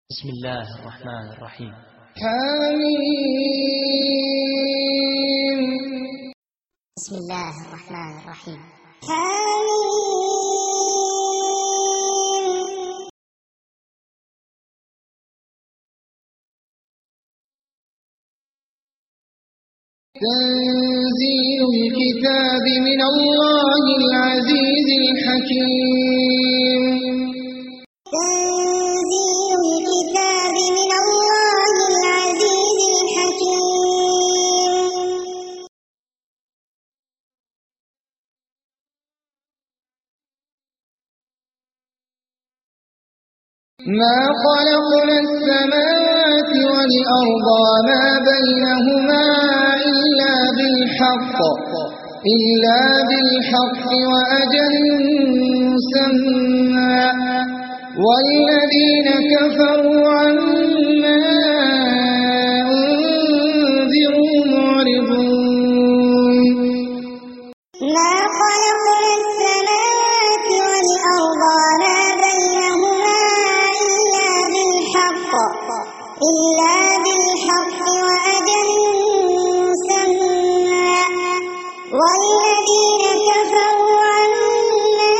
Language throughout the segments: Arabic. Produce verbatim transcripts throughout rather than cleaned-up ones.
بسم الله الرحمن الرحيم. حميم. بسم الله الرحمن الرحيم. حميم. تنزيل الكتاب من الله العزيز الحكيم. تنزيل الكتاب من الله العزيز الحكيم. ما خلقنا السماوات والأرض وما بينهما إلا بالحق إلا بالحق وأجل مسمى والذين كفروا عما أنذروا معرضون. ما خلقنا السماوات والأرض وما بينهما إلا بالحق إلا بالحق وأجل مسمى والذين كفروا عما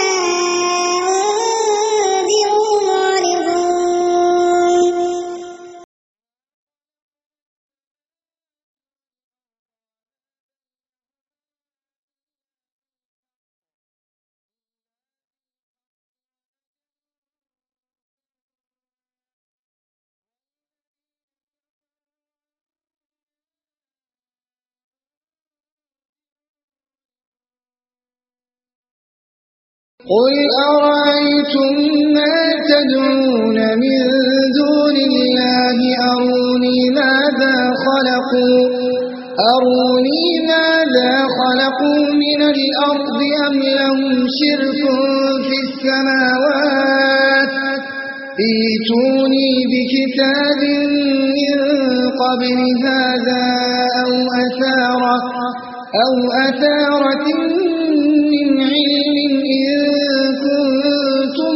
أنذروا معرضون. قل أرأيتم ما تدعون من دون الله أروني ماذا خلقوا أروني ماذا خلقوا من الأرض أم لهم شرك في السماوات ائتوني بكتاب من قبل هذا أو أثارة أو أثارة من علم إن كنتم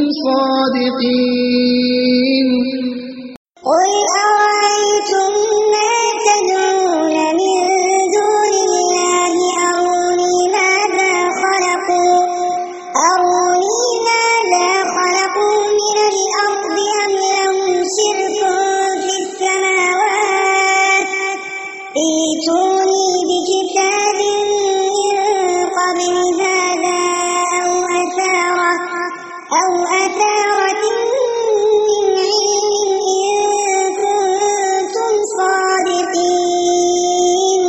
صادقين. قل أرأيتم ما تدعون من دون الله أروني ماذا خلقوا أروني ماذا خلقوا من الأرض أم لهم شرك في السماوات ائتوني بكتاب من قبل هذا أو أثارة أو أثارة من علم إن كنتم صادقين.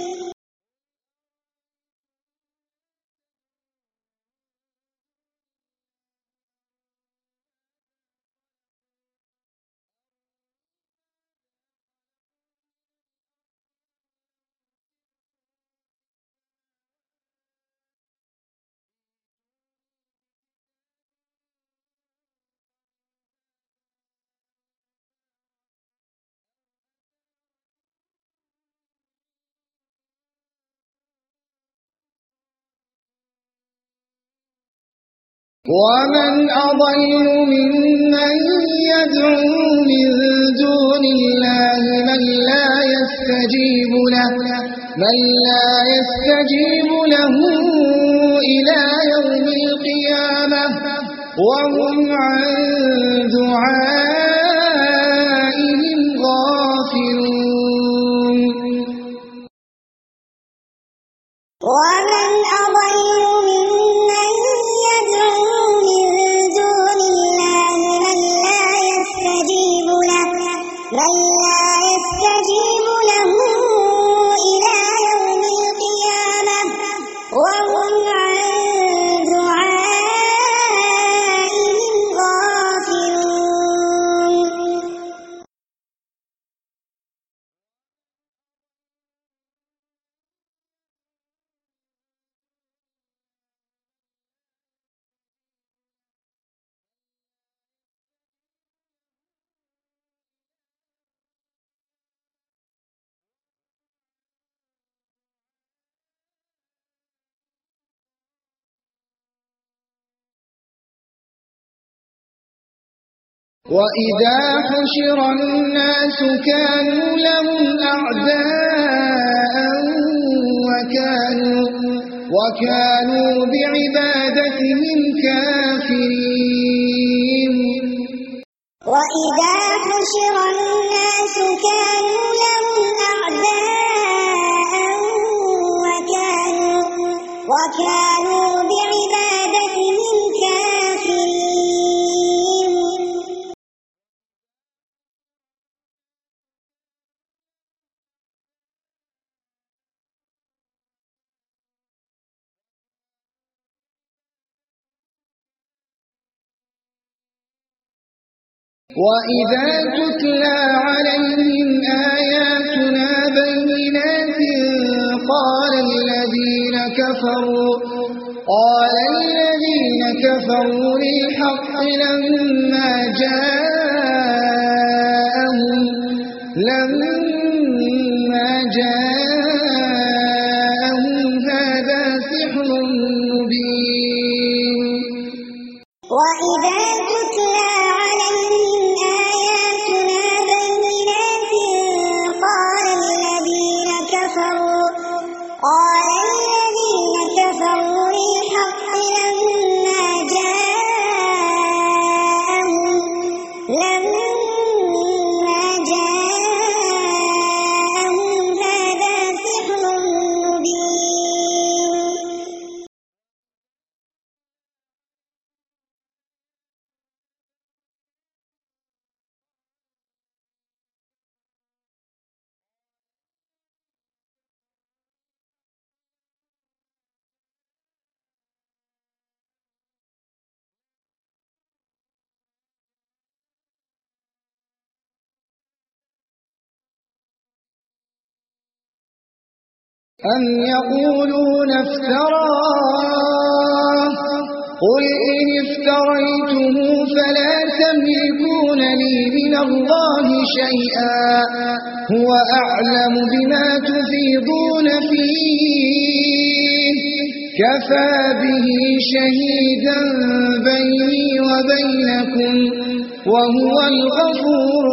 ومن أضل ممن يدعو من دون الله من لا يستجيب له من لا يستجيب له إلى يوم القيامة وهم عن دعائهم غافلون. ومن أضل ممن يدعو من دون الله من لا يستجيب له من لا يستجيب له إلى يوم القيامة وهم عن دعائهم غافلون. وإذا حشر الناس كانوا لهم أعداء وكانوا, وكانوا بعبادتهم كافرين وإذا حشر الناس كانوا لهم أعداء وكانوا, وكانوا بعبادتهم كافرين وإذا تتلى عليهم آياتنا بينات قال الذين كفروا قال الذين كفروا للحق لما جاءهم لما جاءهم هذا سحر مبين وإذا تتلى عليهم آياتنا بينات قال الذين كفروا قال الذين كفروا للحق لما جاءهم لما جاءهم هذا سحر مبين أم يقولون افتراه قل إن افتريته فلا تملكون لي من الله شيئا هو أعلم بما تفيضون فيه كفى به شهيدا بيني وبينكم وهو الغفور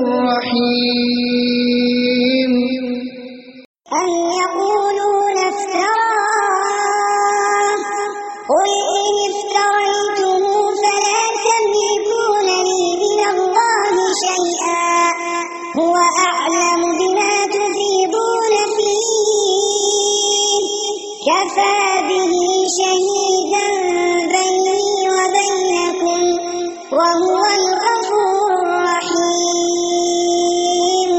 الرحيم أم يقولون افتراه قل إن افتريته فلا تملكون لي من الله شيئا هو أعلم بما تفيضون فيه كفى به شهيدا بيني وبينكم وهو الغفور الرحيم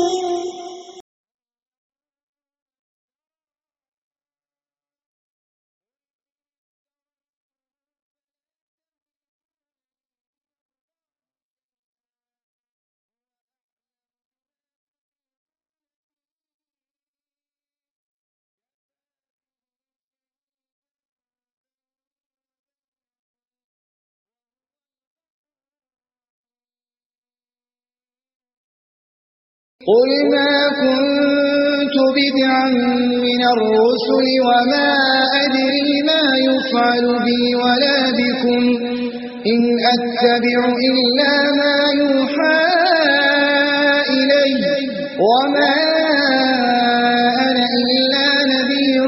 قل ما كنت بدعا من الرسل وما أدري ما يفعل بي ولا بكم إن أتبع إلا ما يوحى إلي وما أنا إلا نذير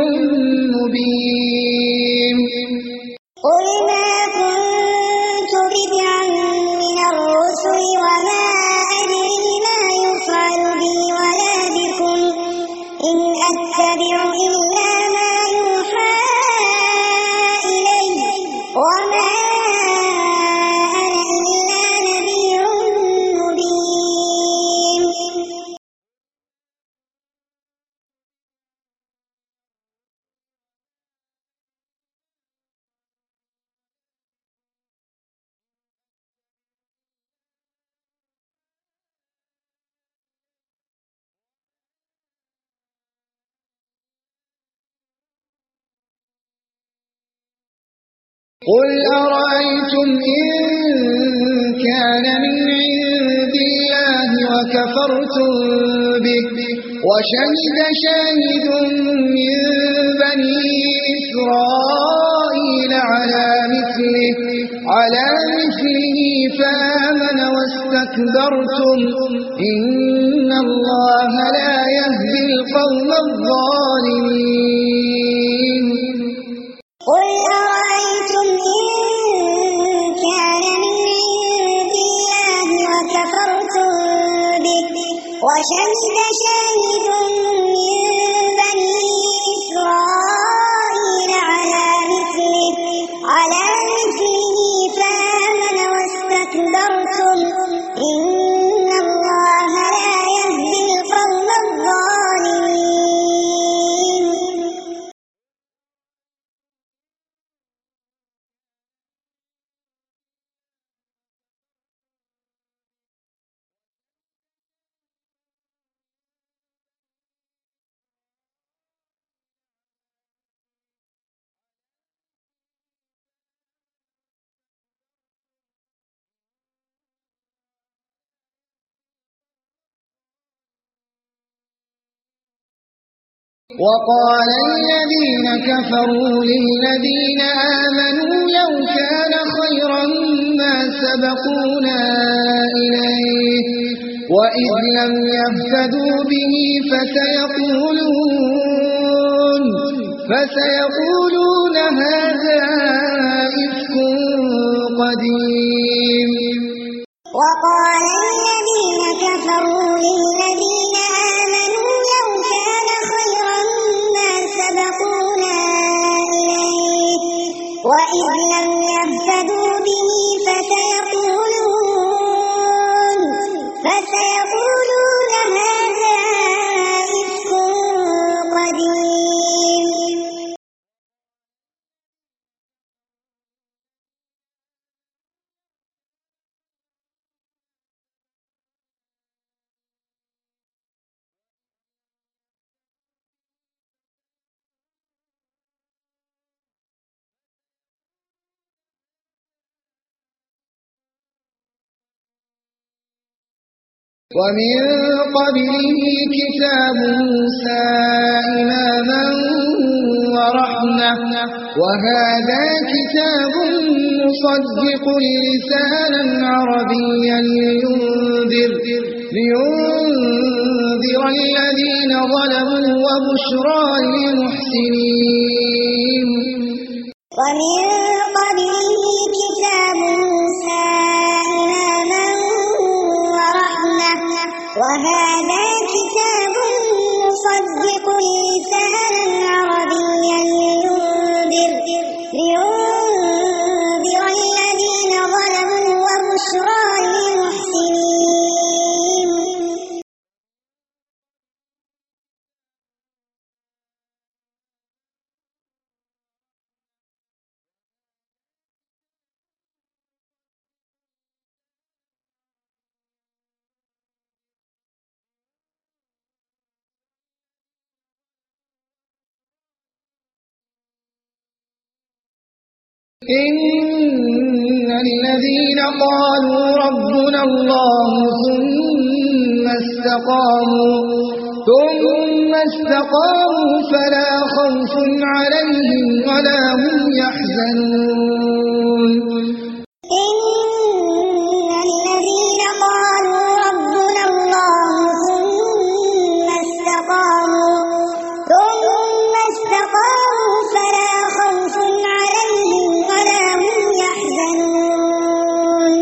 مبين قل ما كنت بدعا من الرسل وما أدري ما يفعل بي ولا بكم إن أتبع إلا ما يوحى إلي وما أنا إلا نذير مبين قل أرأيتم إن كان من عند الله وكفرتم به وشهد شاهد من بني إسرائيل على مثله على مثله فآمن واستكبرتم إن الله لا يهدي القوم الظالمين قل أرأيتم إن كان من عند الله وكفرتم به وشهد شاهد من بني إسرائيل على مثله على مثله فآمن واستكبرتم إن الله لا يهدي القوم الظالمين وقال الذين كفروا للذين آمنوا لو كان خيرا ما سبقونا إليه وإذ لم يهتدوا به فسيقولون فسيقولون هذا إفك قديم وقال الذين كفروا للذين آمنوا لو كان خيرا ما سبقونا إليه وإذ لم يهتدوا به فسيقولون فسيقولون هذا إفك قديم ومن قبله كتاب موسى إماما ورحمة وهذا كتاب مصدق لسانا عربيا لينذر, لينذر الذين ظلموا وبشرى للمحسنين ومن قبله كتاب موسى إماما ورحمة وهذا كتاب مصدق لسانا عربيا لينذر, لينذر الذين ظلموا وبشرى للمحسنين إن الذين قالوا ربنا الله ثم استقاموا ثم استقاموا فلا خوف عليهم ولا هم يحزنون إن الذين قالوا ربنا الله ثم استقاموا ثم استقاموا فلا خوف عليهم ولا هم يحزنون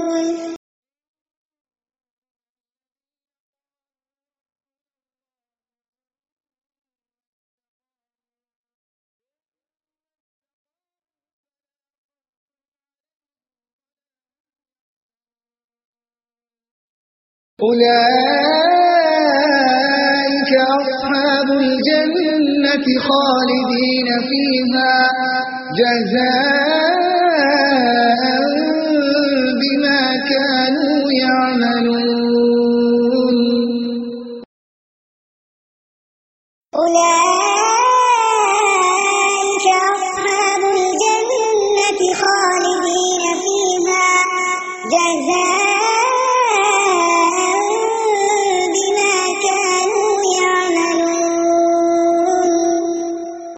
أولئك أصحاب الجنة خالدين فيها جزاء بما كانوا يعملون أولئك أصحاب الجنة خالدين فيها جزاء بما كانوا يعملون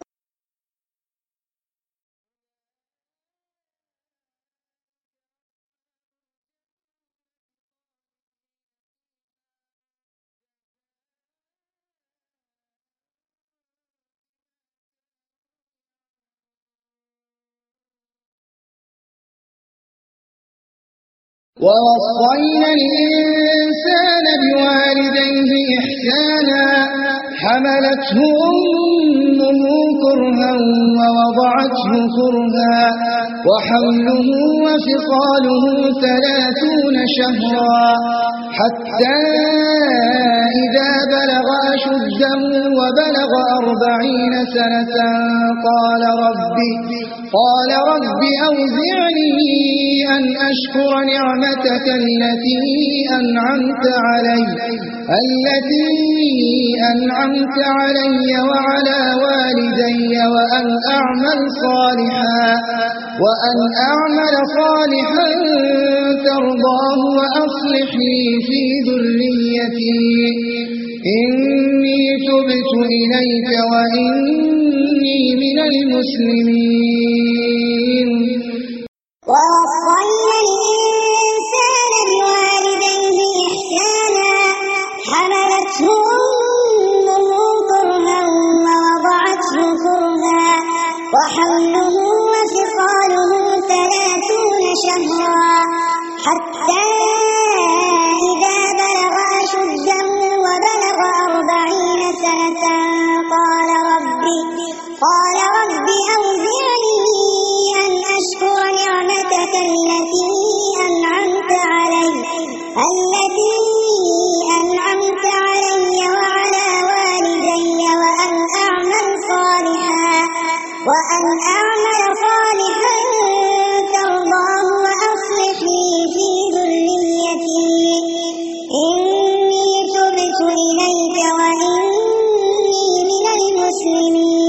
ووصينا الإنسان بوالديه إحسانا حملته أمه كرها ووضعته كرها وحمله وفصاله ثلاثون شهرا حتى إذا بلغ أشده وبلغ أربعين سنة قال رب قال رب أوزعني أن أشكر نعمتك التي أنعمت علي التي أنعمت علي وعلى والدي وأن أعمل صالحا وأن أعمل صالحا ترضاه وأصلح لي في ذريتي إني تبت إليك وإني من المسلمين. ووصينا الإنسان بوالديه إحسانا حملته أمه كرها ووضعته كرها وحمله وفصاله ثلاثون شهرا حتى إذا بلغ أشده وبلغ أربعين سنة قال رب قال رب أوزعني أن أشكر نعمتك التي أنعمت علي التي أنعمت علي وعلى والدي وأن أعمل صالحا وأن أعمل صالحا ترضاه وأصلح لي في ذريتي إني تبت إليك وإني من المسلمين.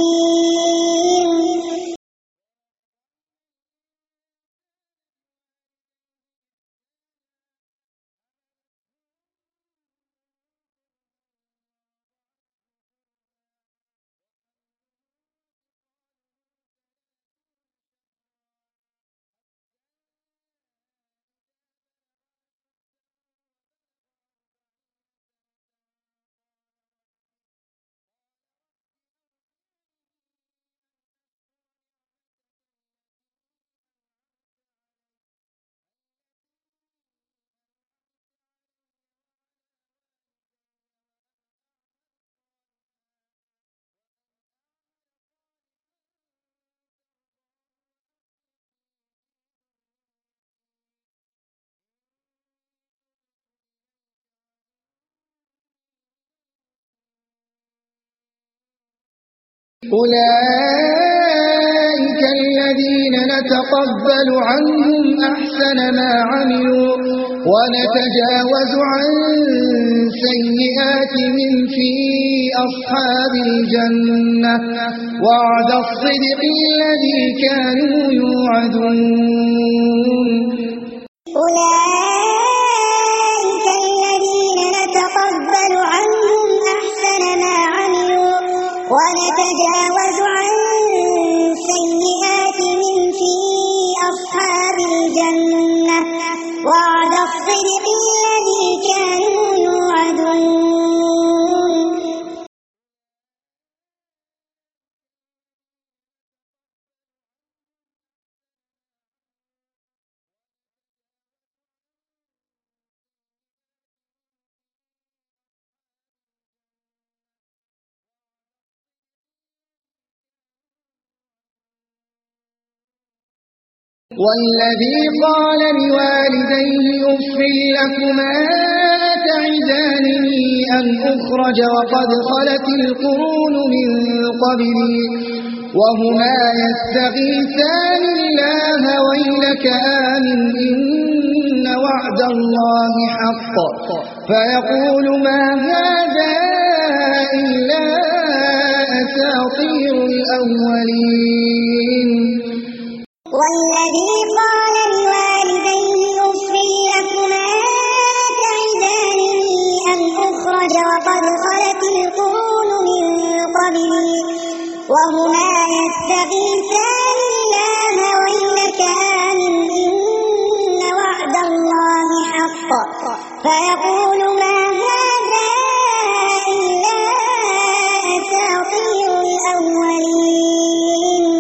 أولئك الذين نتقبل عنهم أحسن ما عملوا ونتجاوز عن سيئاتهم في أصحاب الجنة وعد الصدق الذي كانوا يوعدون. أولئك الذين نتقبل عنهم أحسن ما عملوا ونتجاوز عن سيئاتهم في أصحاب الجنة وعد الصدق الذي كانوا يوعدون. والذي قال لوالديه أف لكما أتعدانني أن أخرج وقد خلت القرون من قبلي وهما يستغيثان الله ويلك آمن إن وعد الله حق فيقول ما هذا إلا أساطير الأولين. والذي قال لوالديه أف لكما أتعدانني أن أخرج وقد خلت القرون من قبلي وهما يستغيثان الله ويلك آمن إن وعد الله حق فيقول ما هذا إلا أساطير الأولين.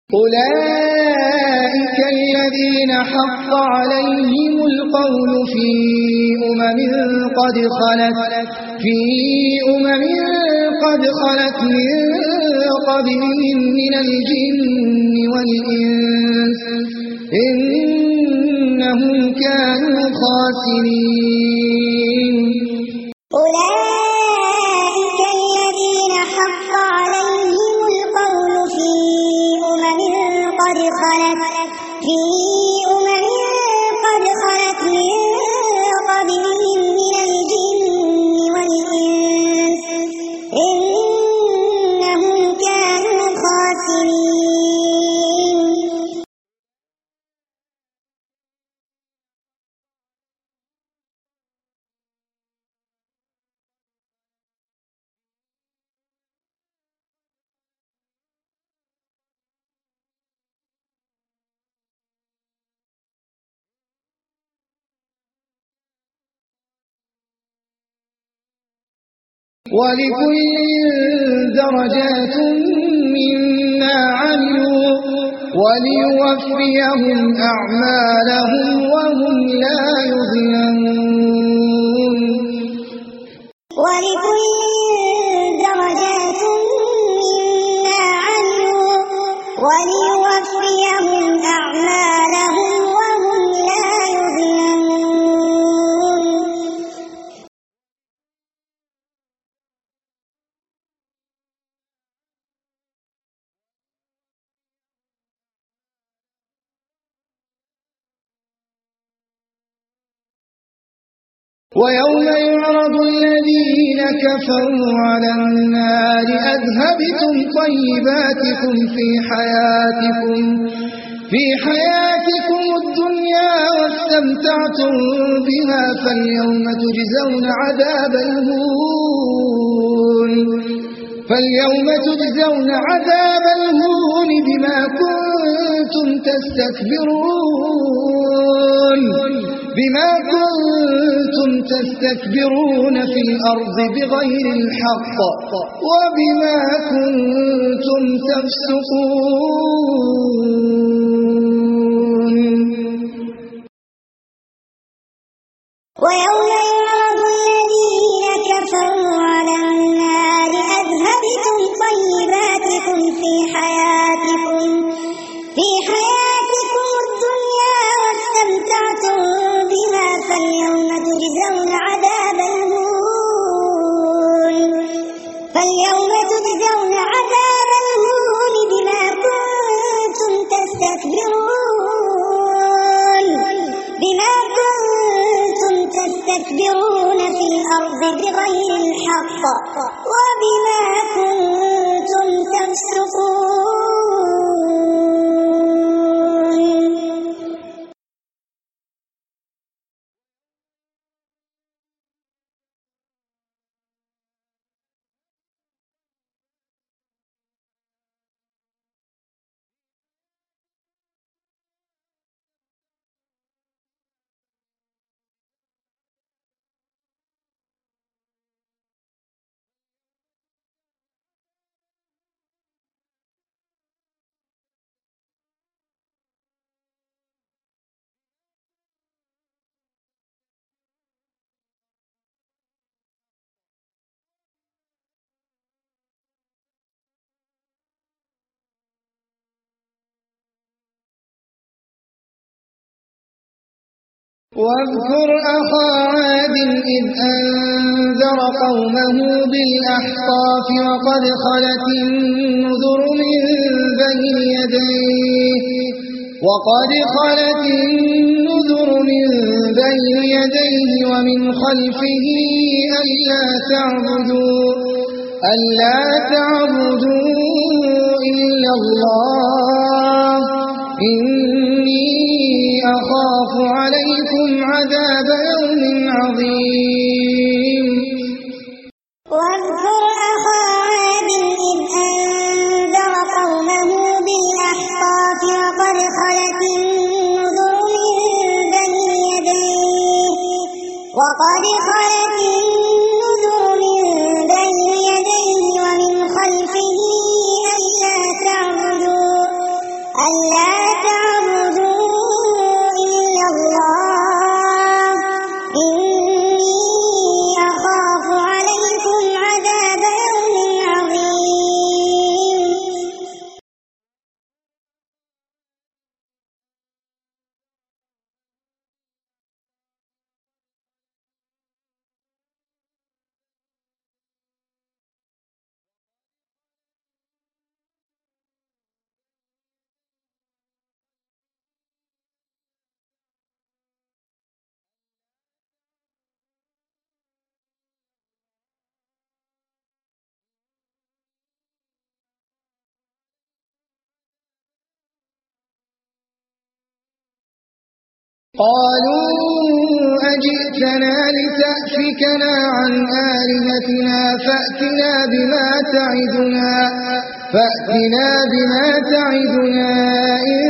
أولئك الذين حق عليهم القول في أمم قد خلت في أمم قد خلت من قبلهم من الجن والإنس إنهم كانوا خاسرين. أولئك الذين حق عليهم القول في أمم قد خلت في أمم قد خلت من قبلهم من الجن والإنس إنهم كانوا خاسرين. ولكل درجات مما عملوا وليوفيهم أعمالهم وهم لا يظلمون. ولكل درجات مما عملوا وليوفيهم أعمالهم وهم لا يظلمون. ويوم يعرض الذين كفروا على النار أذهبتم طيباتكم في حياتكم في حياتكم الدنيا واستمتعتم بها فاليوم تجزون عذاب الهون فاليوم تجزون عذاب الهون بما كنتم تستكبرون بما كنتم تستكبرون في الأرض بغير الحق وبما كنتم تفسقون. ويوم يعرض الذين كفروا على النار أذهبتم طيباتكم في حياتكم في حياتكم الدنيا واستمتعتم بها فاليوم تجزون عذاب الهون فاليوم تجزون عذاب الهون بما كنتم تستكبرون بما كنتم تستكبرون في الأرض بغير الحق وبما كنتم تفسقون. واذكر أخا عاد إذ أنذر قومه بالأحقاف وقد خلت النذر من بين يديه وقد خلت النذر من بين يديه ومن خلفه ألا تعبدوا ألا تعبدوا إلا الله إني أخاف عليكم عذاب يوم عظيم. واذكر أخا عاد إذ أنذر قومه بالأحقاف وقد خلت النذر من بين يديه وقد خلت النذر من بين يديه ومن خلفه ألا تعبدوا قالوا أجئتنا لتأفكنا عن آلهتنا فأتنا بما تعدنا فأتنا بما تعدنا إن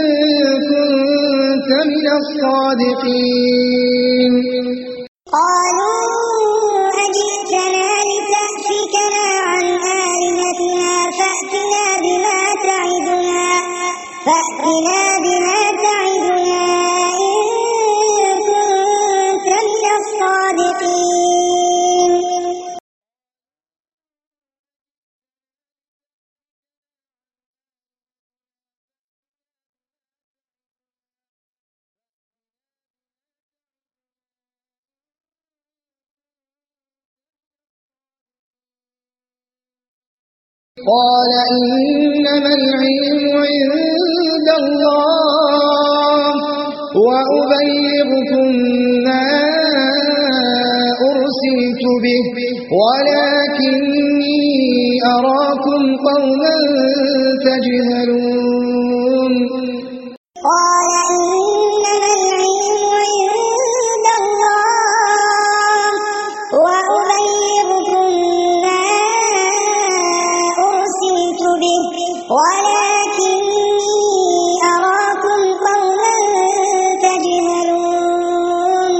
كنت من الصادقين. قالوا أجئتنا لتأفكنا عن آلهتنا فأتنا بما تعدنا فأتنا بما تعدنا الصادقين. قال إنما العلم عند الله وأبلغكم ما أرسلت به ولكني أراكم قوما تجهلون. قال إنما العلم عند الله وأبلغكم ما أرسلت به ولكني أراكم قوما تجهلون.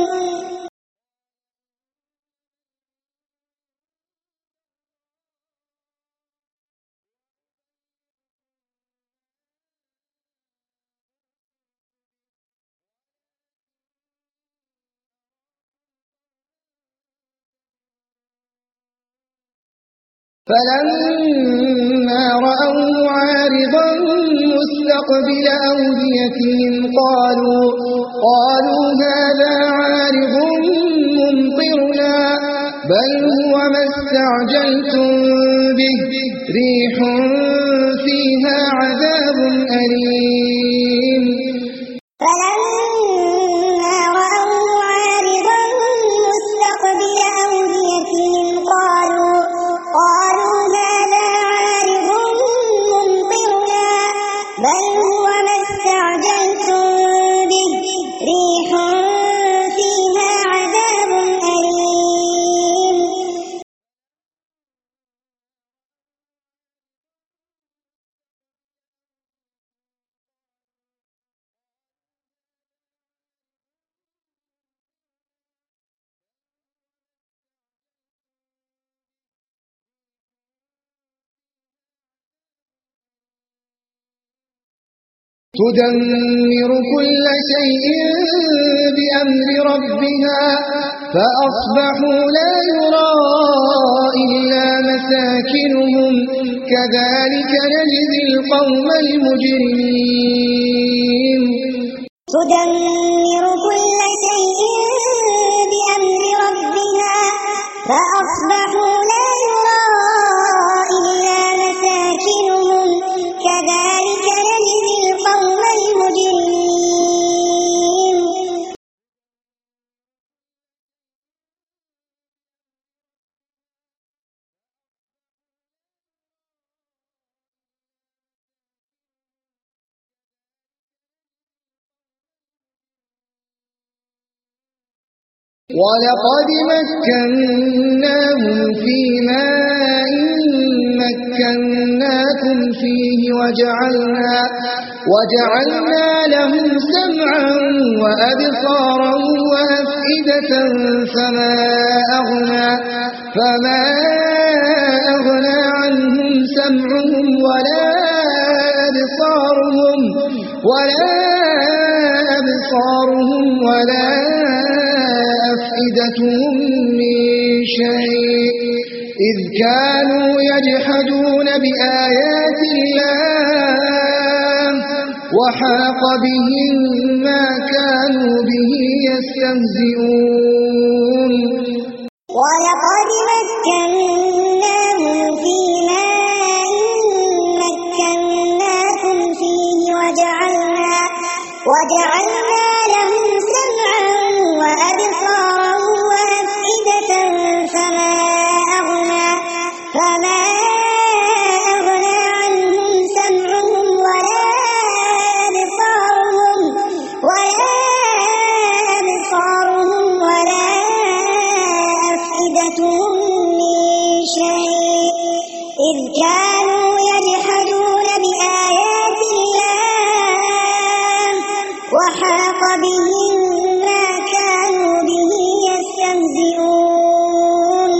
فلما رأوه عارضا مستقبل أوديتهم قالوا قالوا هذا عارض ممطرنا بل هو ما استعجلتم به ريح فيها عذاب أليم. فلما رأوه عارضا مستقبل أوديتهم قالوا قالوا هذا عارض ممطرنا بل هو ما استعجلتم به ريح فيها عذاب أليم. تدمر كل شيء بأمر ربها فأصبحوا لا يرى إلا مساكنهم كذلك نجزي القوم المجرمين. تدمر كل شيء بأمر ربها فأصبحوا لا يرى إلا مساكنهم كذلك نجزي القوم المجرمين. ولقد مكناهم في ماء مكناكم فيه وجعلنا, وجعلنا لهم سمعا وأبصارا وأفئدة فما أغنى, فما أغنى عنهم سمعهم ولا أبصارهم ولا أبصارهم ولا أفئدتهم من شيء إذ كانوا يجحدون بآيات الله وحاق بهم ما كانوا به يستهزئون. ولقد مكناهم في ماء مكناكم فيه وجعلنا, وجعلنا لهم سمعا وأبصارا وأفئدة فما أغنى, فما أغنى عنهم سمعهم ولا أبصارهم ولا شيء إذ كانوا يجحدون بآيات الله وحاق بهم ما كانوا به يستهزئون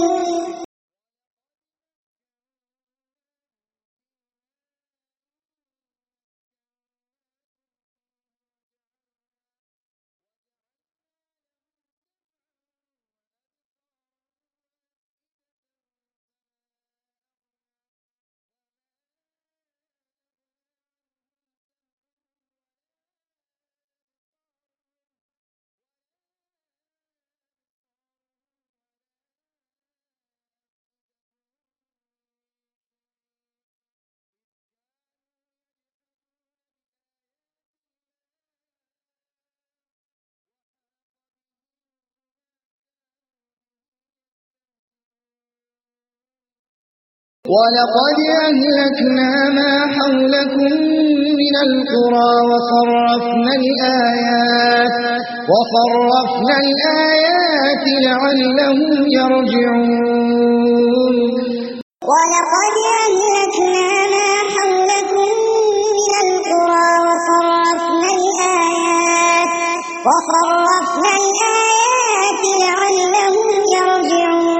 ولقد أهلكنا ما حولكم من القرى وصرفنا الآيات وصرفنا الآيات لعلهم يرجعون ولقد أهلكنا ما حولكم من القرى وصرفنا الآيات وصرفنا الآيات لعلهم يرجعون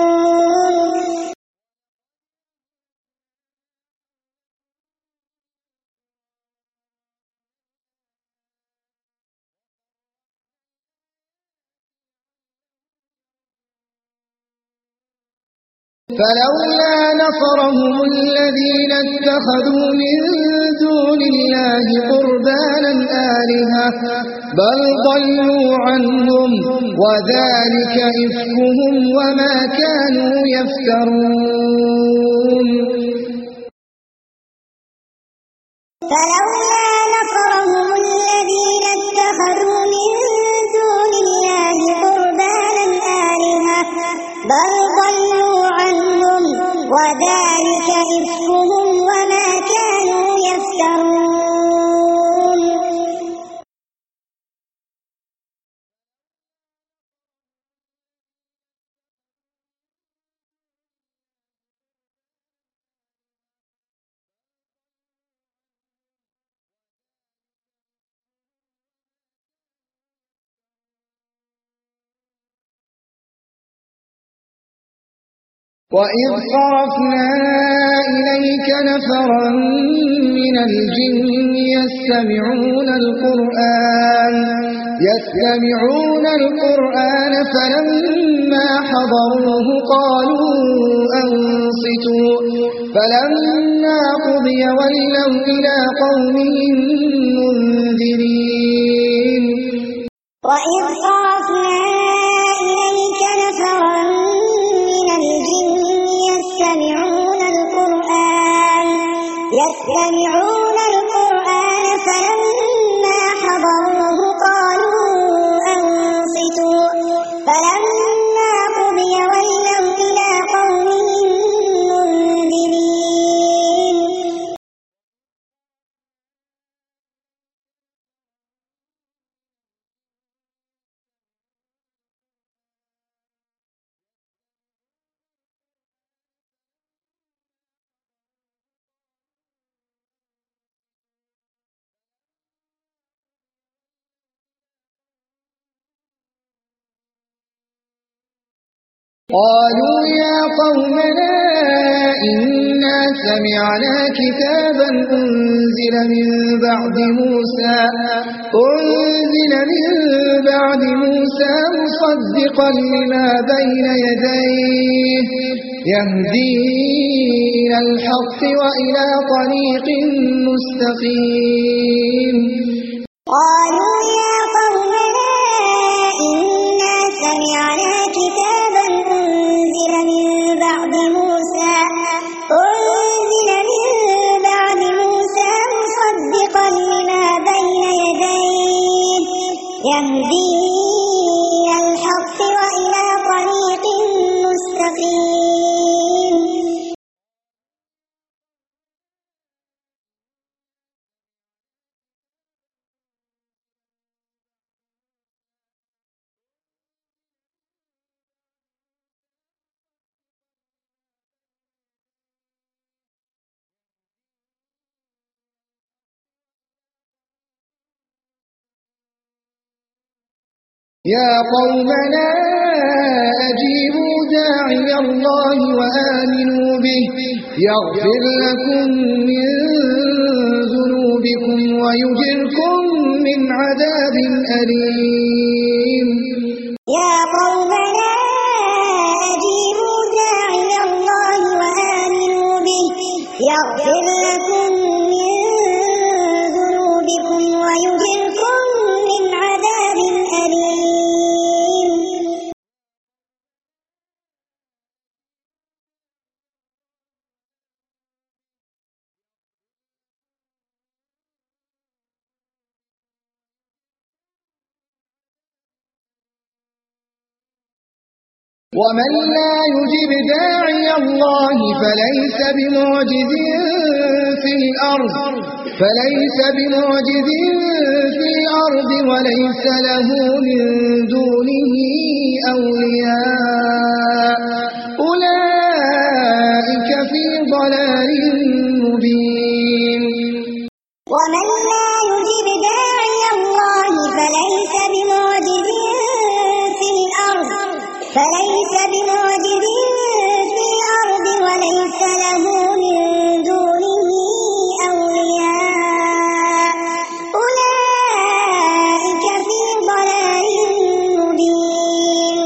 فلولا نصرهم الذين اتخذوا من دون الله قربانا آلهة بل ضلوا عنهم وذلك إفكهم وما كانوا يفترون فلولا نصرهم الذين اتخذوا من دون الله قربانا آلهة بل ضلوا عنهم وذلك إفكهم وما كانوا يفترون وإذ صرفنا إليك نفرا من الجن يستمعون القرآن يستمعون القرآن فلما حضروه قالوا أنصتوا فلما قضي ولوا إلى قومهم منذرين وإذ صرفنا إليك نفرا من الجن يستمعون القرآن يستمعون القرآن فلما حضروه قالوا أنصتوا فلما قضي ولوا إلى قومهم منذرين قالوا يا قومنا إنا سمعنا كتابا أنزل من بعد موسى أنزل من بعد موسى مصدقا لما بين يديه يهدي إلى الحق وإلى طريق مستقيم قالوا يا قومنا إنا سمعنا كتابا أنزل من بعد موسى أنزل من بعد موسى مصدقا لما بين يديه يهدي إلى الحق وإلى طريق مستقيم يا قومنا أجيبوا داعي الله وآمنوا به يغفر لكم من ذنوبكم ويجركم من عذاب أليم. يا قومنا أجيبوا داعي الله وآمنوا به يغفر لكم من ذنوبكم ويجركم من عذاب أليم. ومن لا يجب داعي الله فليس بمعجز في الأرض فليس بمعجز في الأرض وليس له من دونه أولياء أولئك في ضلال مبين. ومن لا يجب داعي الله فليس بمعجز في الأرض فليس بمعجز في الأرض وليس له من دونه أولياء أولئك في ضلال مبين.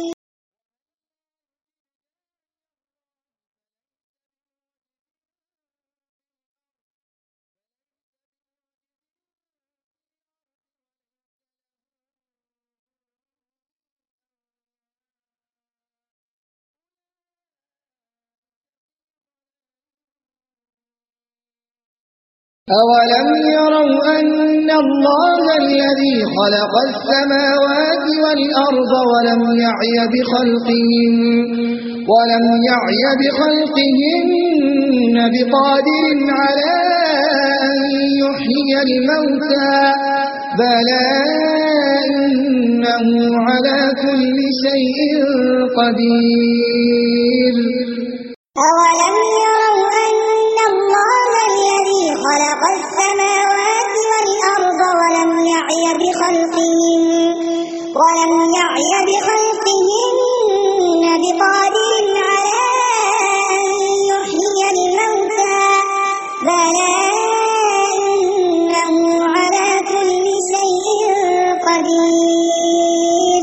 أولم يروا أن الله الذي خلق السماوات والأرض ولم يعي بخلقهن ولم يعي بخلقهن بقادر على أن يحيي الموتى بلى إنه على كل شيء قدير. أولم يروا أن الله الذي خلق السماوات والأرض ولم يعي بخلقهن ولم يعي بخلقهن بقادر على أن يحيي الموتى بلى إنه على كل شيء قدير.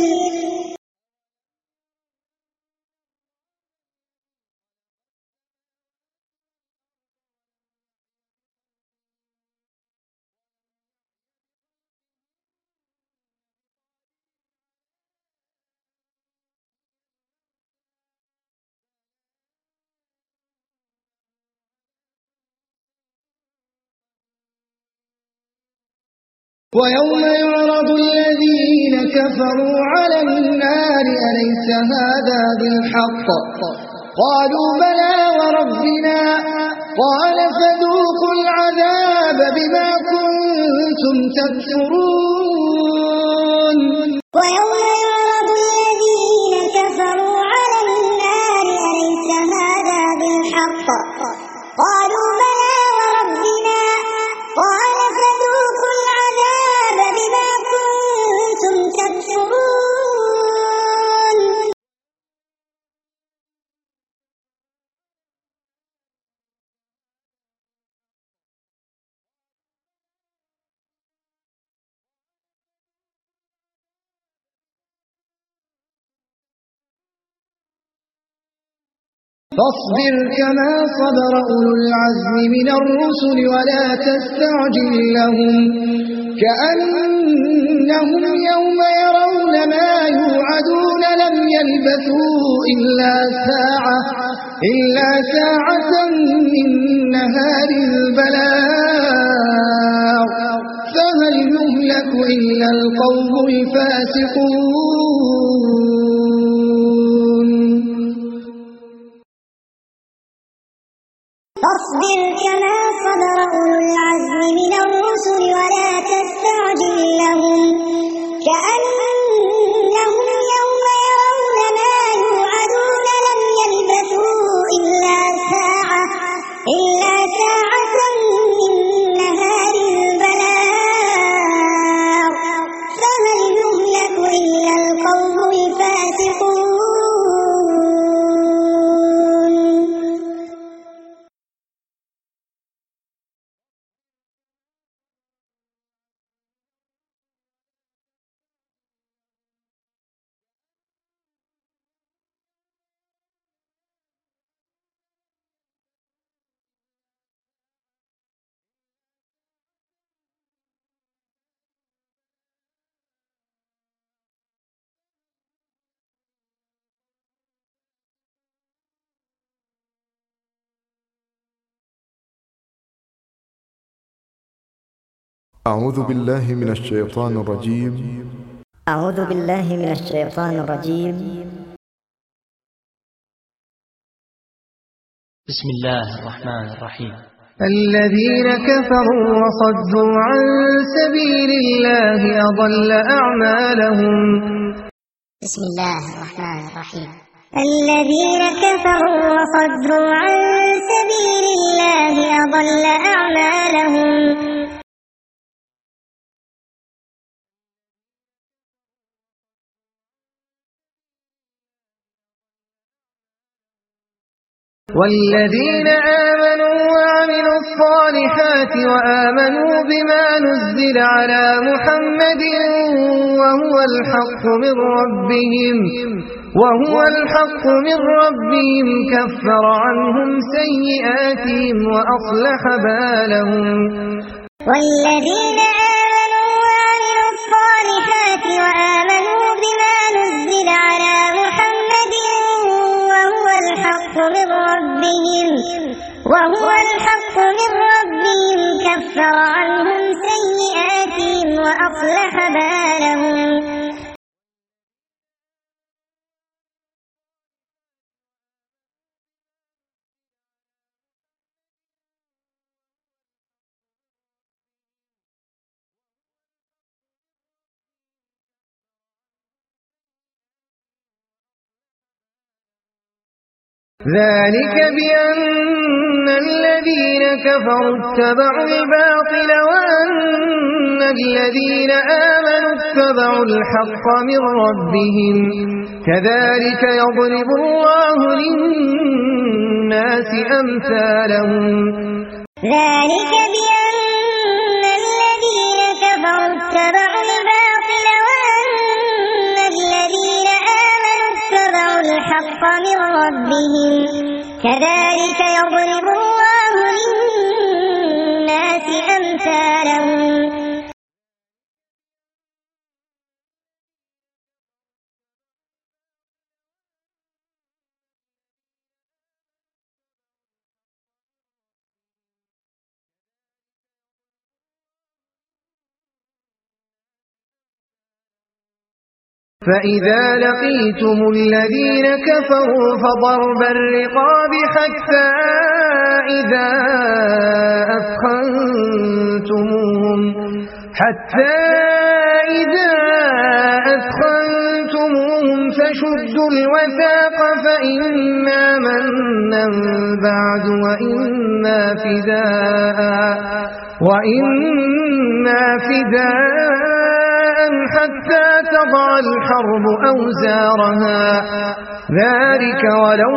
ويوم يعرض الذين كفروا على النار أليس هذا بالحق قالوا بلى وربنا قال فذوقوا العذاب بما كنتم تكفرون. ويوم يعرض الذين كفروا على النار أليس هذا بالحق قالوا بلى وربنا قال فذوقوا العذاب بما كنتم تكفرون. فاصبر كما صبر أولو العزم من الرسل ولا تستعجل لهم كأنهم يوم يرون ما يوعدون لم يلبثوا إلا ساعة إلا ساعة من نهار البلاغ فهل يهلك إلا القوم الفاسقون. فاصبر كما صبر أولو العزم من الرسل ولا تستعجل لهم كأنهم يوم يرون ما يوعدون لم يلبثوا إلا ساعة إلا ساعة من نهار البلاغ فهل يهلك إلا أعوذ بالله من الشيطان الرجيم. أعوذ بالله من الشيطان الرجيم. بسم الله الرحمن الرحيم. الذين كفروا وصدوا عن سبيل الله أضل أعمالهم. بسم الله الرحمن الرحيم. الذين كفروا وصدوا عن سبيل الله أضل أعمالهم. والذين آمنوا وعملوا الصالحات وآمنوا بما نزل على محمد وهو الحق من ربهم وهو الحق من ربهم كفر عنهم سيئاتهم وأصلح بالهم. والذين آمنوا وعملوا الصالحات وآمنوا بما نزل على محمد وهو الحق من ربهم وهو الحق من ربهم كفر عنهم سيئاتهم وأصلح بالهم. ذلك بأن الذين كفروا اتبعوا الباطل وأن الذين آمنوا اتبعوا الحق من ربهم كذلك يضرب الله للناس أمثالهم. ذلك بأن الذين كفروا اتبعوا الباطل وأن الذين آمنوا اتبعوا الحق من ربهم كذلك يضرب الله للناس أمثالهم. فإذا لقيتم الذين كفروا فضرب الرقاب حتى إذا أثخنتموهم حتى إذا أثخنتموهم فشدوا الوثاق فإما منا بعد وإما فداء وإما فداء حتى تضع الحرب أوزارها ذلك ولو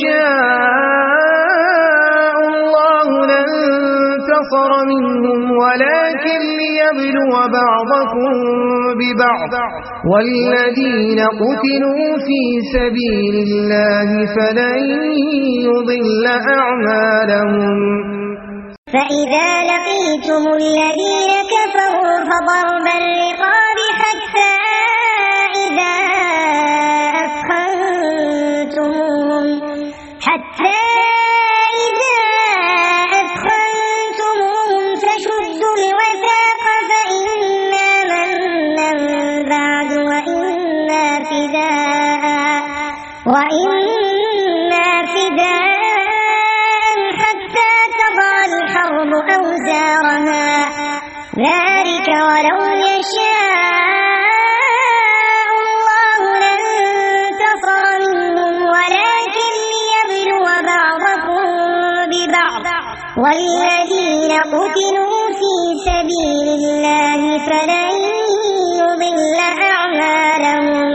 يشاء الله لانتصر منهم ولكن ليبلو بعضكم ببعض والذين قتلوا في سبيل الله فلن يضل أعمالهم. فإذا لقيتم الذين كفروا فضرب الرقاب حتى إذا أثخنتموهم حتى إذا أثخنتموهم فشدوا الوثاق فإما منا بعد وإما فداء وإما فداء الحرب أوزارها ذلك ولو يشاء الله لانتصر منهم ولكن ليبلو بعضكم ببعض والذين قتلوا في سبيل الله فلن يضل أعمالهم.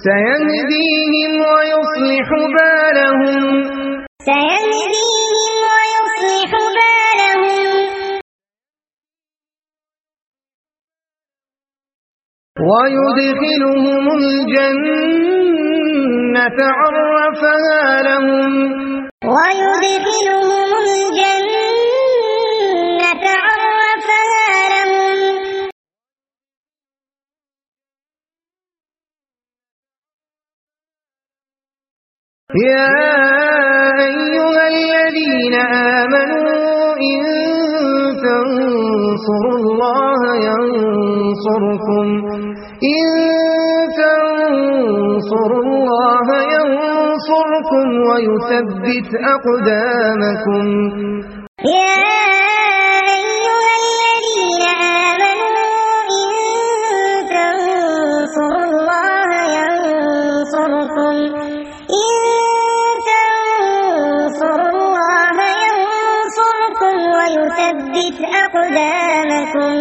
سيهديهم ويصلح بالهم سيهديهم ويصلح بالهم ويدخلهم الجنة عرفها لهم ويدخلهم الجنة عرفها لهم يا أيها الذين آمنوا إن تنصروا الله ينصركم إن تنصروا الله ينصركم ويثبت أقدامكم يا أيها الذين آمنوا إن تنصروا الله ينصركم إن تنصروا الله ينصركم ويثبت أقدامكم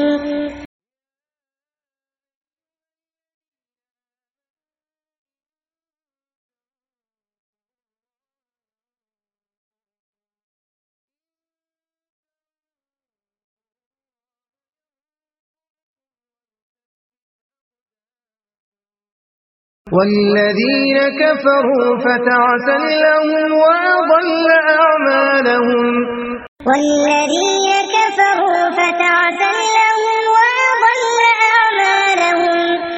والذين كفروا فتعسا لهم وأضل أعمالهم والذين كفروا فتعسا لهم وأضل أعمالهم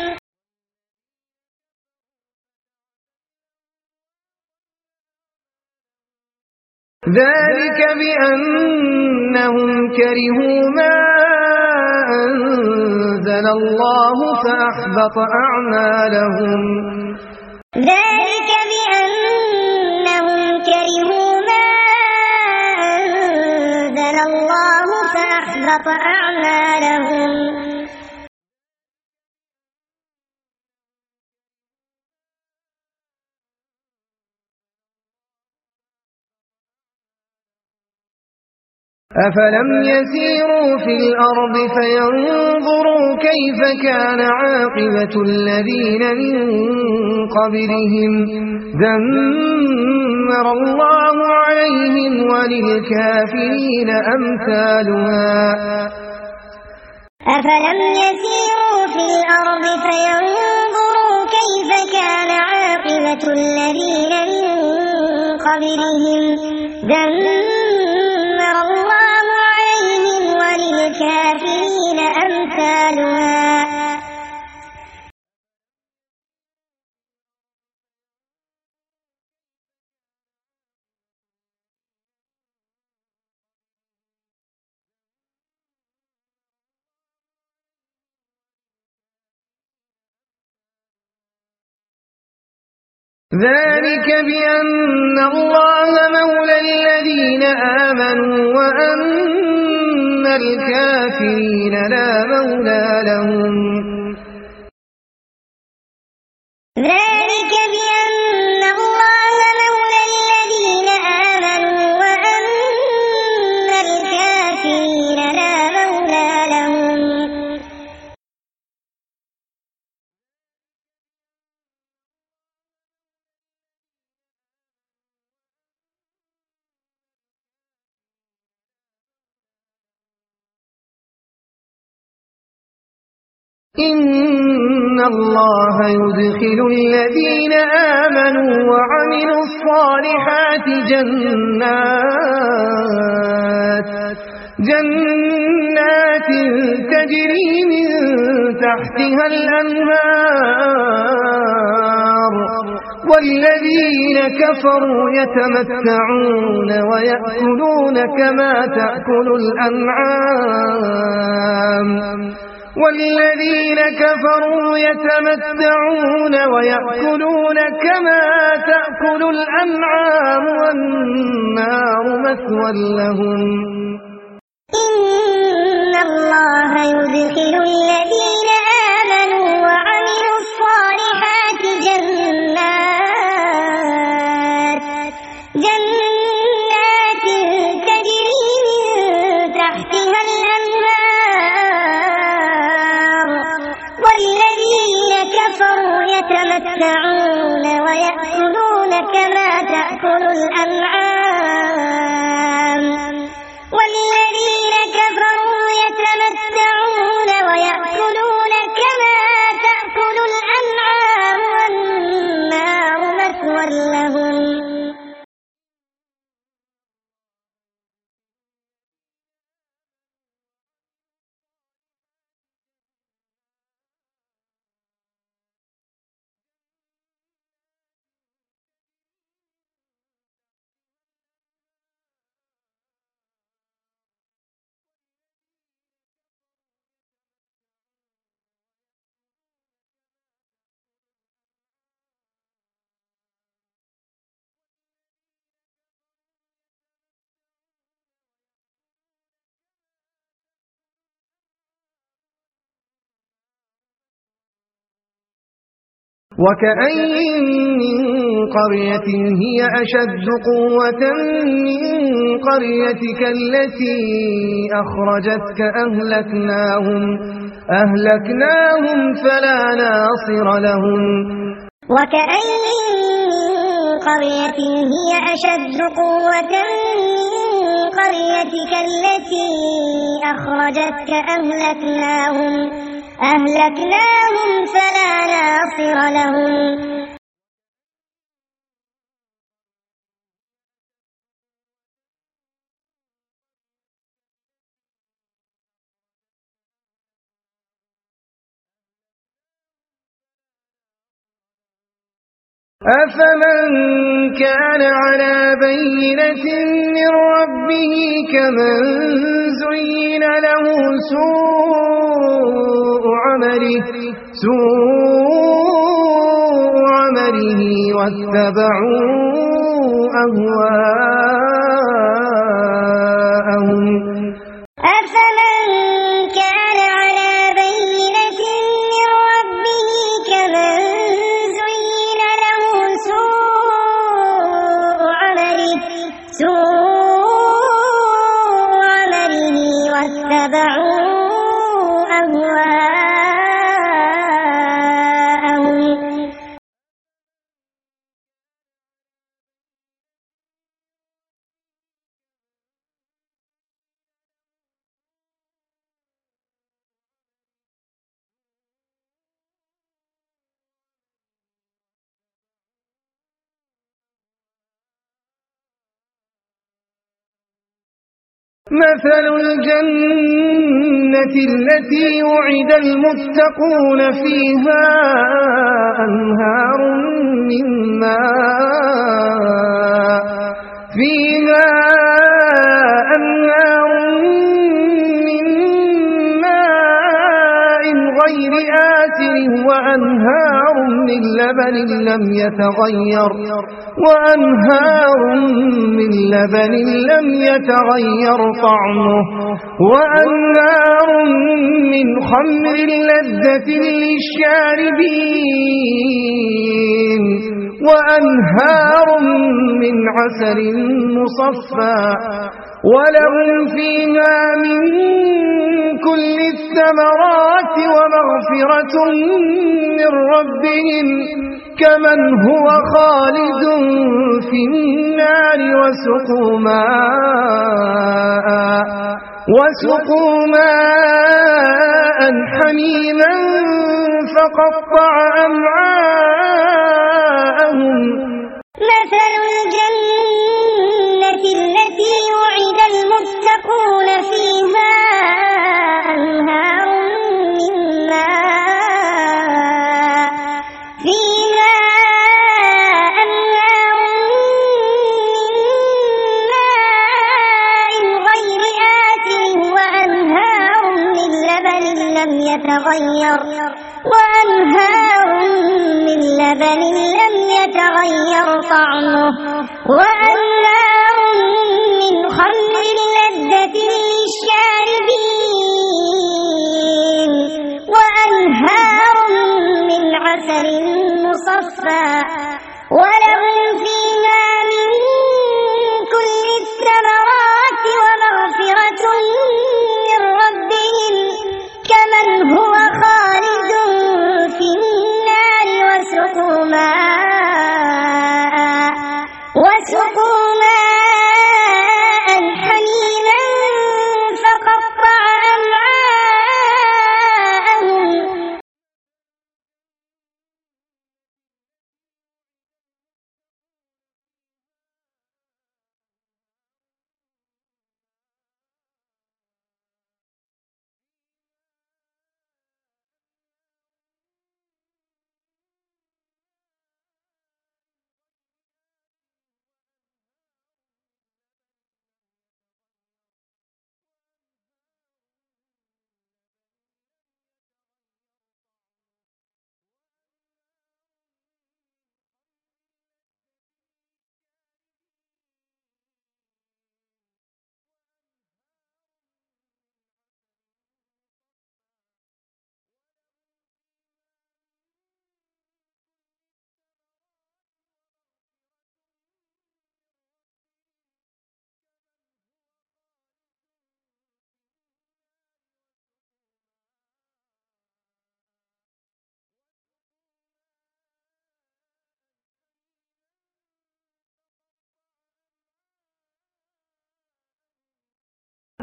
ذلك بأنهم كرهوا ما أنزل الله فأحبط أعمالهم ذلك بأنهم كرهوا ما أنزل الله فأحبط أعمالهم أفلم يسيروا في الأرض فينظروا كيف كان عاقبة الذين من قبلهم دمر الله عليهم وللكافرين أمثالها أفلم يسيروا في الأرض فينظروا كيف كان عاقبة الذين من قبلهم دمر الله عليهم وللكافرين أمثالها ذلك بأن الله مولى الذين آمنوا وأن الكافرين لا مولى لهم ذلك بأن الله مولى الذين آمنوا وأن الكافرين لا مولى لهم إن الله يدخل الذين آمنوا وعملوا الصالحات جنات جنات تجري من تحتها الأنهار والذين كفروا يتمتعون ويأكلون كما تأكل الأنعام والذين كفروا يتمتعون ويأكلون كما تأكل الأنعام والنار مثوى لهم إن الله يدخل الذين آمنوا وعملوا الصالحات جنات جنات تجري من تحتها الأنهار والذين كفروا يتمتعون يتمتعون ويأكلون كما تأكل الأنعام والذين كفروا يتمتعون ويأكلون كما تأكل الأنعام والنار مثوى لهم. وكأين من قرية هي أشد قوة من قريتك التي أخرجتك أهلكناهم أهلكناهم فلا ناصر لهم. وكأين من قرية هي أشد قوة من قريتك التي أخرجتك أهلكناهم أهلكناهم فلا ناصر لهم. أفمن كان على بينة من ربه كمن زين له سوء عمله سوء عمله واتبعوا أهواءهم. أفمن كان على بينة من ربه كمن زين له سوء عمله سوء عمله واتبعوا أهواءهم. مثل الجنة التي وعد المتقون فيها أنهار من ماء فيها أنهار من ماء غير آسن وأنهار من لبن لم يتغير وأنهار من لبن لم يتغير طعمه وأنهار من خمر لذة للشاربين وأنهار من عسل مصفى ولهم فيها من كل الثمرات ومغفرة من ربهم كمن هو خالد في النار وسقوا ماء وسقوا ماء حميما فقطع أمعاءهم. مثل الجنة التي وعد المتقون فيها أنهار من ماء فيها أنهار من ماء غير آسن وأنهار من لبن لم يتغير وأنهار من لبن لم يتغير طعمه وأنهار من خمر لذة للشاربين وأنهار من عسل مصفى ولهم فيها من كل الثمرات ومغفرة من ربهم كمن هو خالد في النار وسقوا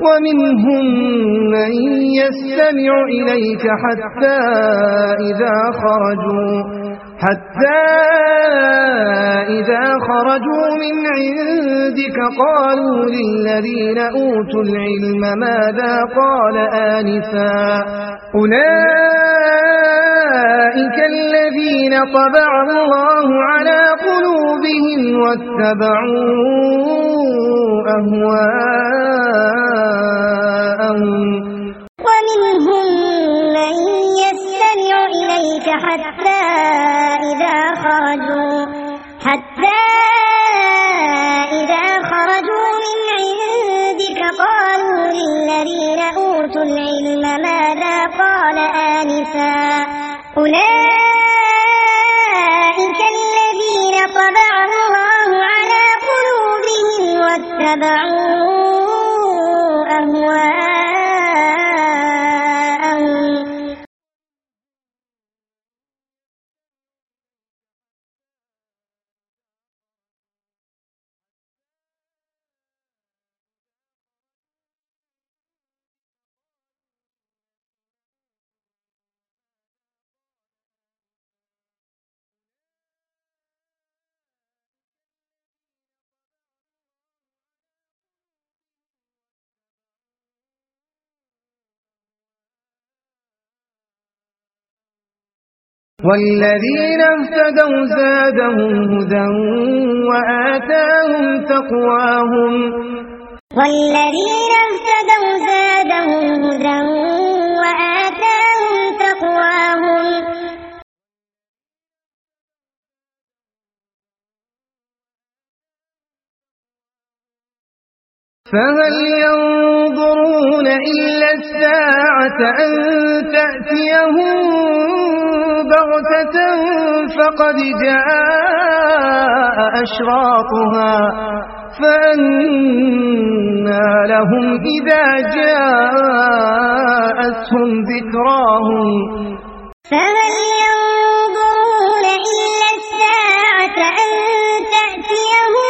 ومنهم من يستمع إليك حتى إذا خرجوا حتى إذا خرجوا من عندك قالوا للذين أوتوا العلم ماذا قال آنفا أولئك الذين طبع الله على قلوبهم واتبعوا أهواءهم ومنهم من يستمع إليك حتى إذا خرجوا حتى إذا خرجوا من عندك قالوا للذين أوتوا العلم ماذا قال آنفا أولئك الذين طبع الله على قلوبهم واتبعوا أهواءهم والذين اهتدوا زادهم هدى وآتاهم تقواهم والذين اهتدوا زادهم هدى وآتاهم تقواهم فهل ينظرون إلا الساعة أن تأتيهم بغتة فقد جاء أشراطها فأنى لهم إذا جاءتهم ذكراهم فهل ينظرون إلا الساعة أن تأتيهم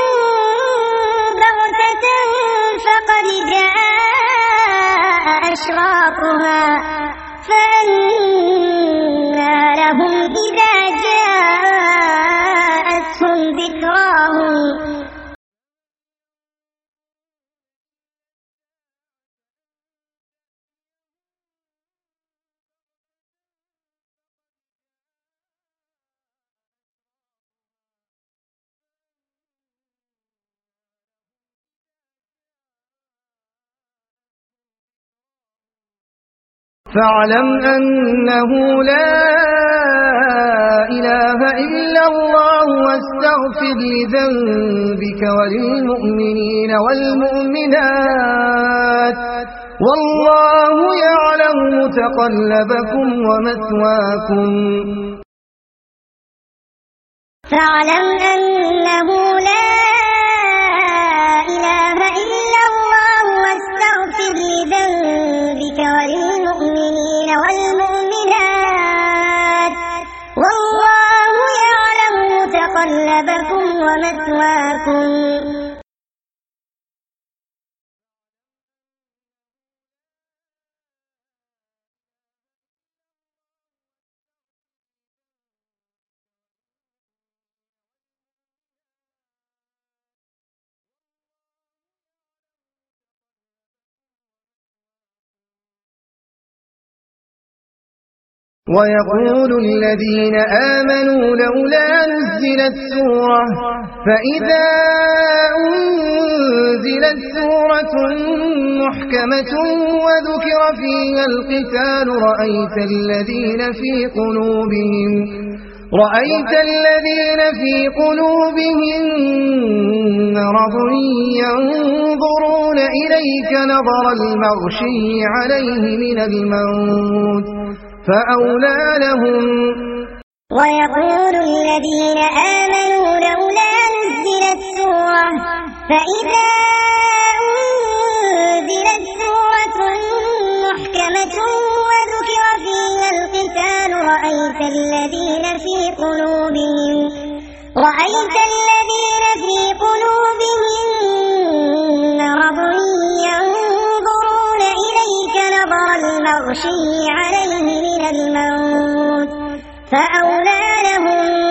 بغتة فقد جاء أشراطها فأنى لهم إذا جاءتهم ذكراهم فاعلم أنه لا إله إلا الله واستغفر لذنبك وللمؤمنين والمؤمنات والله يعلم متقلبكم ومثواكم فاعلم أنه لا إله إلا الله واستغفر لذنبك وللمؤمنين والمؤمنات والله يعلم متقلبكم ومثواكم ويقول الذين آمنوا لولا نزلت سورة فإذا أنزلت سورة محكمة وذكر فيها القتال رأيت الذين في قلوبهم رأيت الذين في قلوبهم مرض ينظرون إليك نظر المغشي عليه من الموت فأولى لهم ويقول الذين آمنوا لولا نزلت سورة فإذا أنزلت سورة محكمة وذكر فيها القتال رأيت الذين في قلوبهم رأيت الذين في قلوبهم مرض ينظرون يغشيه عليه من الموت فأولى لهم.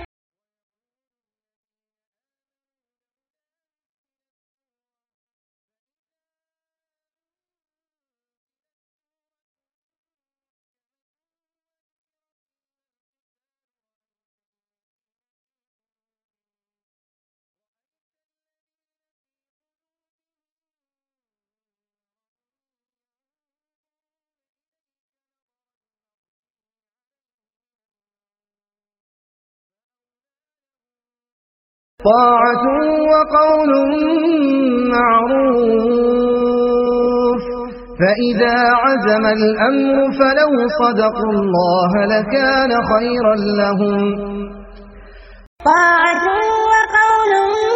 طاعة وقول معروف فإذا عزم الأمر فلو صدقوا الله لكان خيرا لهم. طاعة وقول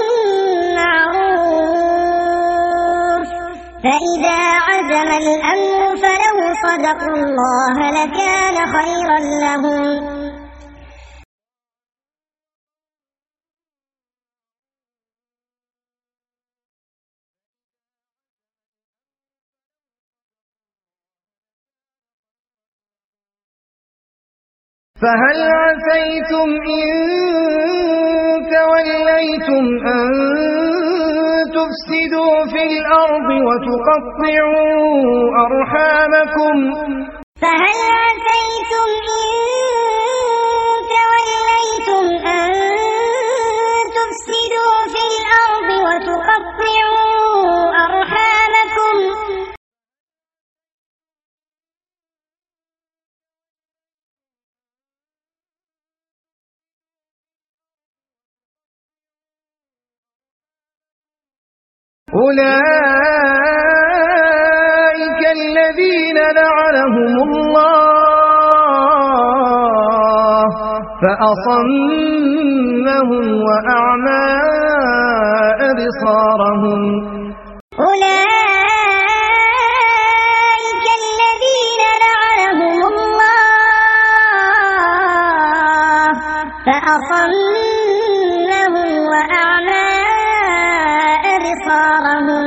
معروف فإذا عزم الأمر فلو صدقوا الله لكان خيرا لهم. فهل عسيتم إن توليتم أن تفسدوا في الأرض وتقطعوا أرحامكم. فهل عسيتم إن توليتم أن تفسدوا في الأرض وتقطعوا أرحامكم. أولئك الذين لعنهم الله فأصمهم وأعمى أبصارهم. أولئك الذين لعنهم الله فأصمهم وأعمى أبصارهم.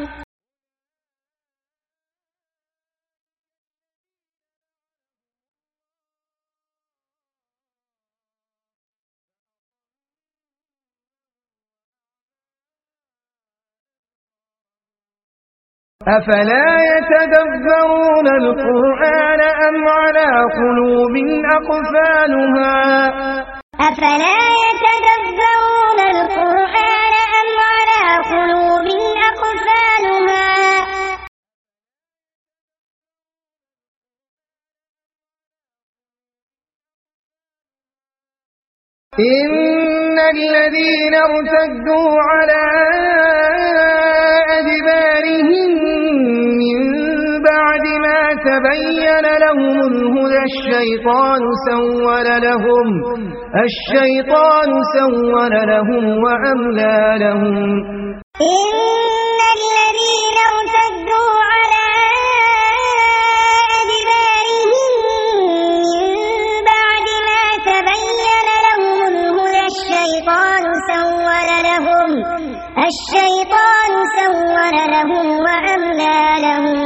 أفلا يتدبرون القرآن أم على قلوب أقفالها. أفلا يتدبرون القرآن أم على قلوب أقفالها. إن الذين ارتدوا على أدبارهم من بعد ما تبين لهم الهدى الشيطان سول لهم الشيطان سول لهم وأملى لهم. إن الذين ارتدوا على أدبارهم من بعد ما تبين لهم الهدى الشيطان سول لهم الشيطان سول لهم وأملى لهم.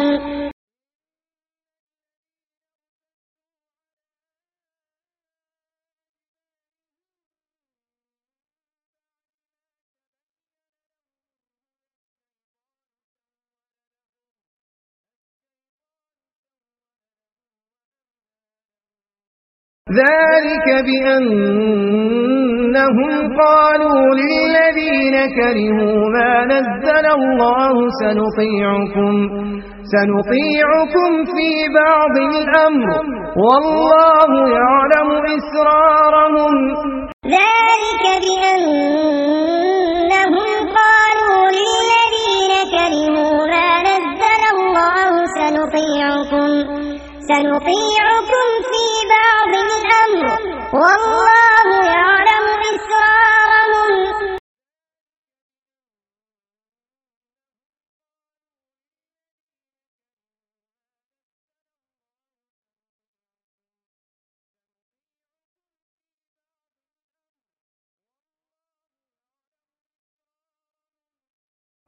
ذلك بأنهم قالوا للذين كرهوا ما نزل الله سنطيعكم سنطيعكم في بعض الأمر والله يعلم إسرارهم. ذلك بأنهم قالوا للذين كرهوا ما نزل الله سنطيعكم سنطيعكم في بعض الأمر والله يعلم إسرارهم.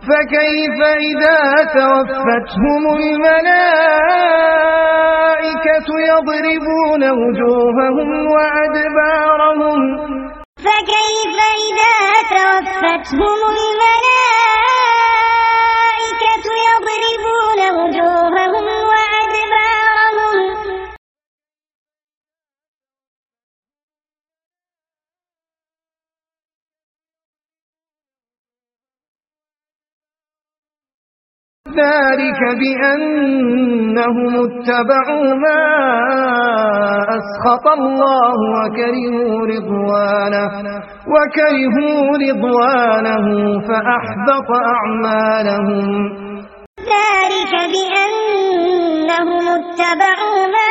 فكيف إذا توفتهم الملائكة يضربون وجوههم وأدبارهم فكيف إذا توفتهم الملائكة يضربون وجوههم وأدبارهم ذلك بأنهم اتبعوا ما أسخط الله وكرهوا رضوانه وكرهوا رضوانه فأحبط أعمالهم ذلك بأنهم اتبعوا ما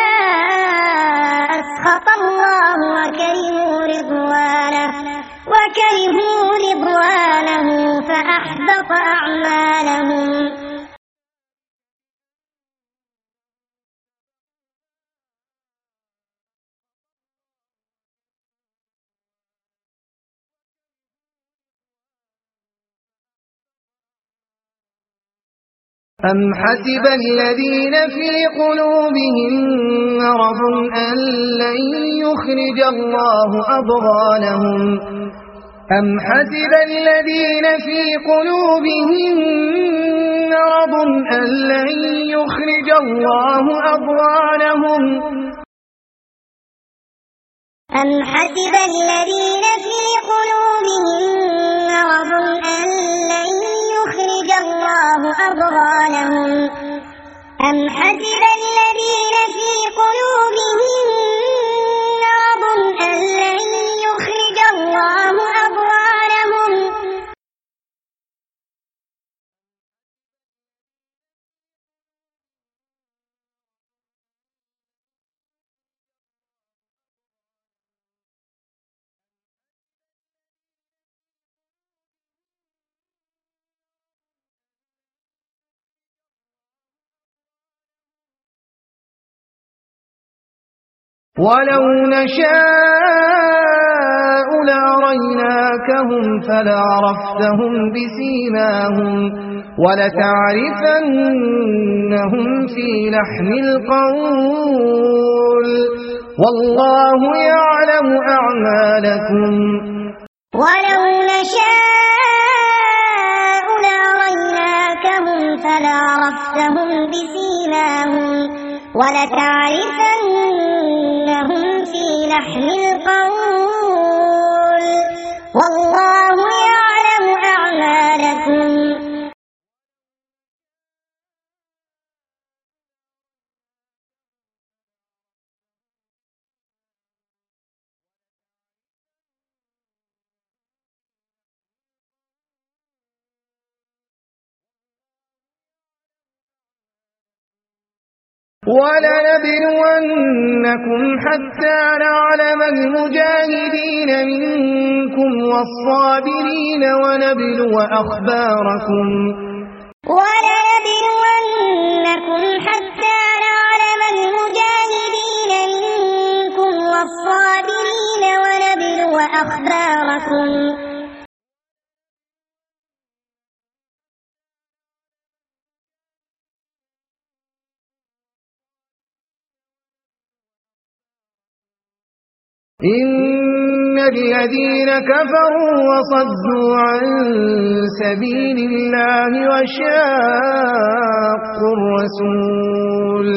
أسخط الله وكرهوا رضوانه وكرهوا رضوانه فأحبط أعمالهم أم حسب الذين في قلوبهم مرض أن لن يخرج الله أضغانهم أم حسب الذين في قلوبهم مرض أن لن يخرج الله أضغانهم أم حسب الذين في قلوبهم مرض أن لن يخرج الله أضغانهم أم حسب الذين في قلوبهم مرض أن لن يخرج الله أضغانهم ولو نشاء لأريناكهم فلعرفتهم بسيماهم ولتعرفنهم في لحن القول والله يعلم أعمالكم ولو نشاء لأريناكهم فلعرفتهم بسيماهم ولتعرفنهم في لحن القول والله يعلم أعمالكم ولنبلونكم حتى نعلم المجاهدين منكم والصابرين ونبلو أخباركم ولنبلونكم حتى نعلم المجاهدين منكم والصابرين ونبلو أخباركم إن الذين كفروا وصدوا عن سبيل الله وشاقوا الرسول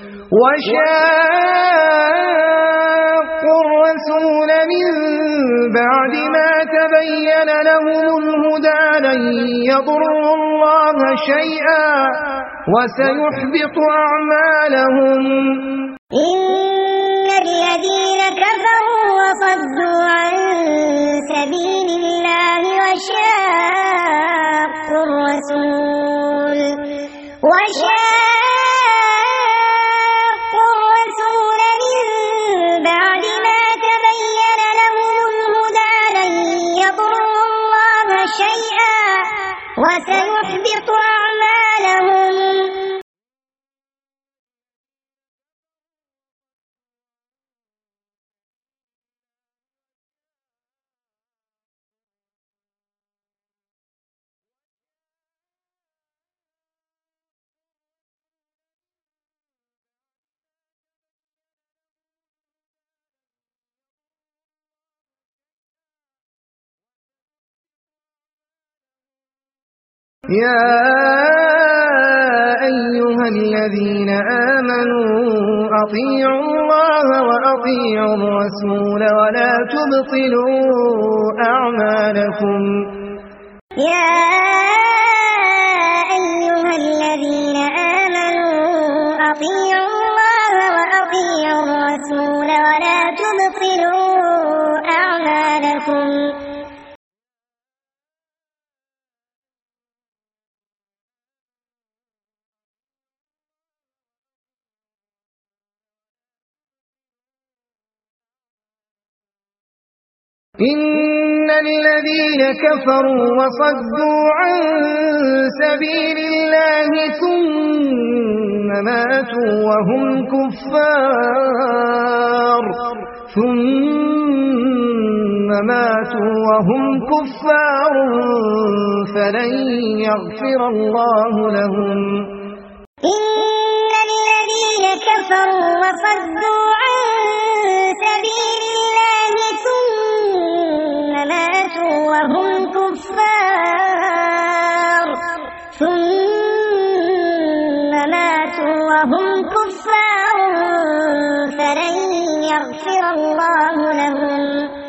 وشاقوا الرسول من بعد ما تبين لهم الهدى لن يضروا الله شيئا وسيحبط أعمالهم إن الذين كفروا وصدوا عن سبيل الله وشاقوا الرسول وشاقوا الرسول من بعد ما تبين لهم الهدى لن يضروا الله شيئا وسيحبط أعمالهم يا أيها الذين آمنوا أطيعوا الله وأطيعوا الرسول ولا تبطلوا أعمالكم يا أيها الذين آمنوا أطيعوا الله وأطيعوا الرسول ولا تبطلوا أعمالكم إن الذين كفروا وصدوا عن سبيل الله ثم ماتوا وهم كفار ثم ماتوا وهم كفار فلن يغفر الله لهم إن الذين كفروا وصدوا عن سبيل الله ثم ماتوا وهم كفار ثم ماتوا وهم كفار فلن يغفر الله لهم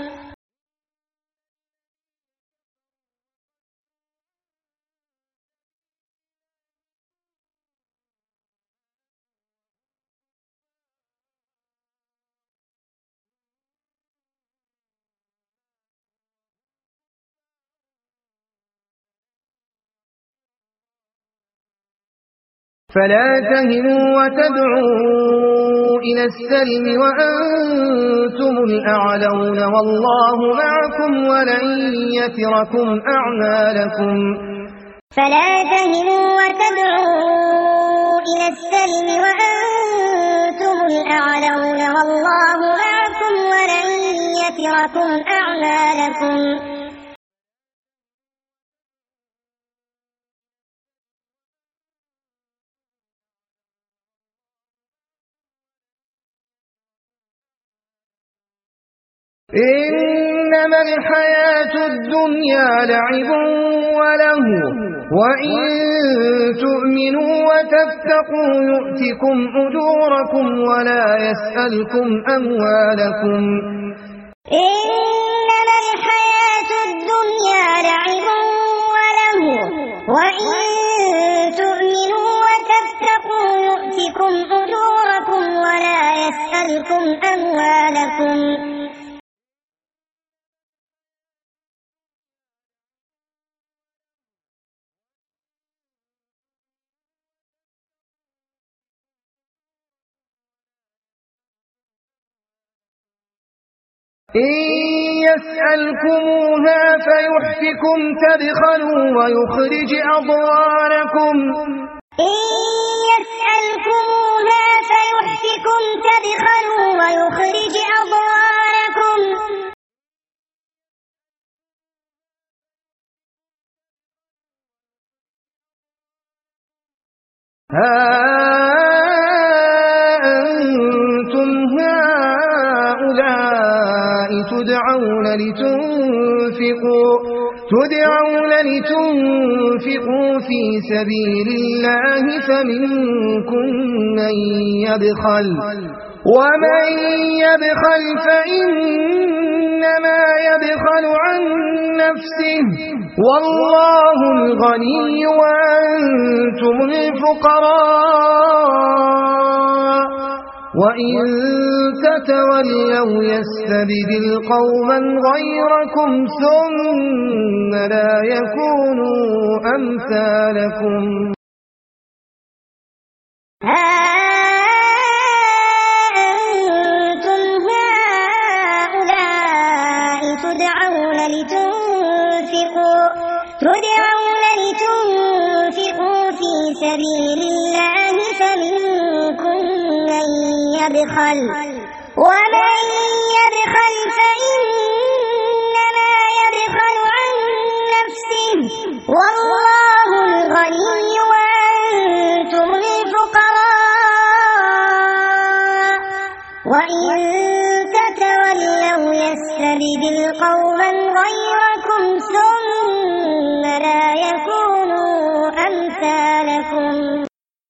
فلا تهنوا وتدعوا إلى السلم وأنتم الأعلون والله معكم ولن يتركم أعمالكم فلا تهنوا وتدعوا إلى السلم وأنتم الأعلون والله معكم ولن يتركم أعمالكم إنما الحياة الدنيا لعب وله وإن تؤمنوا وتتقوا يؤتكم أجوركم ولا يسألكم أموالكم إنما الحياة الدنيا لعب وله وإن تؤمنوا وتتقوا يؤتكم أجوركم ولا يسألكم أموالكم إن يسألكموها فيحفكم تبخلوا ويخرج أضغانكم إن يسألكموها فيحفكم تبخلوا ويخرج أضغانكم ها أنتم هؤلاء تدعون لتنفقوا تدعون لتنفقوا في سبيل الله فمنكم من يبخل ومن يبخل فإنما يبخل عن نفسه والله الغني وأنتم الفقراء وإن تتولوا يستبدل قوما غيركم ثم لا يكونوا أمثالكم ها أنتم هؤلاء تدعون لتنفقوا تدعون لتنفقوا في سبيل الله فمنكم من يبخل ومن يبخل فإنما يبخل عن نفسه والله الغني وأنتم الفقراء وإن تتولوا يستبدل قوما غيركم ثم لا يكونوا أمثالكم.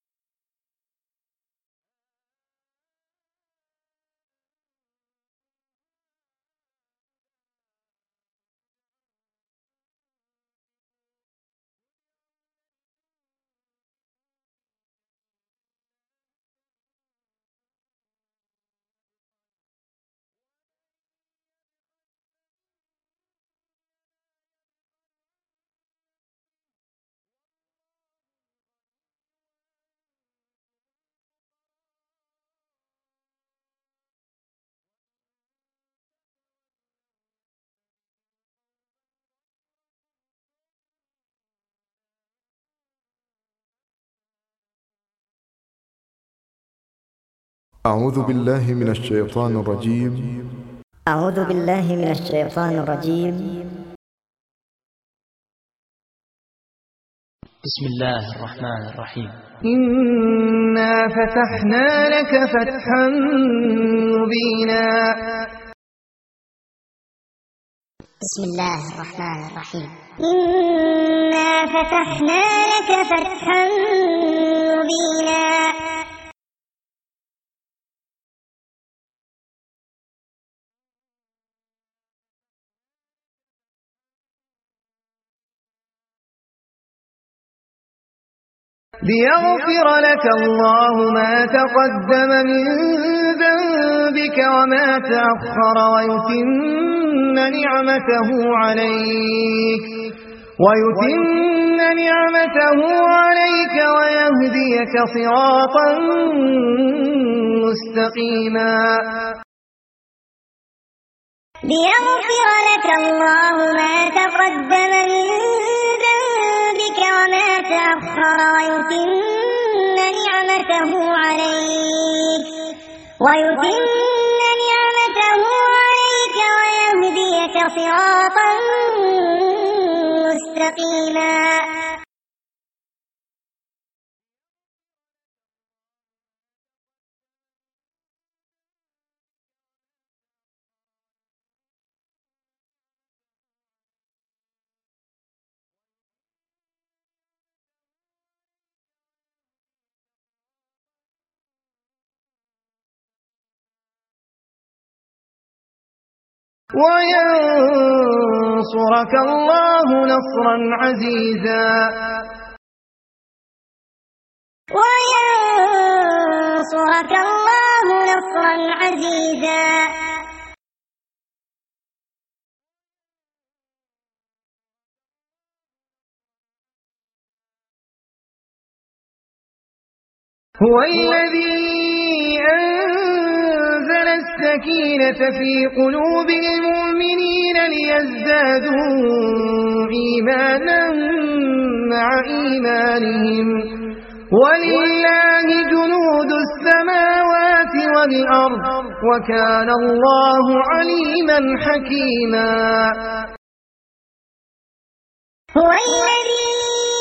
أعوذ بالله من الشيطان الرجيم. أعوذ بالله من الشيطان الرجيم. بسم الله الرحمن الرحيم. إنا فتحنا لك فتحا مبينا. بسم الله الرحمن الرحيم. إنا فتحنا لك فتحا مبينا. ليغفر لك الله ما تقدم من ذنبك وما تأخر ويتم نعمته عليك ويتم نعمته عليك ويهديك صراطا مستقيما. ليغفر لك الله ما تقدم من ذنبك وما تأخر ويتم نعمته عليك ويتم نعمته عليك ويهديك صراطا مستقيما. وينصرك الله نصرا عزيزا. وينصرك الله نصرا عزيزا. هو الذي أنزل السكينة في قلوب المؤمنين ليزدادوا إيمانا مع إيمانهم ولله جنود السماوات والأرض وكان الله عليما حكيما. هو الذي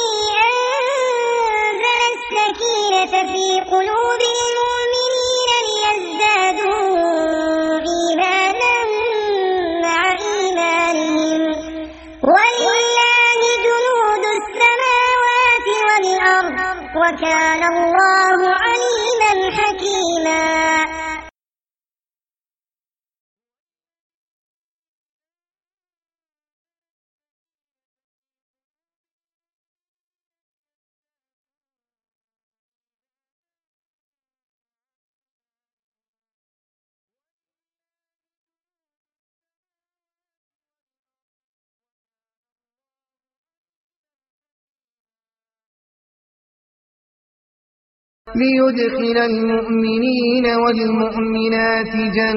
أنزل السكينة في قلوب المؤمنين ليزدادوا إيمانا مع إيمانهم ولله جنود السماوات والأرض وكان الله عليما حكيما. ليدخل المؤمنين والمؤمنات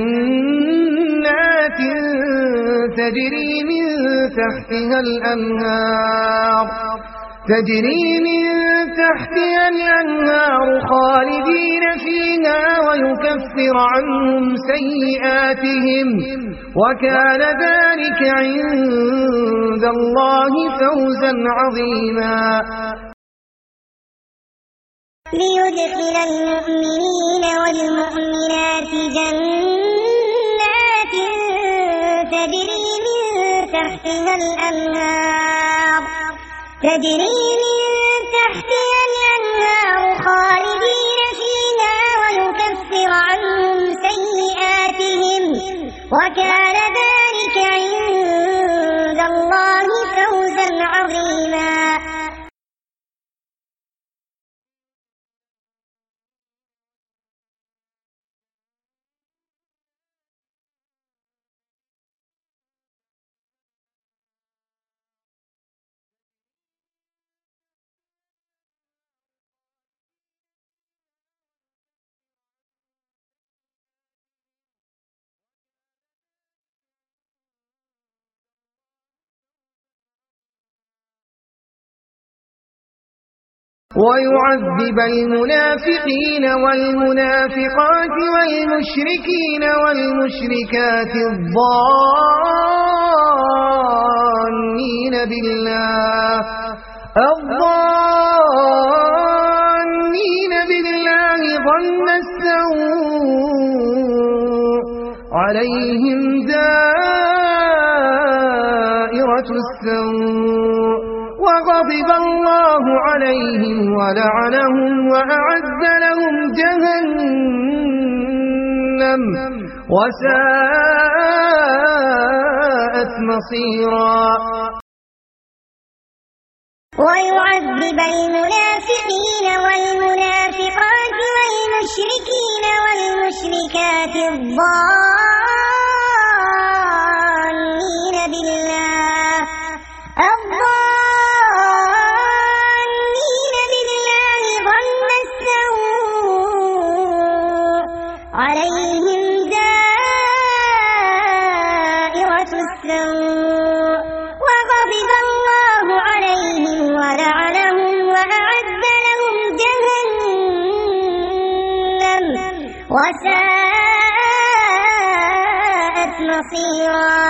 جنات تجري من تحتها الأنهار تجري من تحتها الأنهار خالدين فيها ويكفر عنهم سيئاتهم وكان ذلك عند الله فوزا عظيما. ليدخل المؤمنين والمؤمنات جنات تجري من تحتها الأنهار تجري من تحتها الأنهار خالدين فيها ويكفر عنهم سيئاتهم وكان ذلك عند الله فوزا عظيما. ويعذب المنافقين والمنافقات والمشركين والمشركات الظانين بالله الظانين بالله ظن السوء عليهم دائرة السوء وغضب الله عليهم ولعنهم وأعد لهم جهنم وساءت مصيرا. ويعذب المنافقين والمنافقات والمشركين والمشركات الظانين بالله الظانين بالله ظن السوء عليهم دائرة السوء وغضب الله عليهم ولعنهم وأعد لهم جهنم وساءت مصيرا.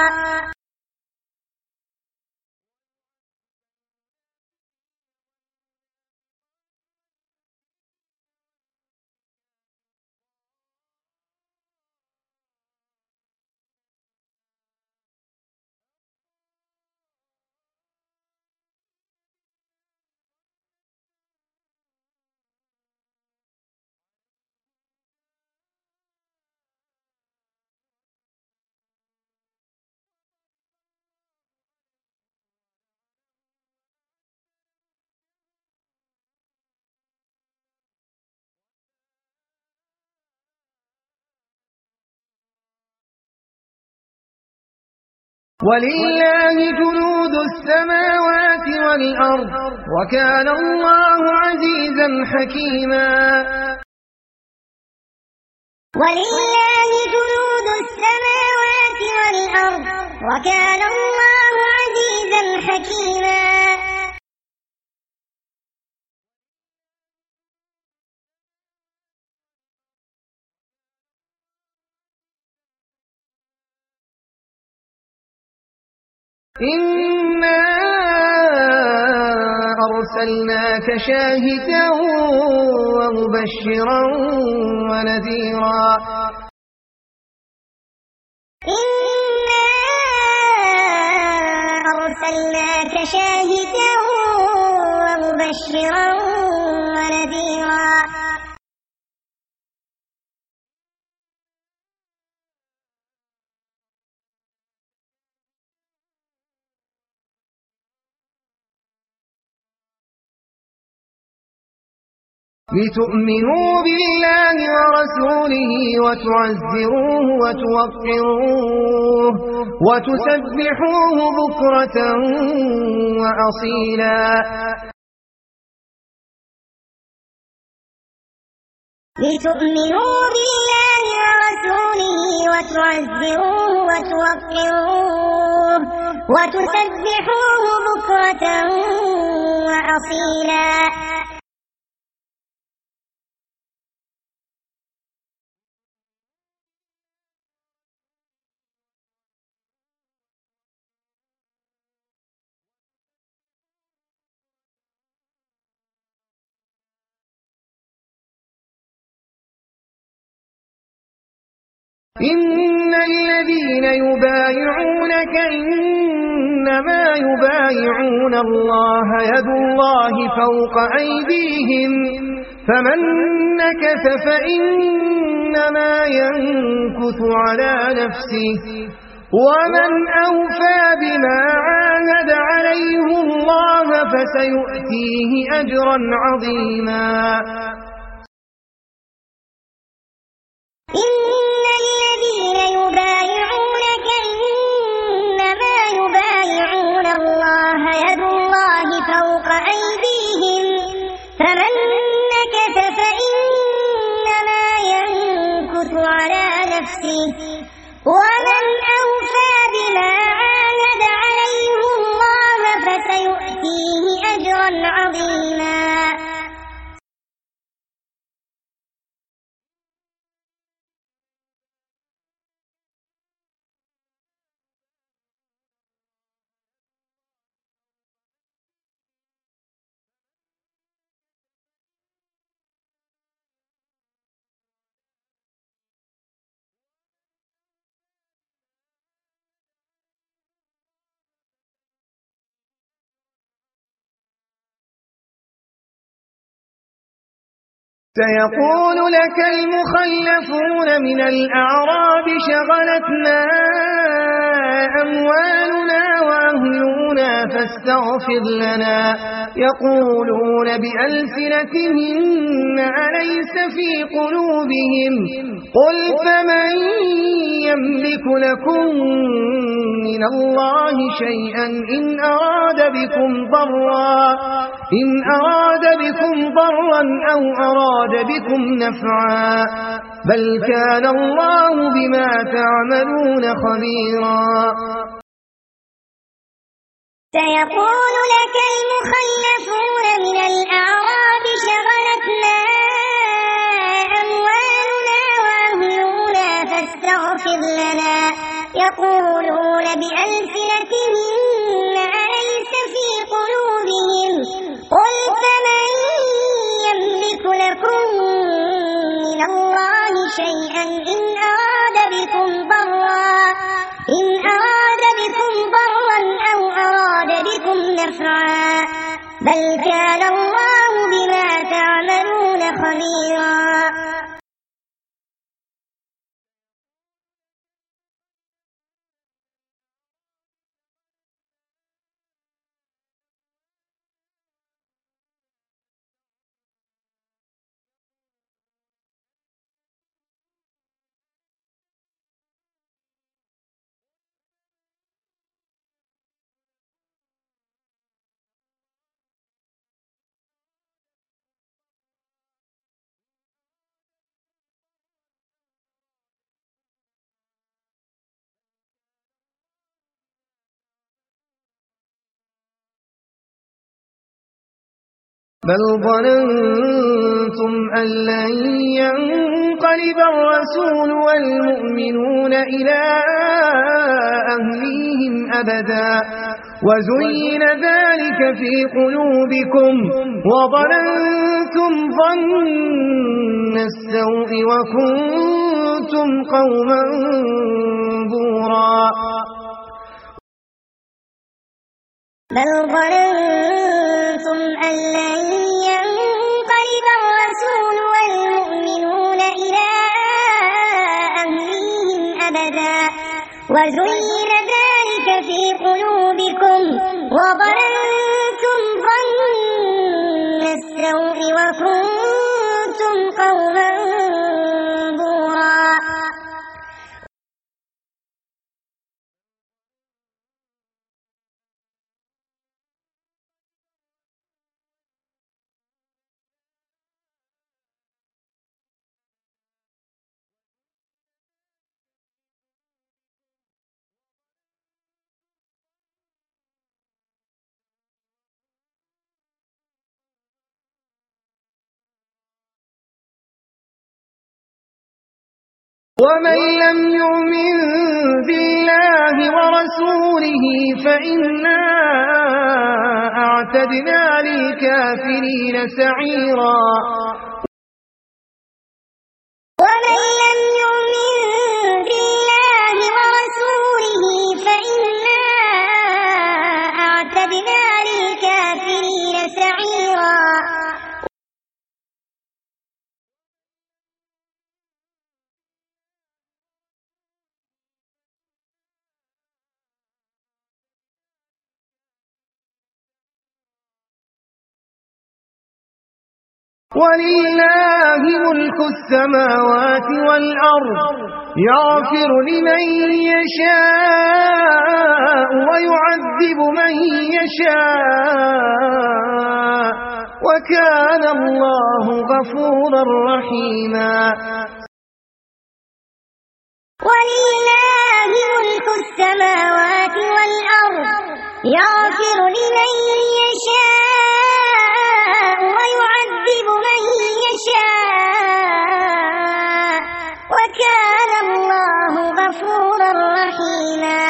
ولله جنود السماوات والأرض وكان الله عزيزا حكيما. ولله جنود السماوات والأرض وكان الله عزيزا حكيما. إنا أرسلناك شاهدا ومبشرا ونذيرا. إنا أرسلناك شاهدا ومبشرا ونذيرا. لتؤمنوا بالله ورسوله وتعزروه وتوقروه وتسبحوه بكرة وأصيلا. لتؤمنوا بالله ورسوله وتعزروه وتوقروه وتسبحوه بكرة وأصيلا. إن الذين يبايعونك إنما إنما يبايعون الله يد الله فوق أيديهم فمن نكث فإنما ينكث على نفسه ومن أوفى بما عاهد عليه الله فسيؤتيه أجرا عظيما. إن الذين يبايعونك إنما يبايعون الله يد الله فوق أيديهم فمن نكث فإنما ينكث على نفسه ومن أوفى بما عاهد عليه الله فسيؤتيه أجرا عظيما. سيقول لك المخلفون من الأعراب شغلتنا أموالنا وأهلنا فاستغفر لنا يقولون بألسنتهم أليس في قلوبهم قل فمن يملك لكم من الله شيئا إن أراد بكم ضرا إن أراد بكم ضرا أو أراد بكم نفعا بل كان الله بما تعملون خبيرا. سيقول لك المخلفون من الأعراب شغلتنا أموالنا وأهلنا فاستغفر لنا يقولون بألسنتهم أليس في قلوبهم قل فمن يملك لكم من الله شيئا إن أراد بكم ضرا إن أراد بكم ضرا أو أراد بكم نفعا بل كان الله بما تعملون خبيرا. بل ظننتم أن لن ينقلب الرسول والمؤمنون إلى أهليهم أبدا وزين ذلك في قلوبكم وظننتم ظن السوء وكنتم قوما بورا. بل ظننتم أن لن ينقلب الرسول والمؤمنون إلى أهليهم أبدا وزين ذلك في قلوبكم وظننتم ظن السوء وكنتم قوما بورا. ومن لم يؤمن بالله ورسوله فإنا أعتدنا للكافرين سعيرا. ومن لم يؤمن بالله ورسوله فإنا ولله ملك السماوات والأرض يغفر لمن يشاء ويعذب من يشاء وكان الله غفورا رحيما. ولله ملك السماوات والأرض يغفر لمن يشاء ويعذب من يشاء وكان الله غفورا رحيما.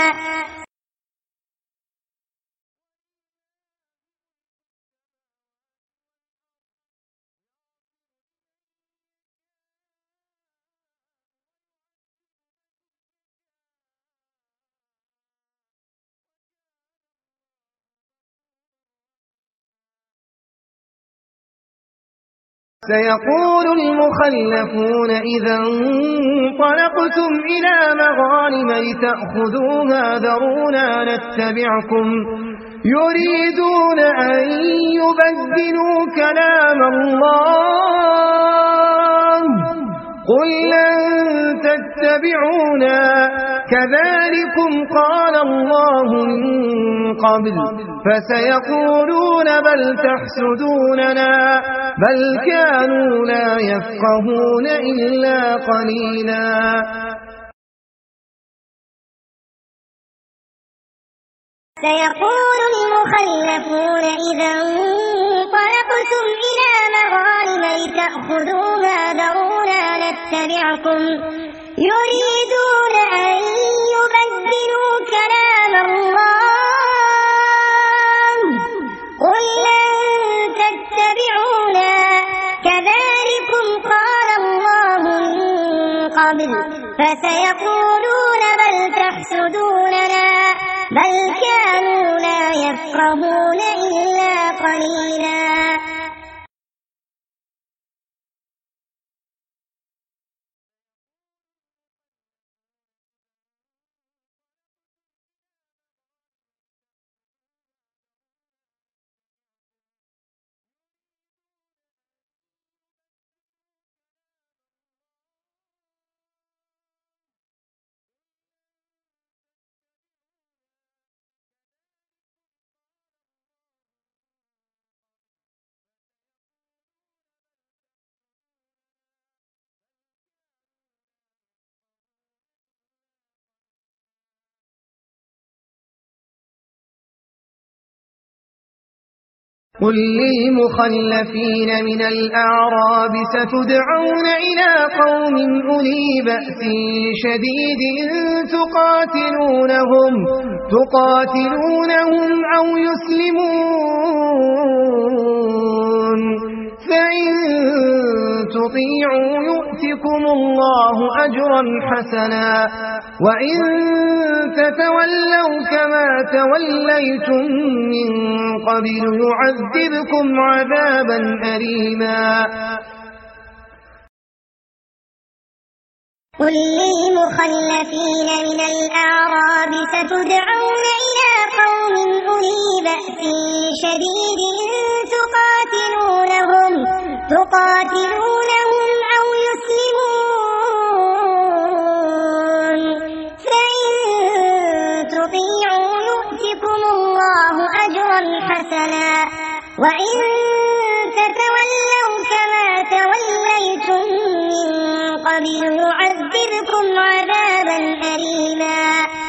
سيقول المخلفون إذا انطلقتم إلى مغانم لتأخذوها ذرونا نتبعكم يريدون أن يبدلوا كلام الله قل لن تتبعونا كذلكم قال الله من قبل فسيقولون بل تحسدوننا بل كانوا لا يفقهون إلا قليلا. سيقول المخلفون إذا انطلقتم إلى مغانم لتأخذوها ذرونا نتبعكم يريدون أن يبدلوا كلام الله قل لن تتبعونا كذلكم قال الله من قبل فسيقولون بل تحسدوننا بل كانوا لا يفقهون إلا قليلا. قل للمخلفين من الأعراب ستدعون إلى قوم أولي بأس شديد تقاتلونهم تقاتلونهم أو يسلمون فإن تطيعوا يؤتكم الله أجرا حسنا وإن تتولوا كما توليتم من قبل يعذبكم عذابا أليما. قل للمخلفين من الأعراب ستدعون إلى قوم أولي بأس شديد تقاتلونهم تقاتلونهم أو يسلمون فإن تطيعوا يؤتكم الله أجرا حسنا وإن تتولوا كما توليتم من قبل يعذبكم عذابا أليما.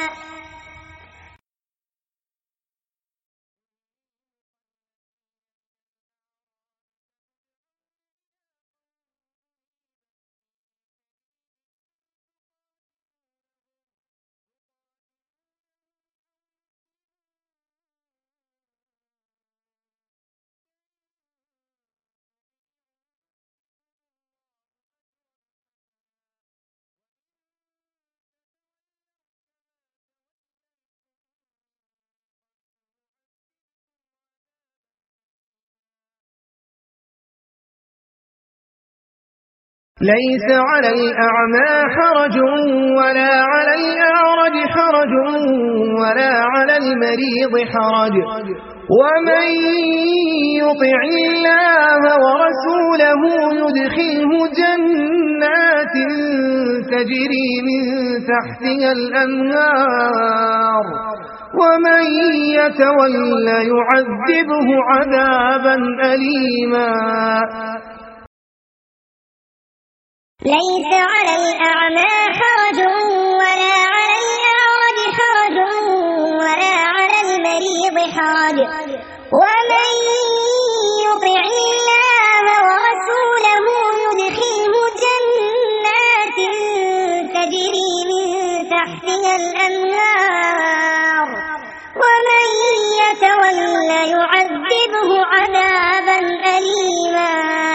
ليس على الأعمى حرج ولا على الأعرج حرج ولا على المريض حرج ومن يطع الله ورسوله يدخله جنات تجري من تحتها الأنهار ومن يتول يعذبه عذابا أليما. ليس على الأعمى حرج ولا على الأعرج حرج ولا على المريض حرج ومن يطع الله ورسوله يدخله جنات تجري من تحتها الأنهار ومن يتول يعذبه عذابا أليما.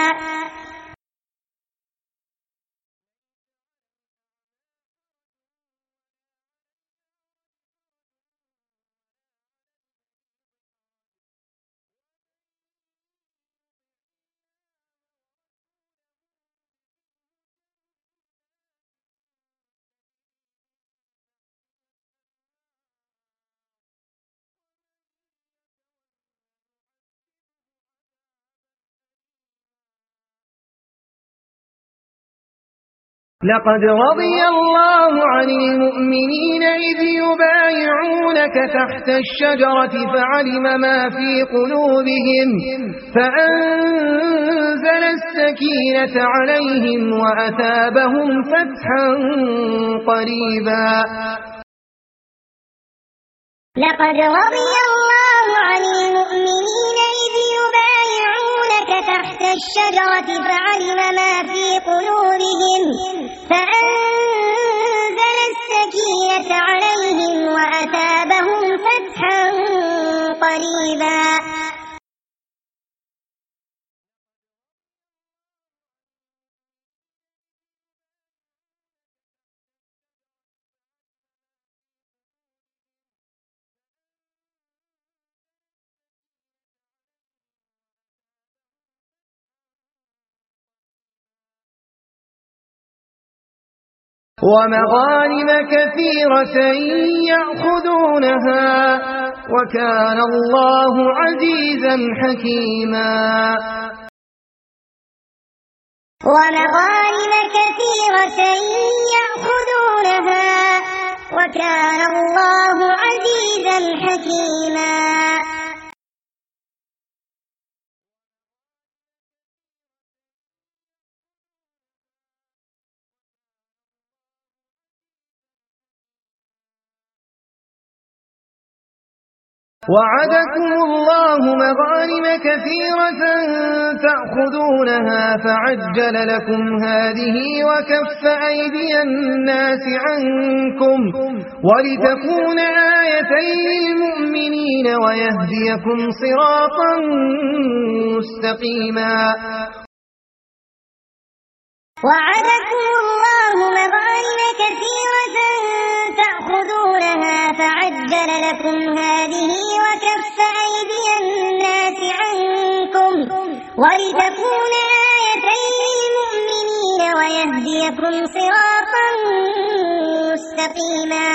لقد رضي الله عن المؤمنين إذ يبايعونك تحت الشجرة فعلم ما في قلوبهم فأنزل السكينة عليهم وأثابهم فتحا قريبا. لقد رضي الله عن المؤمنين إذ يبايعونك تحت الشجرة فعلم ما في قلوبهم فأنزل السكينة عليهم وأثابهم فتحا قريبا. ومغانم كثيرة يأخذونها وكان الله عزيزا حكيما. ومغانم كثيرة يأخذونها وكان الله عزيزا حكيما. وعدكم الله مغانم كثيرة تأخذونها فعجل لكم هذه وكف أيدي الناس عنكم ولتكون آية للمؤمنين ويهديكم صراطا مستقيما. وعدكم الله مغانم كثيرة تأخذونها فعجل لكم هذه وكف أيدي الناس عنكم ولتكون آية للمؤمنين ويهديكم صراطا مستقيما.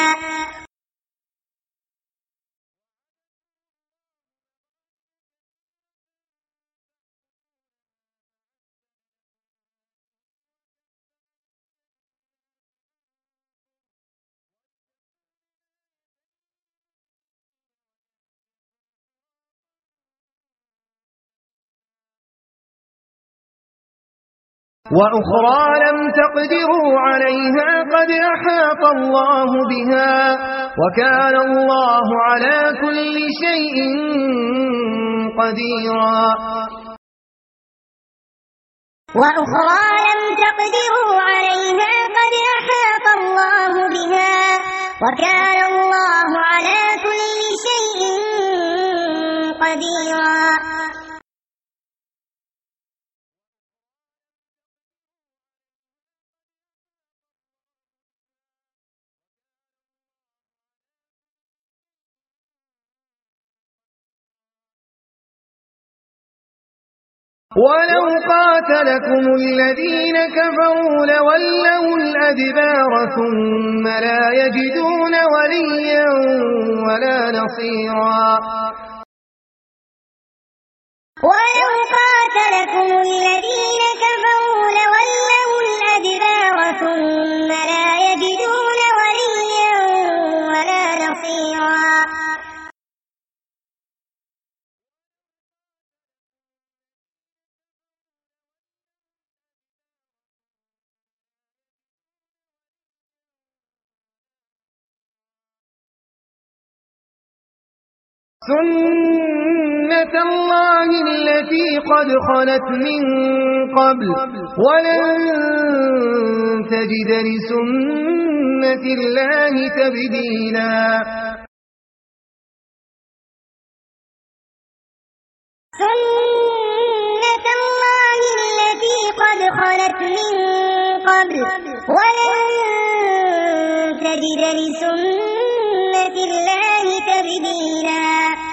وأخرى لم تقدروا عليها قد أحاط الله بها وكان الله على كل شيء قديرا. وأخرى لم تقدروا عليها قد أحاط الله بها وكان الله على كل شيء قديرا. ولو قاتلكم الذين كفروا لولوا الأدبار ثم لا يجدون وليا ولا نصيرا. ولو قاتلكم الذين كفروا لولوا الأدبار ثم لا يجدون وليا ولا نصيرا سنة الله التي قد خلت من قبل ولن تجد لسنة الله تبديلا سنة الله التي قد خلت من قبل ولن تجد لسنة الله تبديلا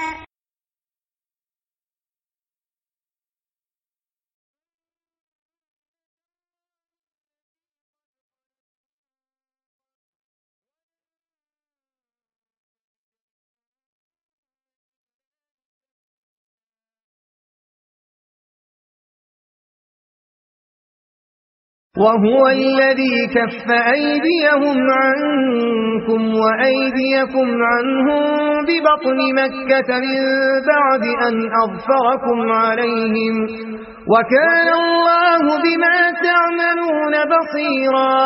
وهو الذي كف أيديهم عنكم وأيديكم عنهم ببطن مكة من بعد أن أظفركم عليهم وكان الله بما تعملون بصيرا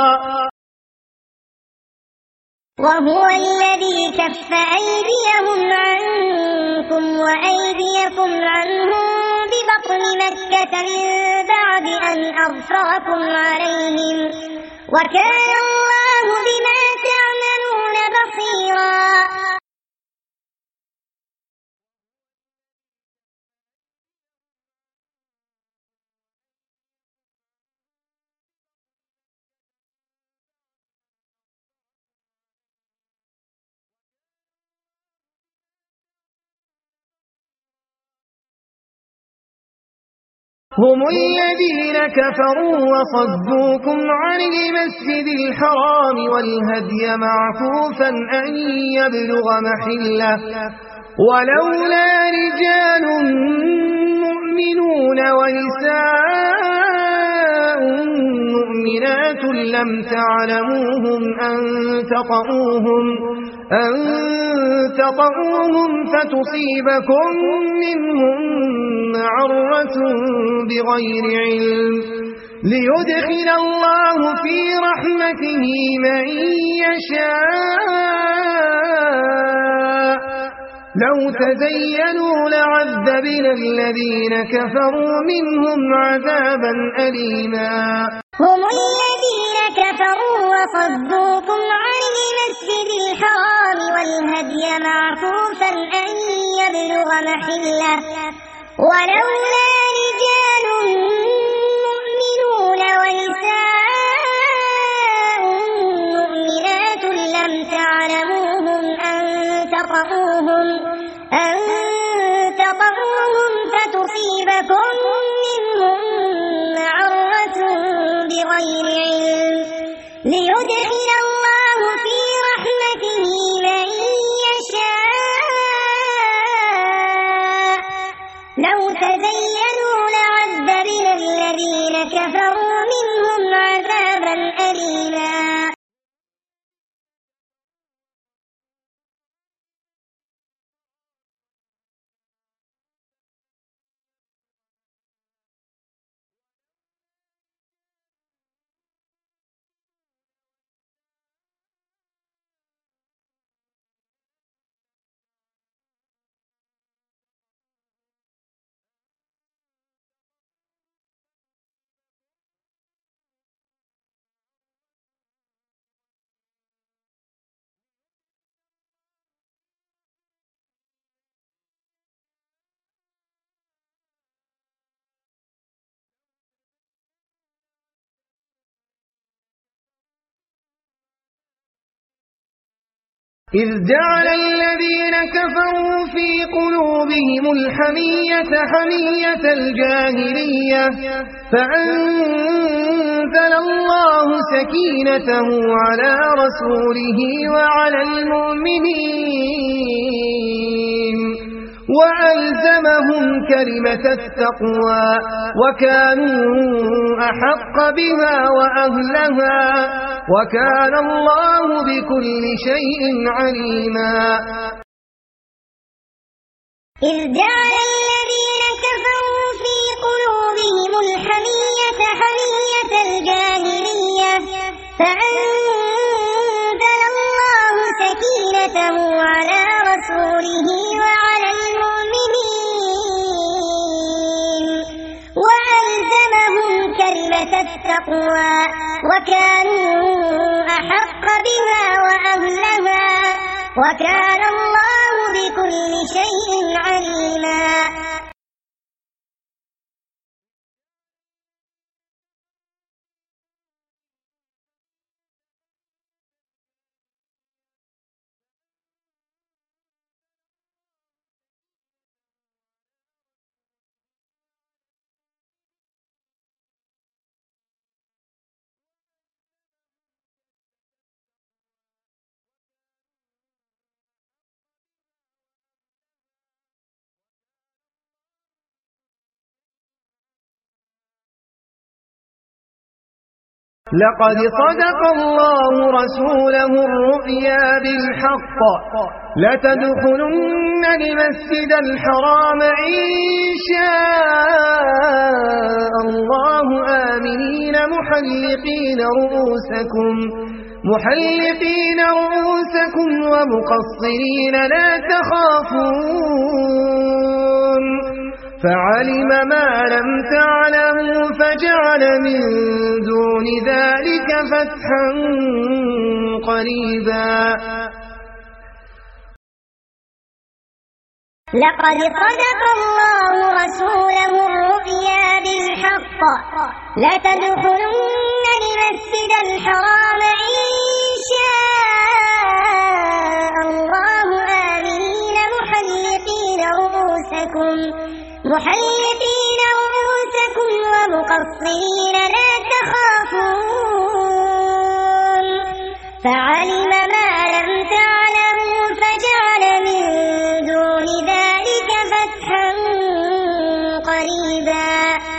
وهو الذي كف أيديهم عنكم وأيديكم عنهم ببطن مكة من بعد أن أظفركم عليهم وكان الله بما تعملون بصيرا هم الذين كفروا وصدوكم عن المسجد الحرام والهدي معكوفا أن يبلغ محله ولولا رجال مؤمنون ونساء مؤمنات لم تعلموهم أن تطؤوهم أن تطؤوهم فتصيبكم منهم معرة بغير علم ليدخل الله في رحمته من يشاء لو تزينوا لعذبنا الذين كفروا منهم عذابا أليما هم الذين كفروا وصدوكم عن المسجد الحرام والهدي معكوفا أن يبلغ محله ولولا رجال مؤمنون ونساء مؤمنات لم تعلموهم أن تطؤوهم أن تطؤوهم فتصيبكم منهم معرة بغير علم ليدخل الله في رحمته من يشاء لو تزينوا لعذبنا الذين كفروا منهم عذابا أليما إذ جعل الذين كفروا في قلوبهم الحمية حمية الجاهلية فأنزل الله سكينته على رسوله وعلى المؤمنين وألزمهم كلمة التقوى وكانوا أحق بها وأهلها وكان الله بكل شيء عليما. إذ جعل الذين كفروا في قلوبهم الحمية حمية الجاهلية فأنزل الله سكينته على رسوله وعلى المؤمنين وألزمهم كلمة التقوى وكانوا أحق بها وأهلها وكان الله بكل شيء عليما. لقد صدق الله رسوله الرؤيا بالحق لتدخلن المسجد الحرام إن شاء الله آمنين محلقين رؤوسكم محلقين رؤوسكم ومقصرين لا تخافون فعلم ما لم تعلموا فجعل من دون ذلك فتحا قريبا. لقد صدق الله رسوله الرؤيا بالحق لتدخلن المسجد الحرام إن شاء الله آمنين محلقين رؤوسكم محلقين رؤوسكم ومقصرين لا تخافون فعلم ما لم تعلموا فجعل من دون ذلك فتحا قريبا.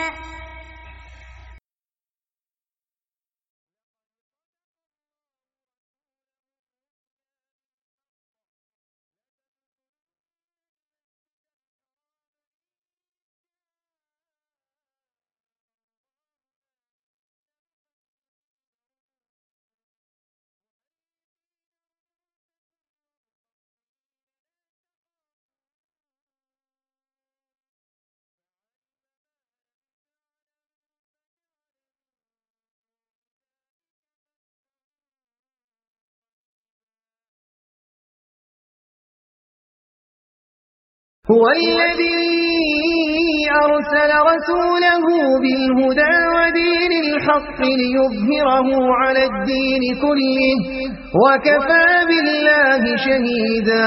هو الذي أرسل رسوله بالهدى ودين الحق ليظهره على الدين كله وكفى بالله شهيدا.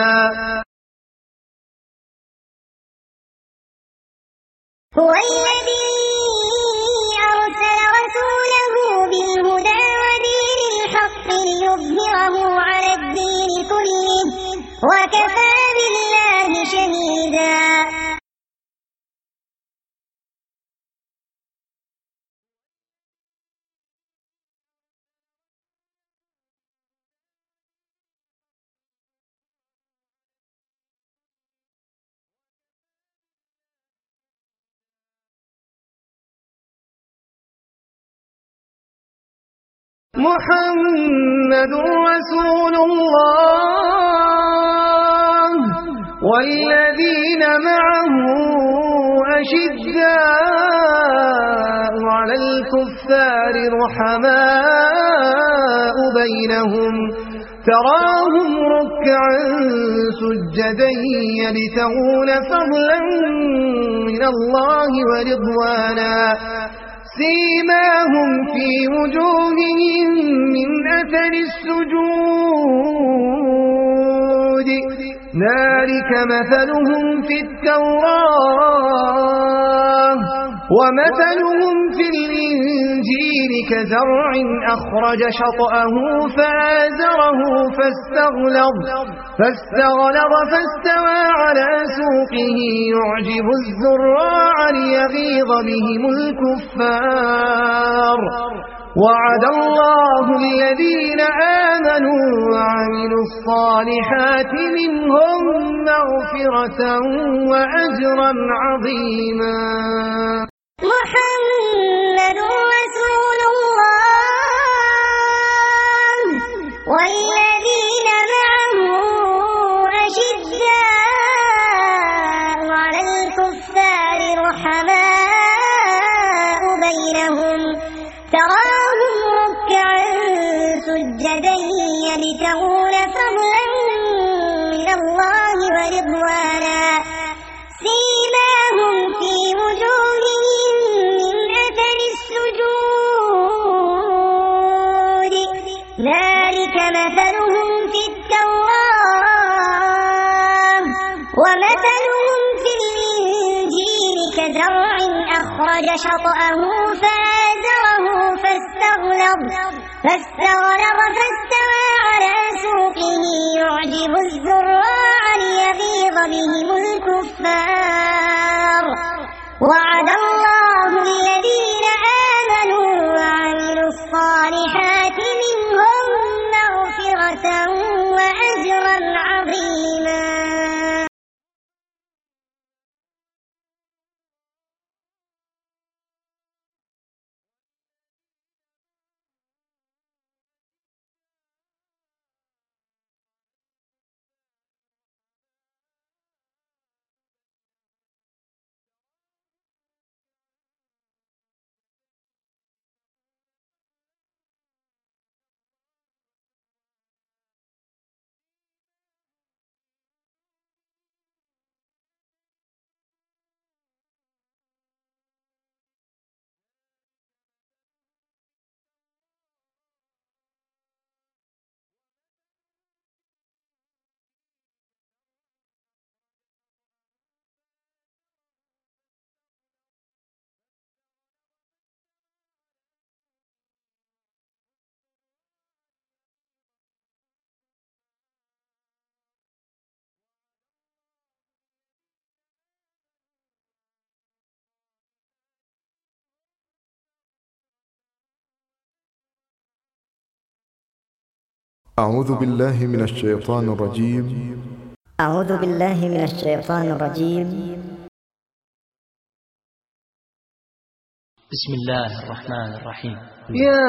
هو الذي أرسل رسوله بالهدى ودين الحق ليظهره على الدين كله وكفى بالله شهيدا. محمد رسول الله والذين معه أشداء على الكفار رحماء بينهم تراهم ركعا سجدا يبتغون فضلا من الله ورضوانا سيماهم في وجوههم من أثر السجود ذلك مثلهم في التوراة ومثلهم في الإنجيل كزرع أخرج شطأه فآزره فاستغلظ فاستغلظ فاستوى على سوقه يعجب الزراع ليغيظ بهم الكفار. وعد الله الذين آمنوا وعملوا الصالحات منهم مغفرة وأجرا عظيما. محمد رسول الله والذين معه أشداء على الكفار رحماء بينهم تراهم ركعا سجدا يبتغون فضلا من الله ورضوانا سيماهم في وجوههم من أثر السجود ذلك مثلهم في التوراة ومثلهم في الإنجيل كزرع أخرج شطأه فآزره فاستغلظ فاستغلظ فاستوى على سوقه يعجب الزراع ليغيظ بهم الكفار. وعد الله الذين آمنوا وعملوا الصالحات منهم مغفرة وأجرا عظيما. أعوذ بالله من الشيطان الرجيم. أعوذ بالله من الشيطان الرجيم. بسم الله الرحمن الرحيم. يا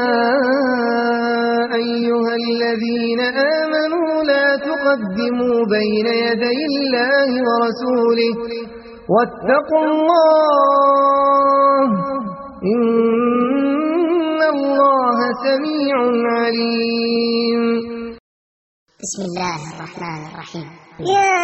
أيها الذين آمنوا لا تقدموا بين يدي الله ورسوله واتقوا الله إن الله سميع عليم. بسم الله الرحمن الرحيم. يا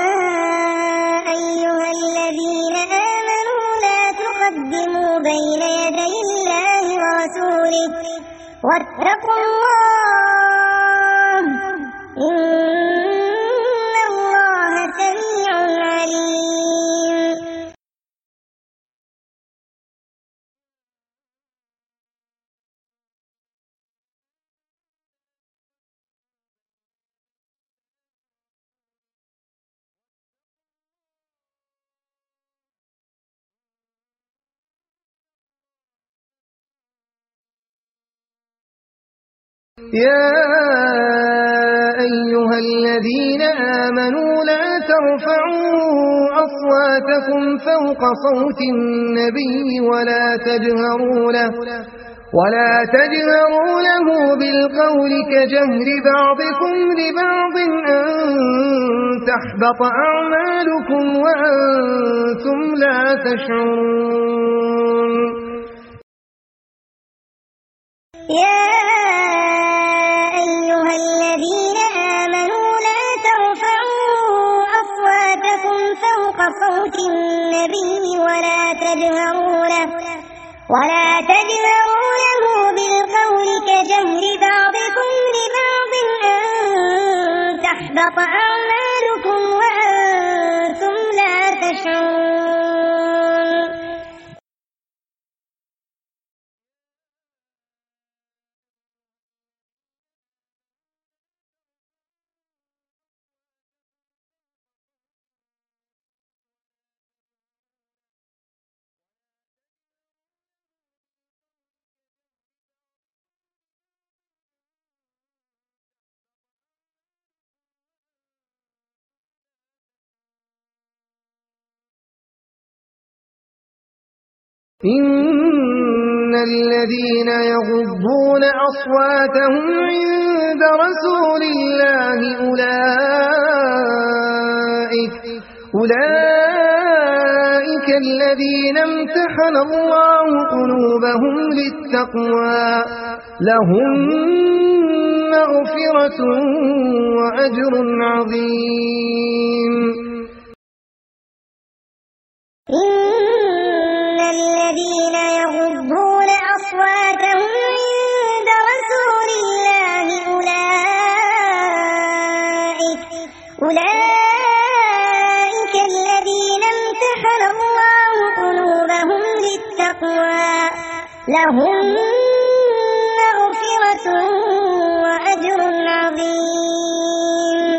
أيها الذين آمنوا لا تقدموا بين يدي الله ورسوله واتقوا الله إن الله سميع عليم. يا أيها الذين آمنوا لا ترفعوا أصواتكم فوق صوت النبي ولا تجهروا له ولا تجهروا له بالقول كجهر بعضكم لبعض أن تحبط أعمالكم وأنتم لا تشعرون. يا أيها الذين آمنوا لا ترفعوا أصواتكم فوق صوت النبي ولا تجهروا له ولا تجهروا له بالقول كجهر بعضكم لبعض أن تحبط أعمالكم وأنتم لا تشعرون. إن الذين يغضون أصواتهم عند رسول الله أولئك, أولئك الذين امتحن الله قلوبهم للتقوى لهم مغفرة وأجر عظيم. إن الذين يغضون أصواتهم عند رسول الله أولئك, أولئك الذين امتحن الله قلوبهم للتقوى لهم مغفرة وأجر عظيم.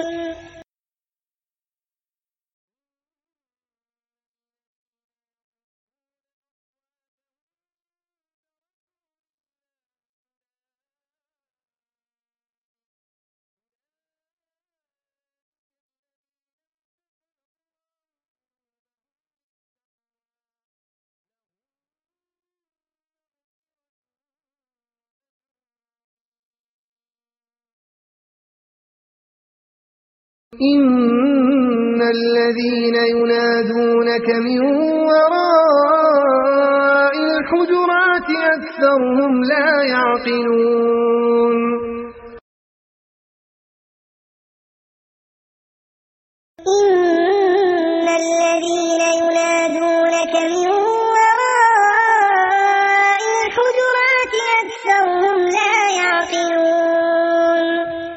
إن الذين ينادونك من وراء الحجرات أكثرهم لا يعقلون. إن الذين ينادونك من وراء الحجرات أكثرهم لا يعقلون.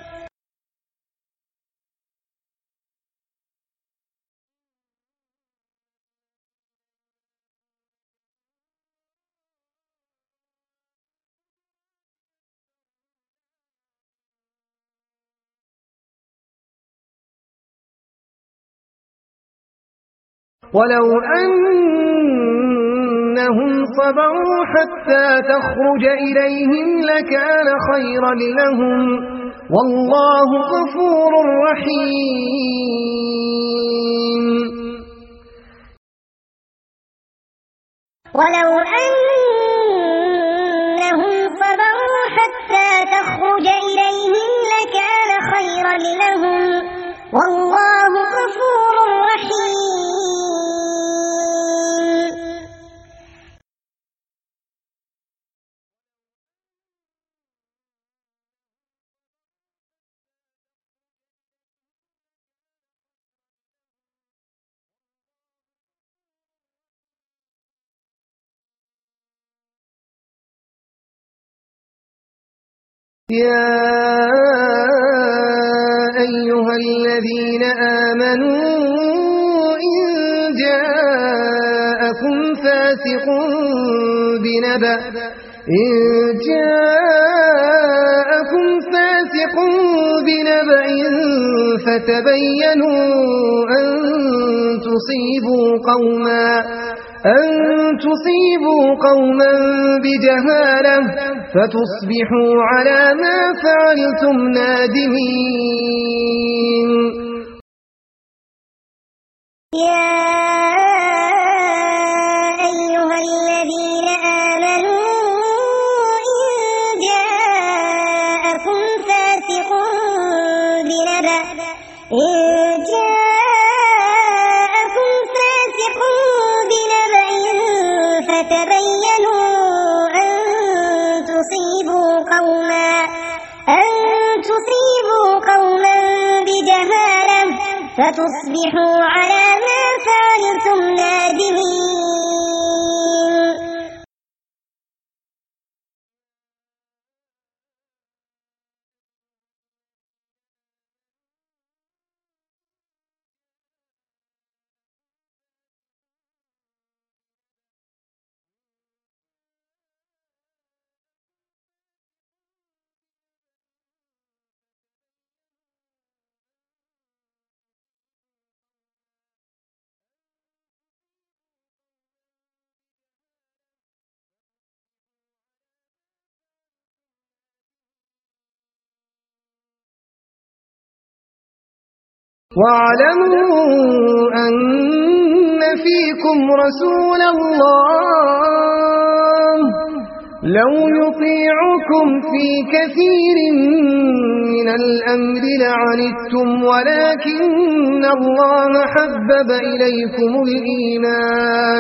ولو أنهم صبروا حتى تخرج إليهم لكان خيرا لهم والله غفور رحيم. ولو أنهم صبروا حتى تخرج إليهم لكان خيرا لهم والله غفور رحيم. يا أيها الذين آمنوا إن جاءكم فاسق بنبأ إن جاءكم فاسق بنبأ فتبينوا أن تصيبوا قوما أن تصيبوا قوما بجهالة فتصبحوا على ما فعلتم نادمين. يا أيها الذين آمنوا إن جاءكم فاسق بنبأ إن جاءكم فاسق بنبأ فتبينوا أن تصيبوا قوما أن تصيبوا قوما بجهالة فتصبحوا على ما فعلتم نادمين. واعلموا أن فيكم رسول الله لو يطيعكم في كثير من الأمر لعنتم ولكن الله حبب إليكم الإيمان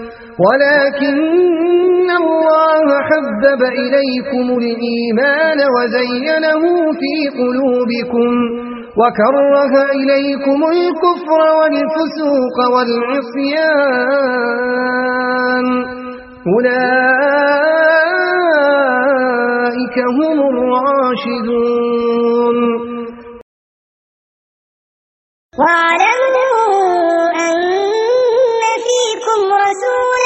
ولكن الله حبب إليكم الإيمان وزينه في قلوبكم وكره إليكم الكفر والفسوق والعصيان أولئك هم الراشدون. واعلموا أن فيكم رسول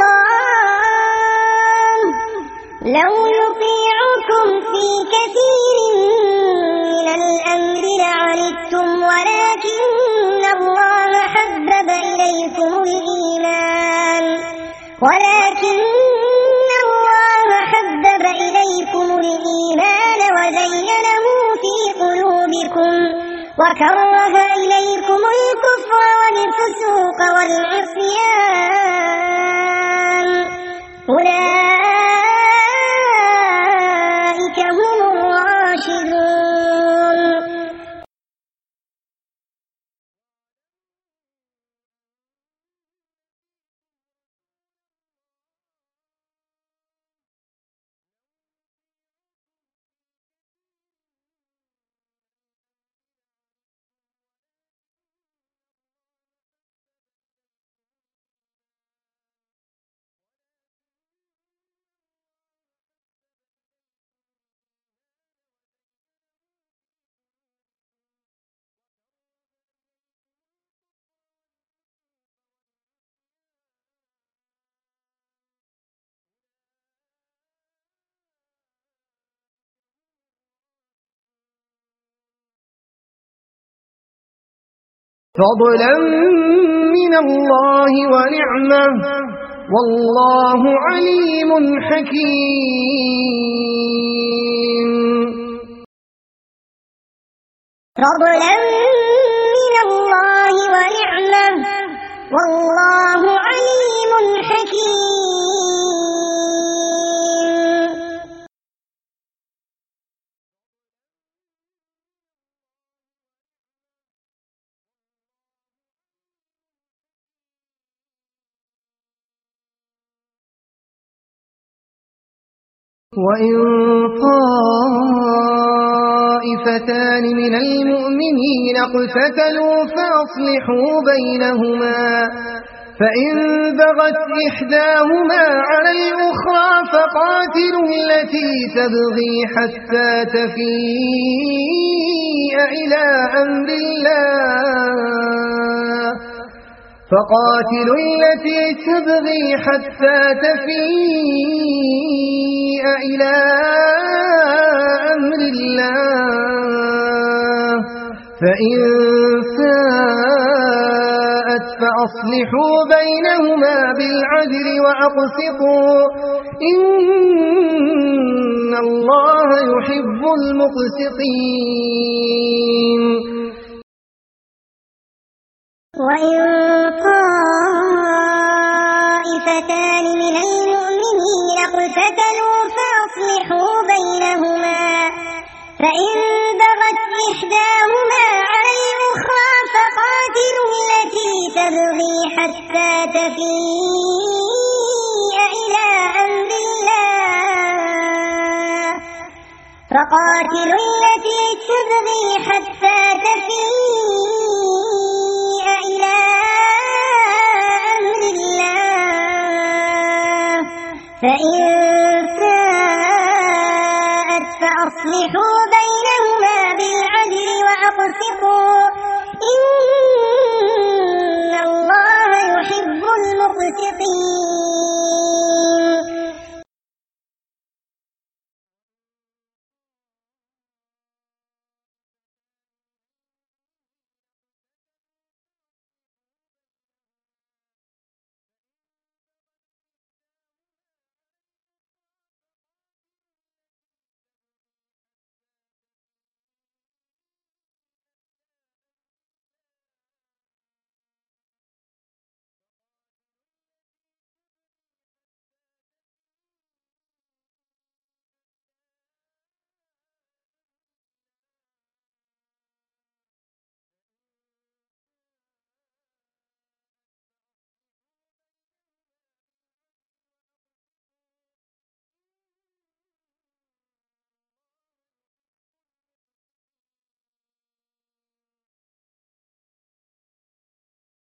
الله لو يطيعكم في كثير من الأمر لعنتم ولكن الله حبب إليكم الإيمان ولكن الله حبب إليكم الإيمان وزينه في قلوبكم وكره إليكم الكفر والفسوق والعصيان أولئك هم الراشدون. فضلا من الله ونعمة والله عليم حكيم. فضلا من الله ونعمة والله عليم حكيم. وإن طائفتان من المؤمنين اقتتلوا فأصلحوا بينهما فإن بغت إحداهما على الأخرى فقاتلوا التي تبغي حتى تفيء إلى أمر الله فقاتلوا التي تبغي حتى تفيء إلى أمر الله فإن فاءت فأصلحوا بينهما بالعدل وأقسطوا إن الله يحب المقسطين. وإن طائفتان من المؤمنين اقتتلوا فأصلحوا بينهما فإن بغت إحداهما على الأخرى فقاتلوا التي تبغي حتى تفيء إلى أمر الله فقاتلوا التي تبغي حتى تفيء إلى أمر الله فإن فاءت فأصلحوا بينهما بالعدل وأقسطوا إن الله يحب المقسطين.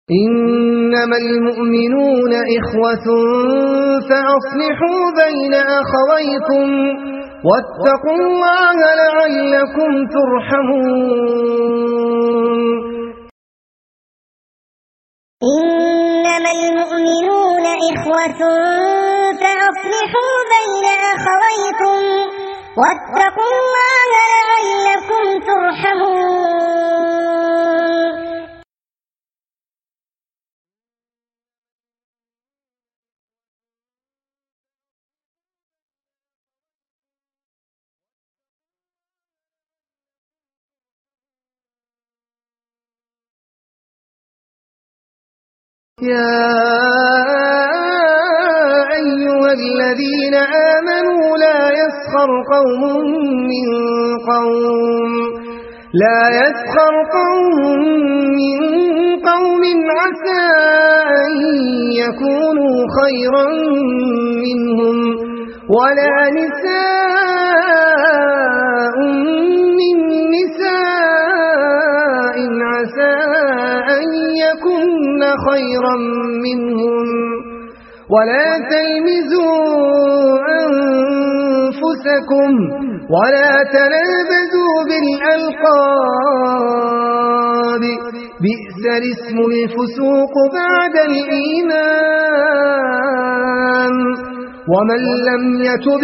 إنما المؤمنون إخوة فأصلحوا بين أخويكم واتقوا الله لعلكم ترحمون إنما المؤمنون إخوة فأصلحوا بين أخويكم واتقوا الله لعلكم ترحمون يا أيها الذين آمنوا لا يسخر قوم من قوم لا يسخر قوم من قوم عسى أن يكونوا خيرا منهم ولا نساء من نساء عسى أن يكن خيرا منهم ولا تلمزوا أنفسكم ولا تنابزوا بالألقاب بئس الاسم الفسوق بعد الإيمان ومن لم يتب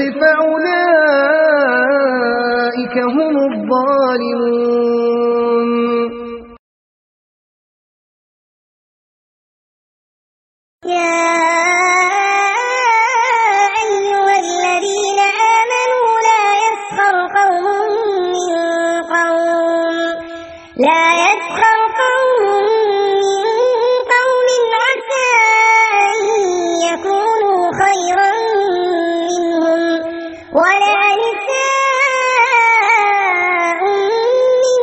فأولئك هم الظالمون يا أيها الذين آمنوا لا يسخر قوم من قوم لا يسخر قوم من قوم عسى أن يكونوا خيرا منهم ولا نساء من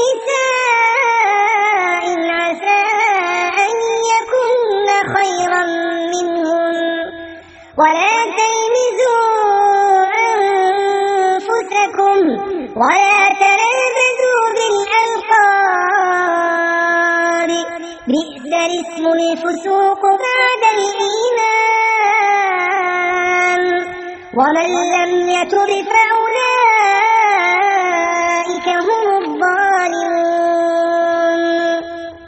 نساء عسى أن يكن خيرا منهم ولا تلمزوا أنفسكم ولا تنابزوا بالألقاب بئس الاسم الفسوق بعد الإيمان ومن لم يتب فأولئك هم الظالمون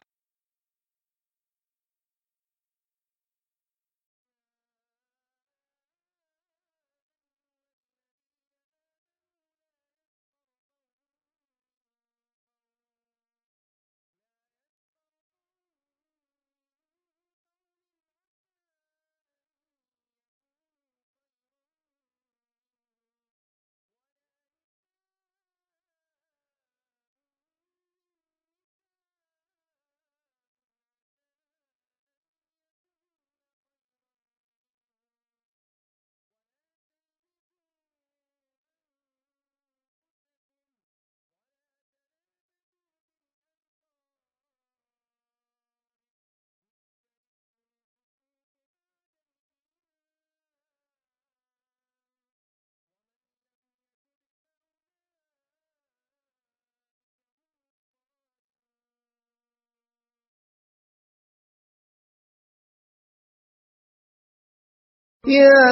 يا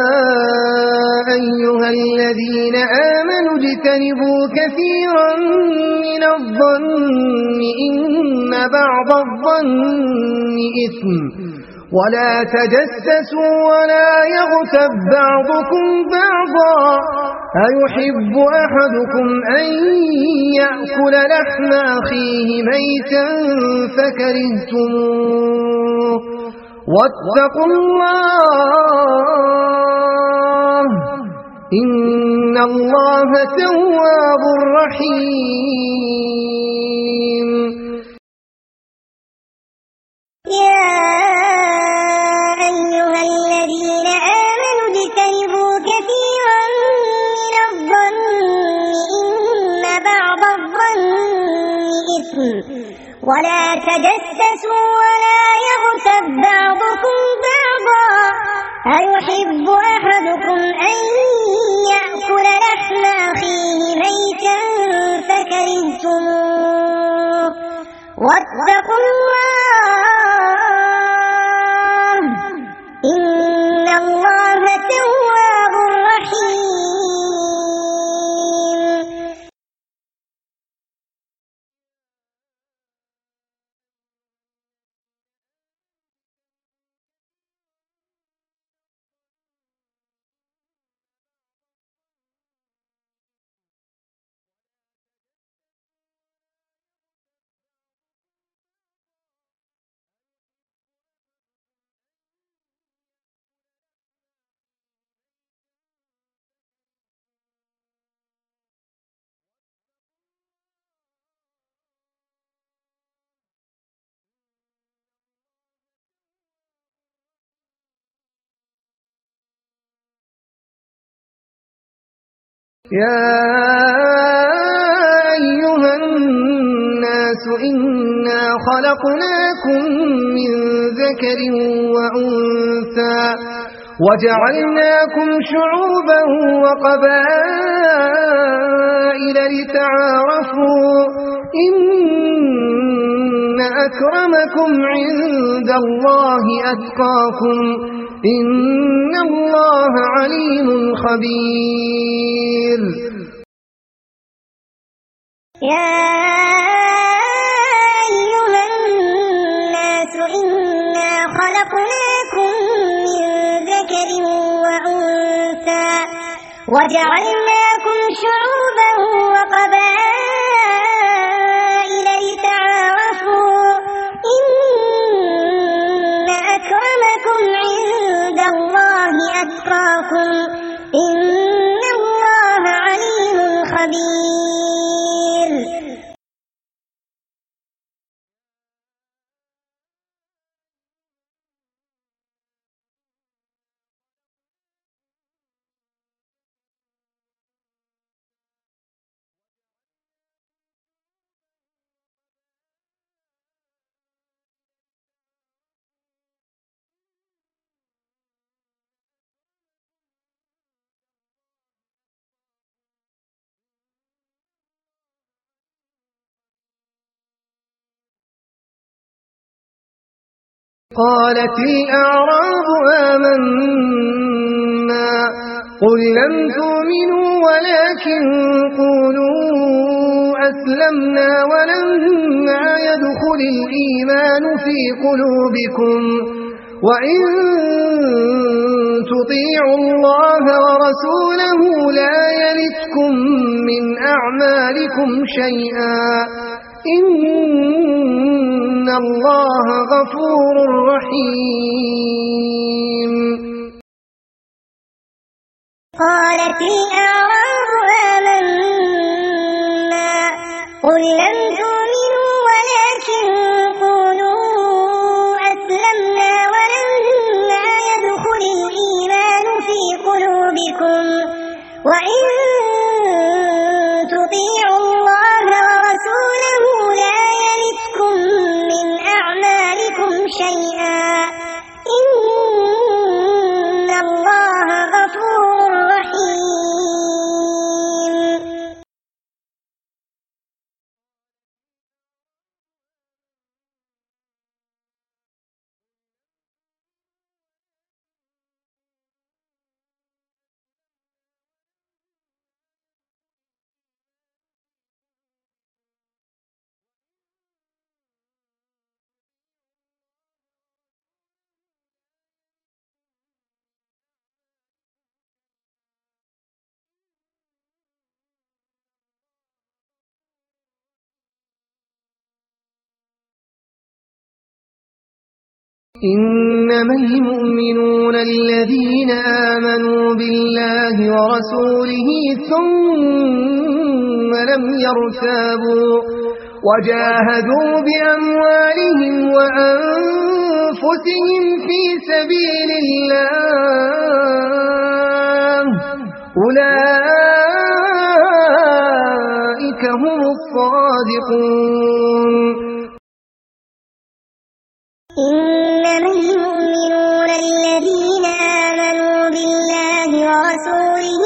أيها الذين آمنوا اجتنبوا كثيرا من الظن إن بعض الظن إثم ولا تجسسوا ولا يغتب بعضكم بعضا أيحب أحدكم أن يأكل لحم أخيه ميتا فكرهتموه واتقوا الله إن الله تواب رحيم يا أيها الذين آمنوا اجتنبوا كثيرا من الظن إن بعض الظن إثم ولا تجسسوا ولا يغتب بعضكم بعضا أيحب أحدكم أن يأكل لحم أخيه ميتا فكرهتموه واتقوا الله إن الله تواب رحيم. يا أيها الناس إنا خلقناكم من ذكر وأنثى وجعلناكم شعوبا وقبائل لتعارفوا إن أكرمكم عند الله أتقاكم إن الله عليم خبير. يا أيها الناس إنا خلقناكم من ذكر وأنثى وجعلناكم شعوبا وقبائل لتعارفوا إن أكرمكم عند الله أتقاكم إن الله عليم خبير. قالت الأعراب آمنا قل لم تؤمنوا ولكن قولوا أسلمنا ولما يدخل الإيمان في قلوبكم وإن تطيعوا الله ورسوله لا يلتكم من أعمالكم شيئا إن الله غفور رحيم. قالت الأعراب آمنا قل لم تؤمنوا ولكن قولوا أسلمنا ولما يدخل الإيمان في قلوبكم وإن تطيعوا الله ورسوله لا يلتكم من أعمالكم شيئا إن الله غفور رحيم. إنما المؤمنون الذين آمنوا بالله ورسوله ثم لم يرتابوا وجاهدوا بأموالهم وأنفسهم في سبيل الله أولئك هم الصادقون. إنما المؤمنون الذين آمنوا بالله ورسوله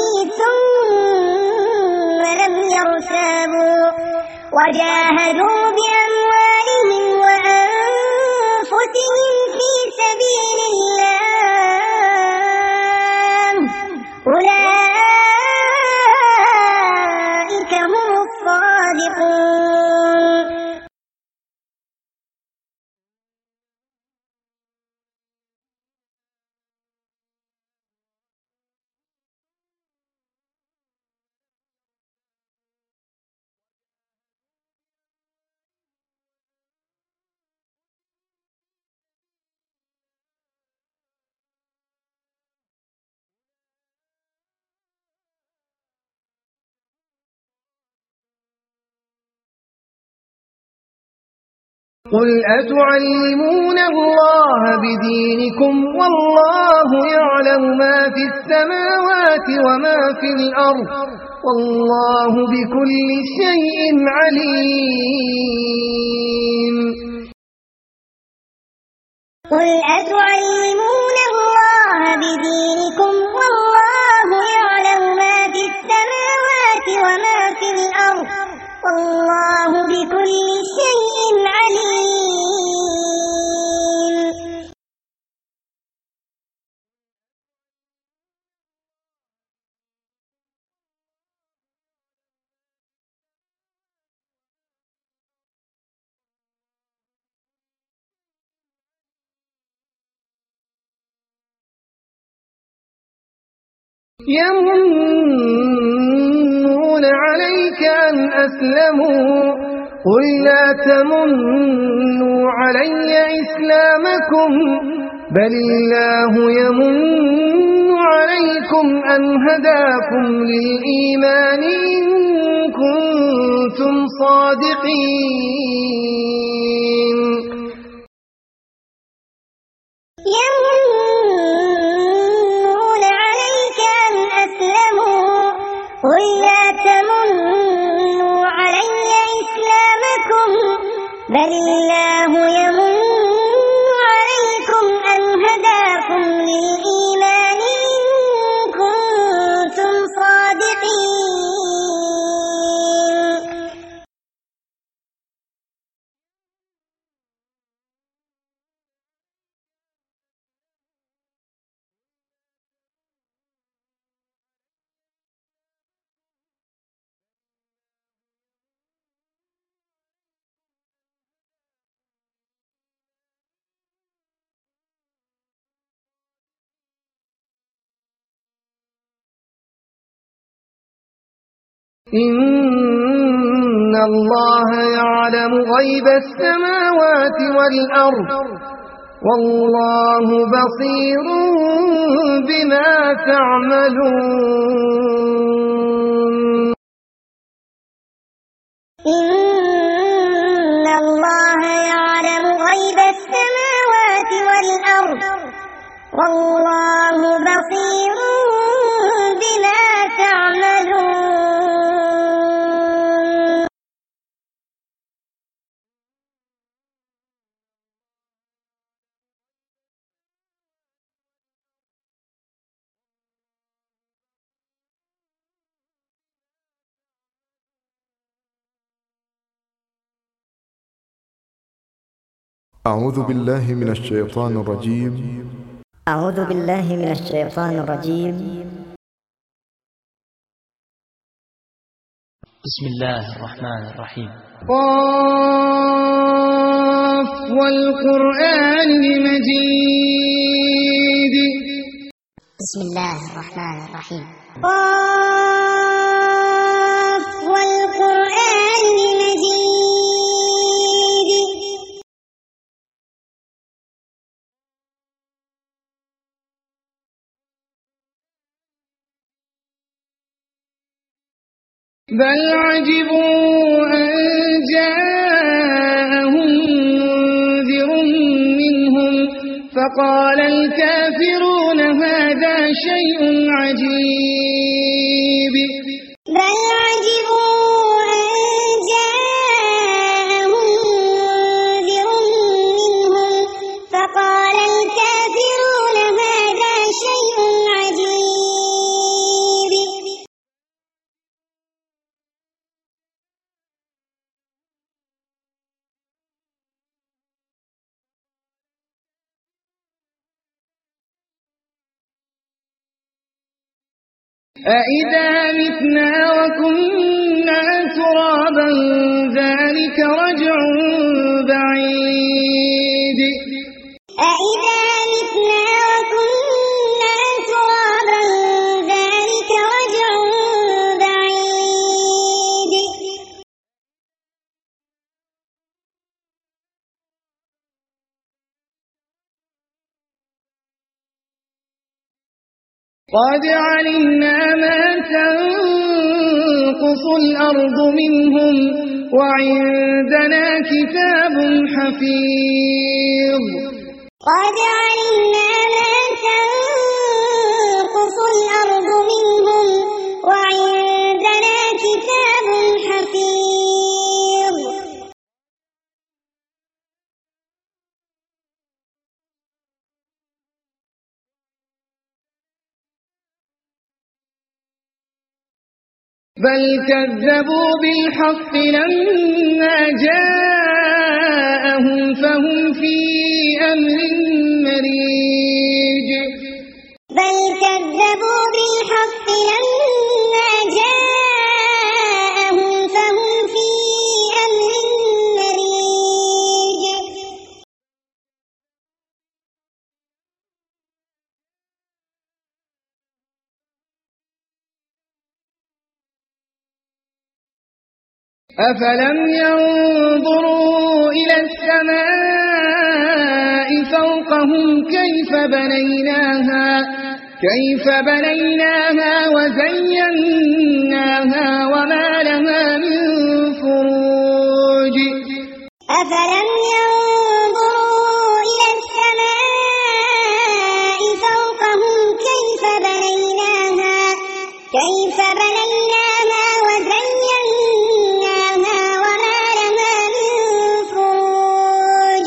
ثم لم يرتابوا وجاهدوا بأموالهم وأنفسهم في سبيل الله قل أتعلمون الله بدينكم والله يعلم ما في السماوات وما في الأرض والله بكل شيء عليم. قل أتعلمون الله بدينكم والله يعلم ما في السماوات وما في الأرض والله بكل شيء عليم. يمنون عليك أن أسلموا قل لا تمنوا علي إسلامكم بل الله يمن عليكم أن هداكم للإيمان إن كنتم صادقين. يمنون عليك أن أسلموا قل لا تمنوا علي إسلامكم بل الله يمن عليكم أن هداكم للإيمان إن كنتم صادقين. إن الله يعلم غيب السماوات والأرض والله بصير بما تعملون. إن الله يعلم غيب السماوات والأرض والله بصير بما تعملون. أعوذ بالله من الشيطان الرجيم. أعوذ بالله من الشيطان الرجيم. بسم الله الرحمن الرحيم. قاف والقرآن المجيد. بسم الله الرحمن الرحيم. قاف والقرآن المجيد. بل عجبوا أن جاءهم منذر منهم فقال الكافرون هذا شيء عجيب. بل عجبوا أن جاءهم منذر منهم فقال الكافرون هذا شيء عجيب. أإذا متنا وكنا ترابا ذلك رجع بعيد. أإذا متنا وكنا ترابا ذلك رجع بعيد. قد علمنا ما تنقص الأرض منهم وعندنا كتاب حفيظ قد علمنا ما تنقص الأرض منهم وعندنا كتاب حفيظ. بل كذبوا بالحق لما جاءهم فهم في أمر مريج. بل كذبوا بالحق لما جاءهم فهم في أمر مريج. أفلم ينظروا إلى السماء فوقهم كيف بنيناها كيف بنيناها وزيناها وما لها من فروج. أفلم ينظروا إلى السماء فوقهم كيف بنيناها كيف بنيناها وزيناها وما لها من فروج.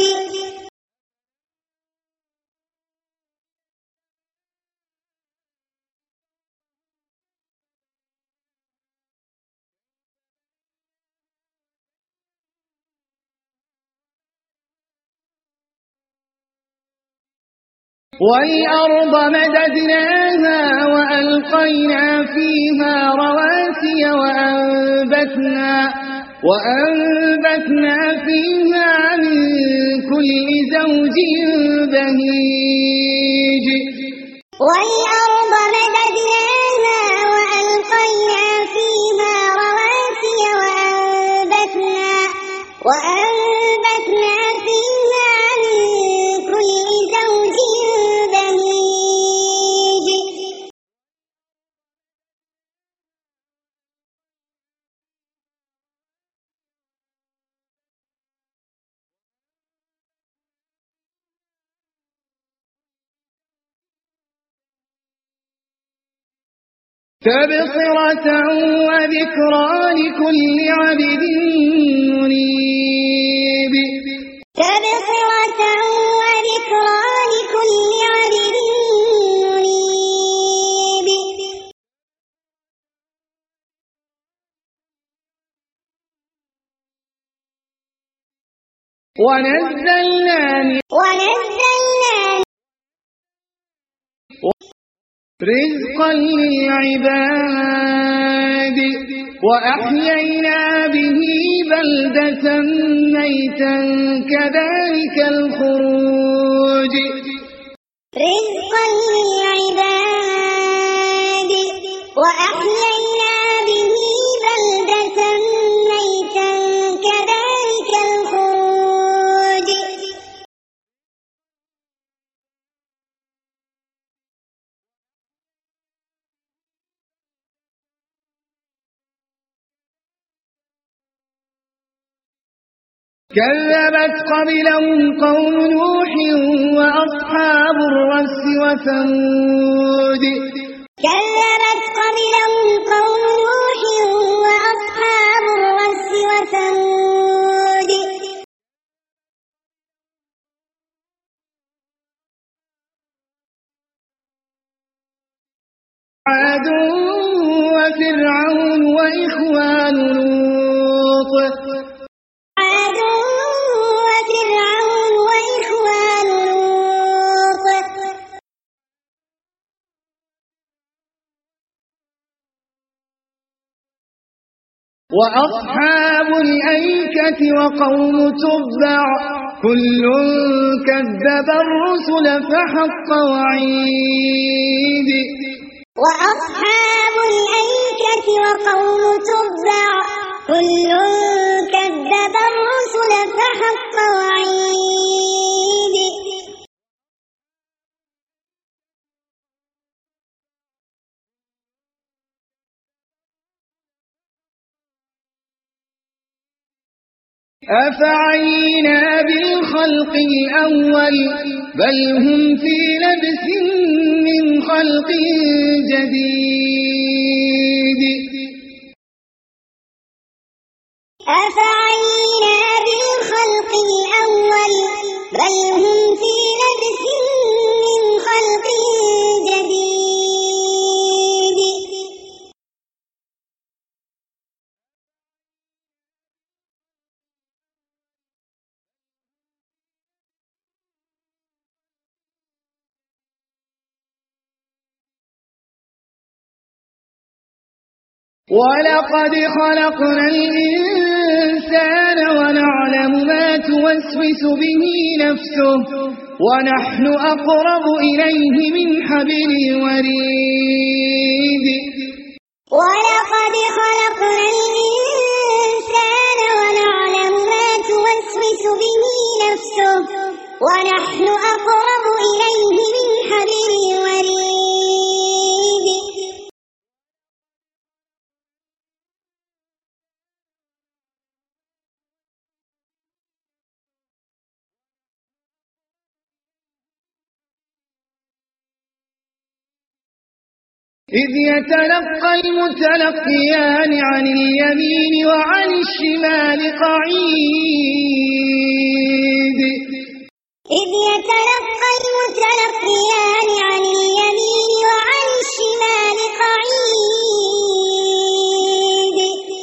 والأرض مددناها وألقينا فيها رواسي وأنبتنا, وأنبتنا فيها من كل زوج بهيج. والأرض مددناها وألقينا فيها رواسي وأنبتنا, وأنبتنا فيها من كل زوج بهيج. تبصرة وذكرى لكل عبد منيب. تبصرة وذكرى لكل عبد منيب. ونزلنا من ونزلنا رزقا للعباد وأحيينا به بلدة ميتا كذلك الخروج. رزقا للعباد وأحيينا به بلدة ميتا كذلك الخروج. كذبت قبلهم قوم نوح وأصحاب الرس وثمود. كذبت قبلهم قوم نوح وأصحاب الرس وثمود. عاد وفرعون وإخوان لوط. عاد وفرعون وإخوان لوط. وأصحاب الأيكة وقوم تبع كل كذب الرسل فحق وعيد. وأصحاب الأيكة وقوم تبع كل كذب الرسل فحق وعيد. أفعينا بالخلق الأول بل هم في لبس من خلق جديد أفعينا بالخلق الأول بل هم في لبس من خلق جديد ولقد خلقنا الإنسان ونعلم ما توسوس به نفسه ونحن أقرب إليه من حبل الوريد ولقد خلقنا الإنسان ونعلم ما توسوس به نفسه ونحن أقرب إليه من حبل الوريد إذ يتلقى المتلقيان عن اليمين وعن الشمال قعيد إذ يتلقى المتلقيان عن اليمين وعن الشمال قعيد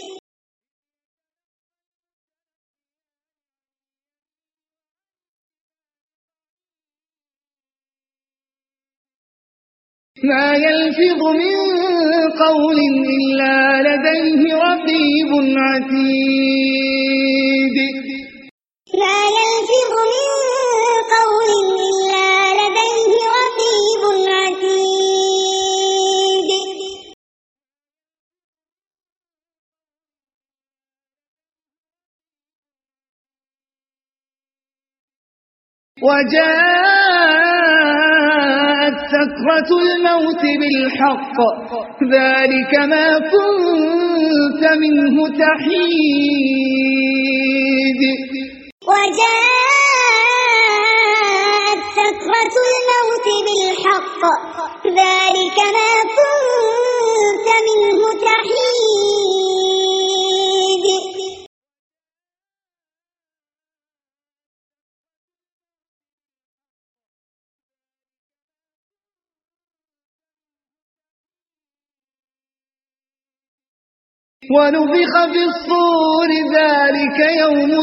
ما يلفظ من قول إلا لديه رقيب عتيد ما يلفظ من قول إلا لديه رقيب عتيد وجاءت سكرة الموت بالحق ذلك ما كنت منه تحيد وجاءت سكرة الموت بالحق ذلك ما كنت منه تحيد ونفخ في الصور ذلك يوم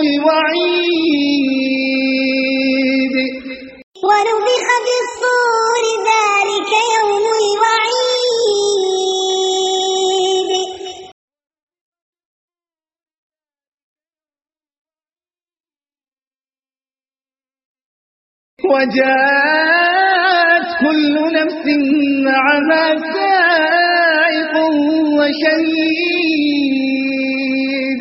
الوعيد ونفخ في الصور ذلك يوم الوعيد وجاءت كل نفس معها سائق وشهيد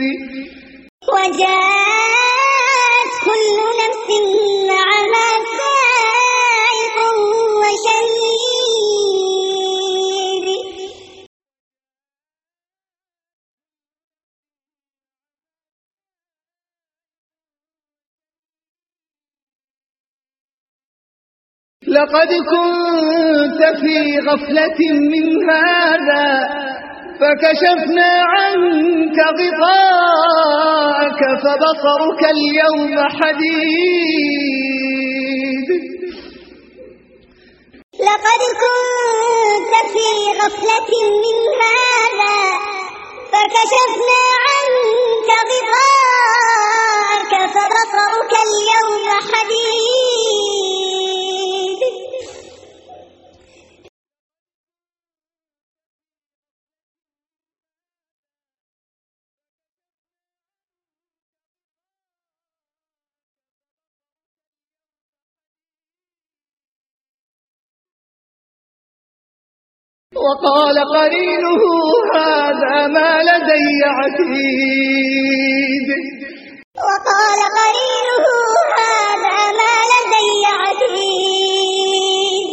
وجاءت كل نفس معها سائق وشهيد لقد كنت في غفلة من هذا فكشفنا عنك غطاءك فبصرك اليوم حديد لقد كنت في غفلة من هذا فكشفنا عنك غطاءك فبصرك اليوم حديد وقال قرينه هذا ما لدي عتيد وقال قرينه هذا ما لدي عتيد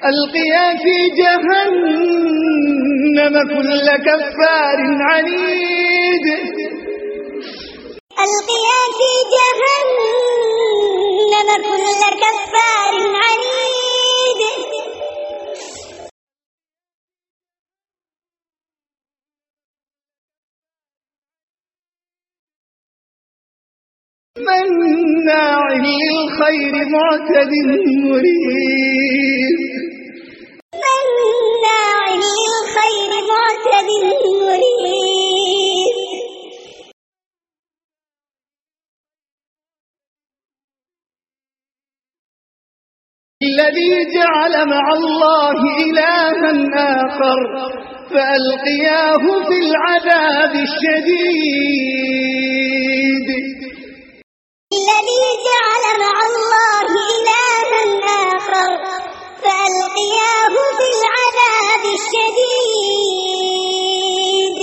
ألقيا في جهنم كل كفار عنيد ألقيا في جهنم كل كفار عنيد مناع للخير معتد مريب مناع للخير معتد مريب الذي جعل مع الله إلها آخر فألقياه في العذاب الشديد الذي جعل مع الله إلها آخر فألقياه في العذاب الشديد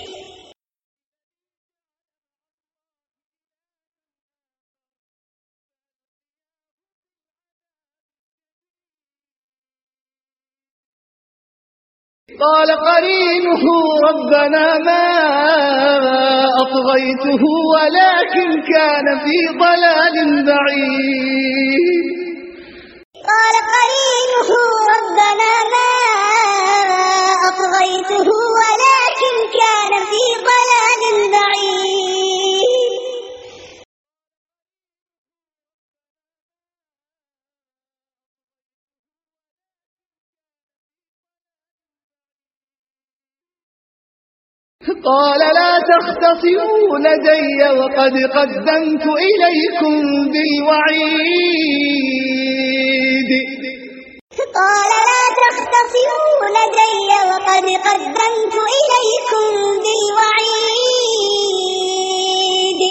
قال قرينه ربنا ما أطغيته ولكن كان في ضلال بعيد قال قرينه ربنا ما أطغيته ولكن كان في ضلال بعيد قال لا تختصموا لدي وقد قدمت إليكم بالوعيد قال لا تختصموا لدي وقد قدمت إليكم بالوعيد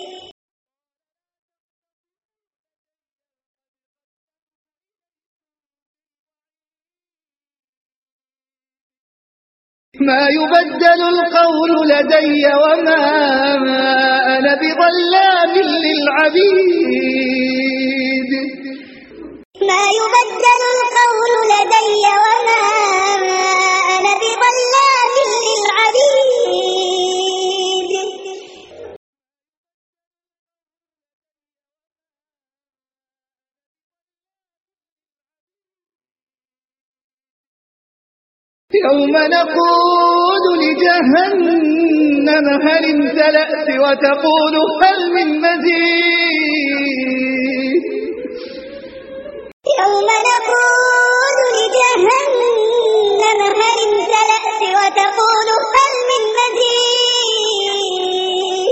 ما يبدل القول لدي وما أنا بظلام للعبيد ما يبدل القول لدي وما أنا بظلام للعبيد يوم نقول لجهنم هل امتلأت وتقول هل من مزيد يوم نقول لجهنم هل امتلأت وتقول هل من مزيد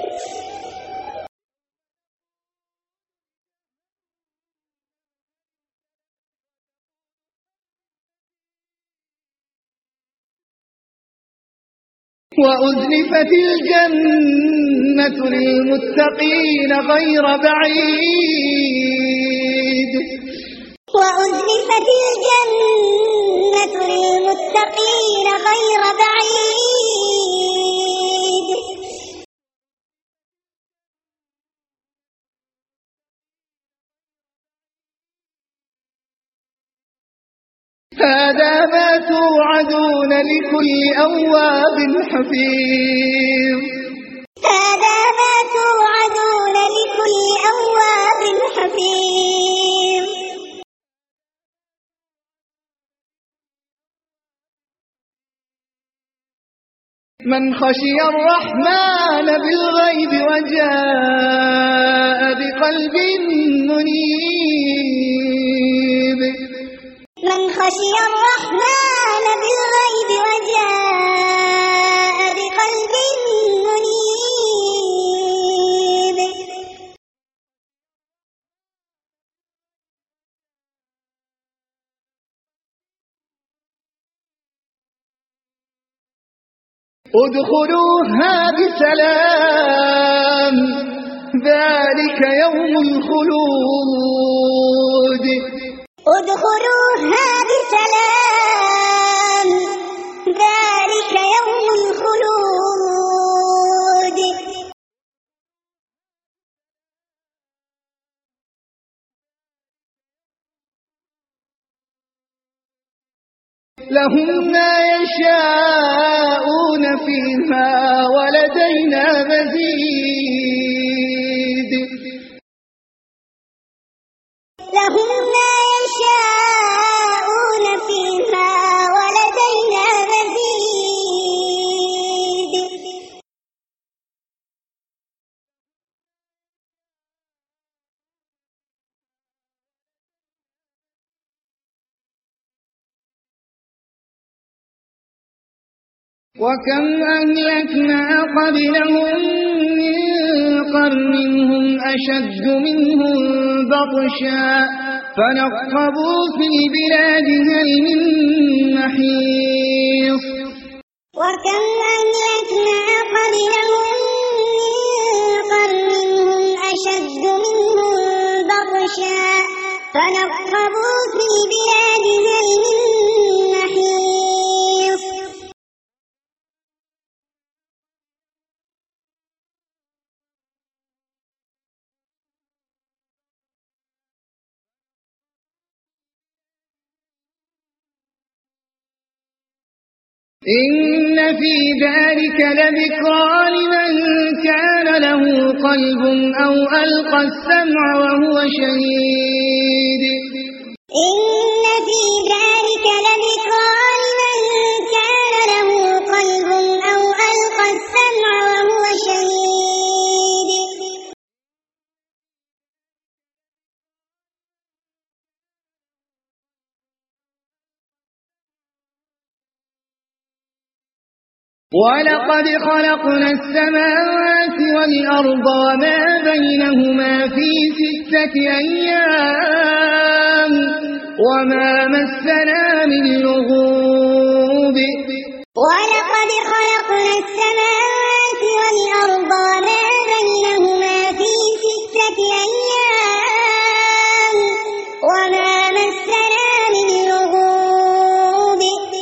وأزلفت الجنة للمتقين غير بعيد وأزلفت الجنة للمتقين غير بعيد هذا ما توعدون لكل أواب حفيظ هذا ما توعدون لكل أواب حفيظ من خشي الرحمن بالغيب وجاء بقلب منيب من خشي الرحمن بالغيب وجاء بقلب منيب ادخلوها بسلام ذلك يوم الخلود ادخلوها بسلام ذلك يوم الخلود لهم ما يشاءون فيها ولدينا مزيد لهم ما يشاءون فيها ولدينا مزيد وكم أهلكنا قبلهم من قرن هم أشد منهم بطشا فنقبوا في البلاد هل من محيص وكم أهلكنا قبلهم من قرن هم أشد منهم بطشا فنقبوا في البلاد هل من محيص إن في ذلك لذكرى لمن كان له قلب أو ألقى السمع وهو شهيد إن في ذلك لذكرى لمن كان له قلب أو ألقى السمع وهو شهيد ولقد خلقنا السماوات والأرض وما بينهما في ستة أيام وما مسنا من لغوب ولقد خلقنا السماوات والأرض وما بينهما في ستة أيام وما مسنا من لغوب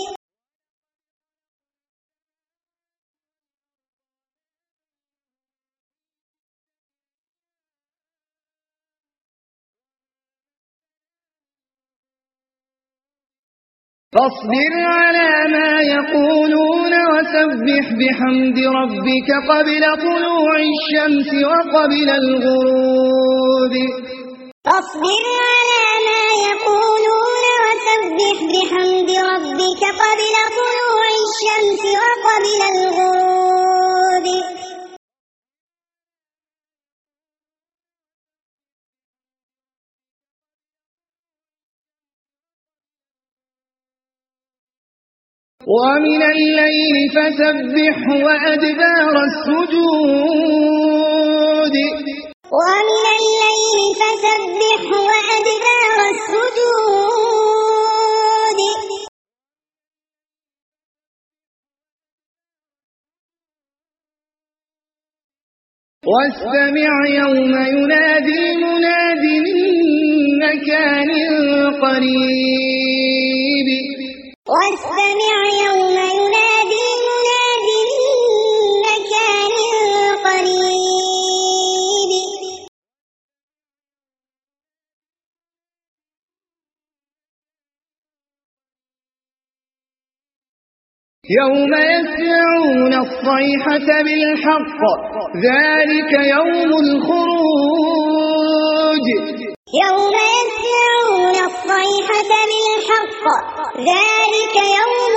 فاصبر على ما يقولون وسبح بحمد ربك قبل طلوع الشمس وقبل الغروب فاصبر على ما يقولون وسبح بحمد ربك قبل طلوع الشمس وقبل الغروب ومن الليل فسبحه وأدبار السجود ومن الليل فسبحه وأدبار السجود واستمع يوم ينادي مناد من مكان قريب واستمع يوم ينادي مناد من مكان قريب يوم يسمعون الصيحة بالحق ذلك يوم الخروج يوم يسمعون الصيحة بالحق ذلك يوم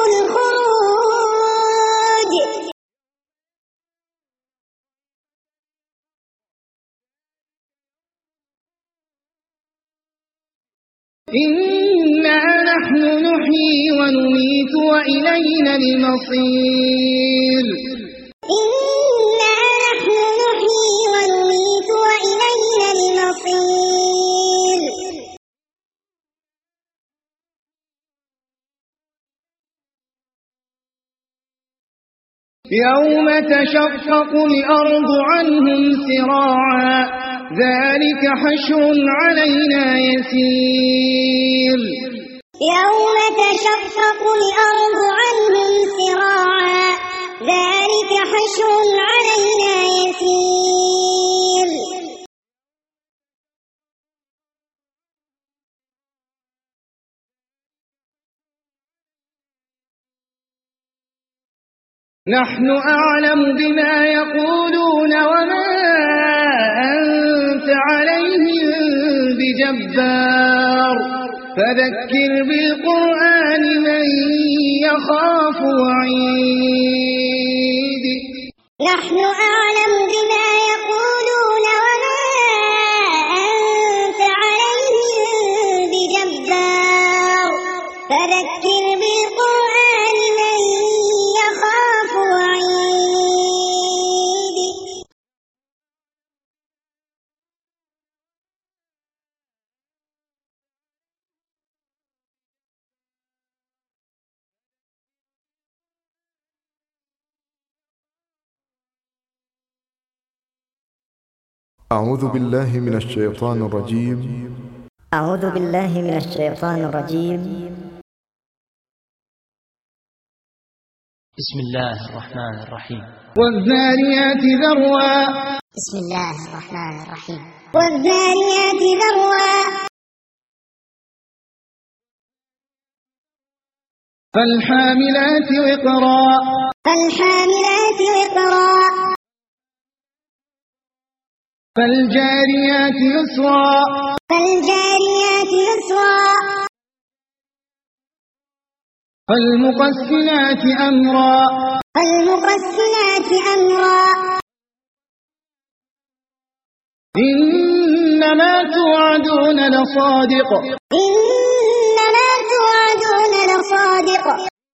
الخروج إنا نحن نحيي ونميت وإلينا المصير إنا نحن نحيي ونميت وإلينا المصير يوم تشقق الأرض عنهم سراعا ذلك حشر علينا يسير يوم تشقق الأرض عنهم سراعا ذلك حشر علينا يسير نحن أعلم بما يقولون وما أنت عليهم بجبار فذكر بالقرآن من يخاف وعيد نحن أعلم بما يقولون وما أنت عليهم بجبار فذكر بالقرآن من يخاف وعيد أعوذ بالله من الشيطان الرجيم. أعوذ بالله من الشيطان الرجيم. بسم الله الرحمن الرحيم. والذاريات ذروا بسم الله الرحمن الرحيم. والذاريات ذروا فالحاملات وقرا فالحاملات وقرا فالجاريات يسرا فالجاريات يسرا فالمقسمات أمرا فالمقسمات أمرا إنما توعدون لصادق إنما توعدون لصادق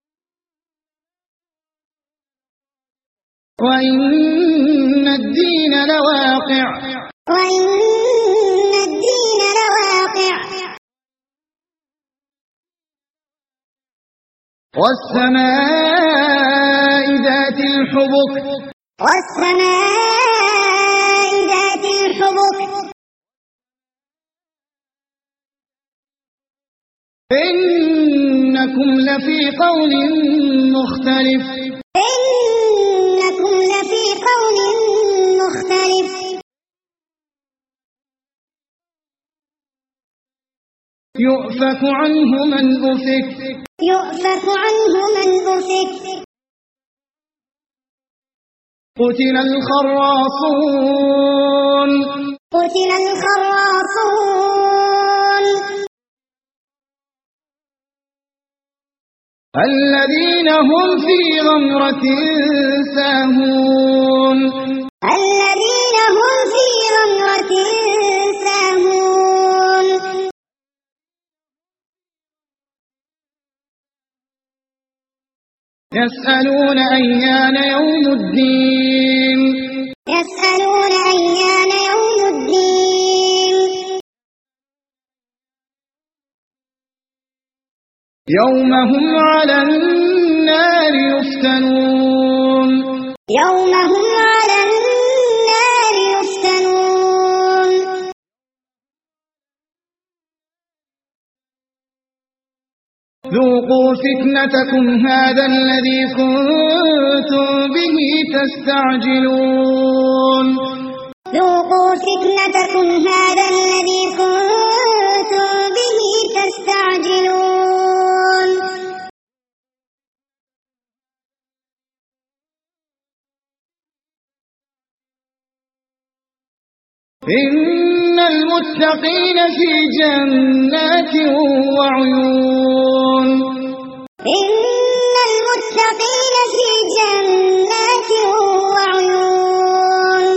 وإن الدين لواقع وإن الدين لواقع والسماء ذات الحبك والسماء ذات الحبك إنكم لفي قول مختلف إنكم لفي قول مختلف يؤفك عنه من أفك يؤفك عنه من أفك قتل الخراصون قتل الخراصون الذين هم في غمرة ساهون الذين هم في غمرة ساهون يسألون أيان يوم الدين يسألون أيان يوم الدين يوم هم على النار يفتنون يوم هم على النار يفتنون ذوقوا فتنتكم هذا الذي كنتم به تستعجلون ذوقوا فتنتكم هذا الذي كنتم به تستعجلون إن المتقين في جنات وعيون إن المتقين في جنات وعيون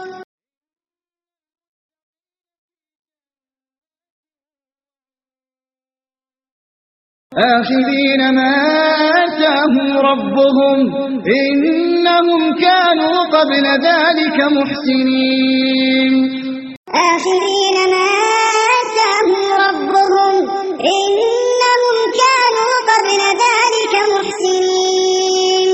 آخذين ما آتاهم ربهم إنهم كانوا قبل ذلك محسنين آخذين ما آتاهم ربهم إنهم كانوا قبل ذلك محسنين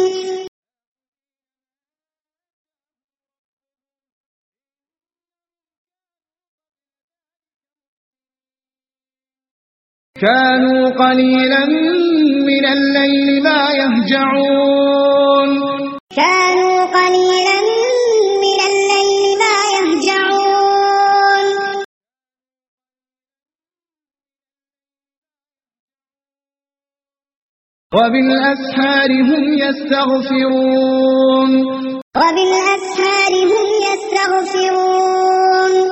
كانوا قليلا من الليل ما يهجعون كانوا قليلا من الليل ما يهجعون وبالأسحار هم يستغفرون وبالأسحار هم يستغفرون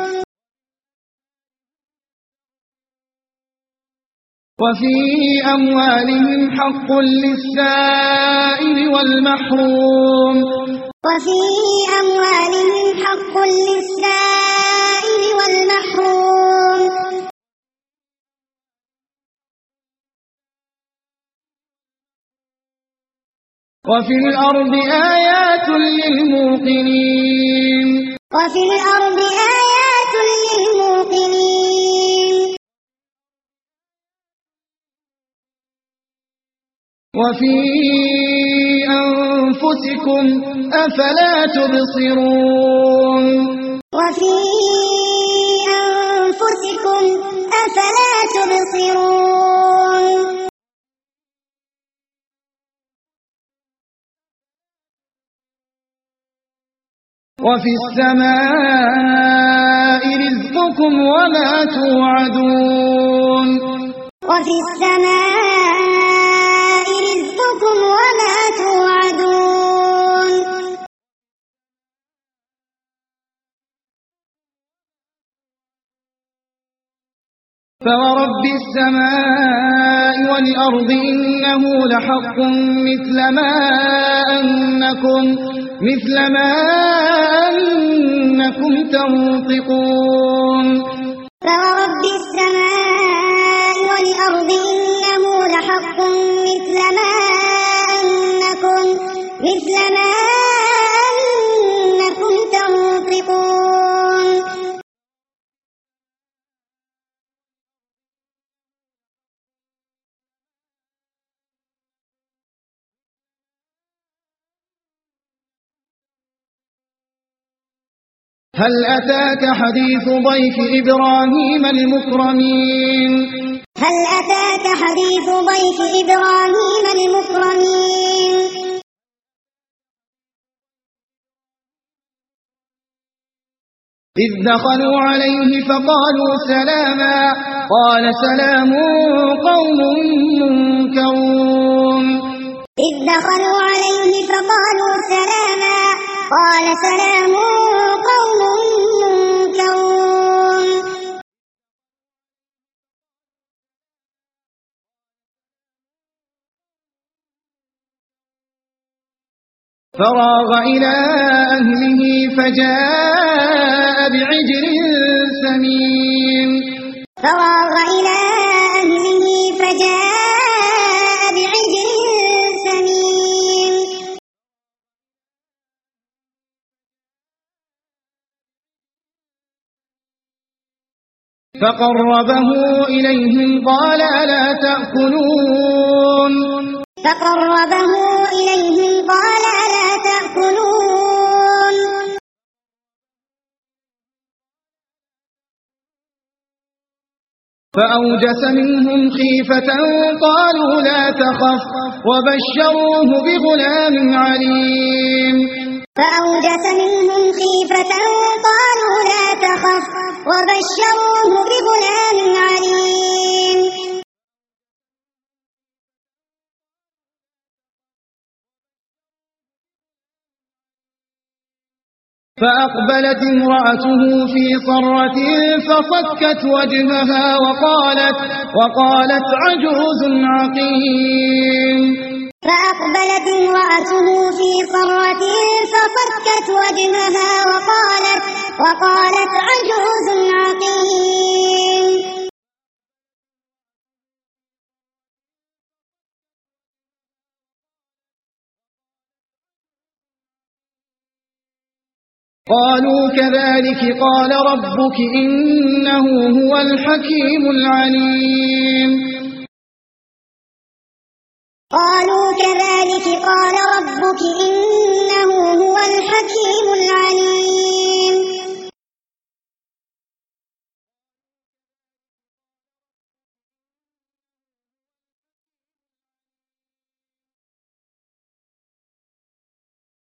وفي أموالهم حق للسائل والمحروم وفي أموالهم حق للسائل والمحروم وفي الأرض آيات للموقنين وفي الأرض آيات للموقنين وفي أنفسكم أفلا تبصرون وفي أنفسكم أفلا تبصرون وفي السماء رزقكم وما توعدون وفي السماء رزقكم وما توعدون فورب السماء والأرض إنه لحق مثل ما أنكم مثل ما أنكم تنطقون فورب السماء والأرض إنه لحق مثل ما أنكم مثل ما أنكم تنطقون هل أتاك حديث ضيف إبراهيم المكرمين هل أتاك حديث ضيف إبراهيم المكرمين إذ دخلوا عليه فقالوا سلاما قال سلام قوم منكرون إذ دخلوا عليه فقالوا سلاما قال سلام قوم منكرون فراغ إلى أهله فجاء بعجل سمين فراغ إلى أهله فجاء بعجل سمين فقربه إليهم قال ألا تأكلون فقربه إليهم قال ألا تأكلون فأوجس منهم خيفة قالوا لا تخف وبشروه بغلام عليم فأوجس منهم خيفة قالوا لا تخف وبشروه بغلام عليم فأقبلت امرأته في صرة فصكت وجهها وقالت وقالت عجوز عقيم فأقبلت امرأته في صرة فصكت وجهها وقالت وقالت عجوز عقيم قالوا كذلك قال ربك إنه هو الحكيم العليم قالوا كذلك قال ربك إنه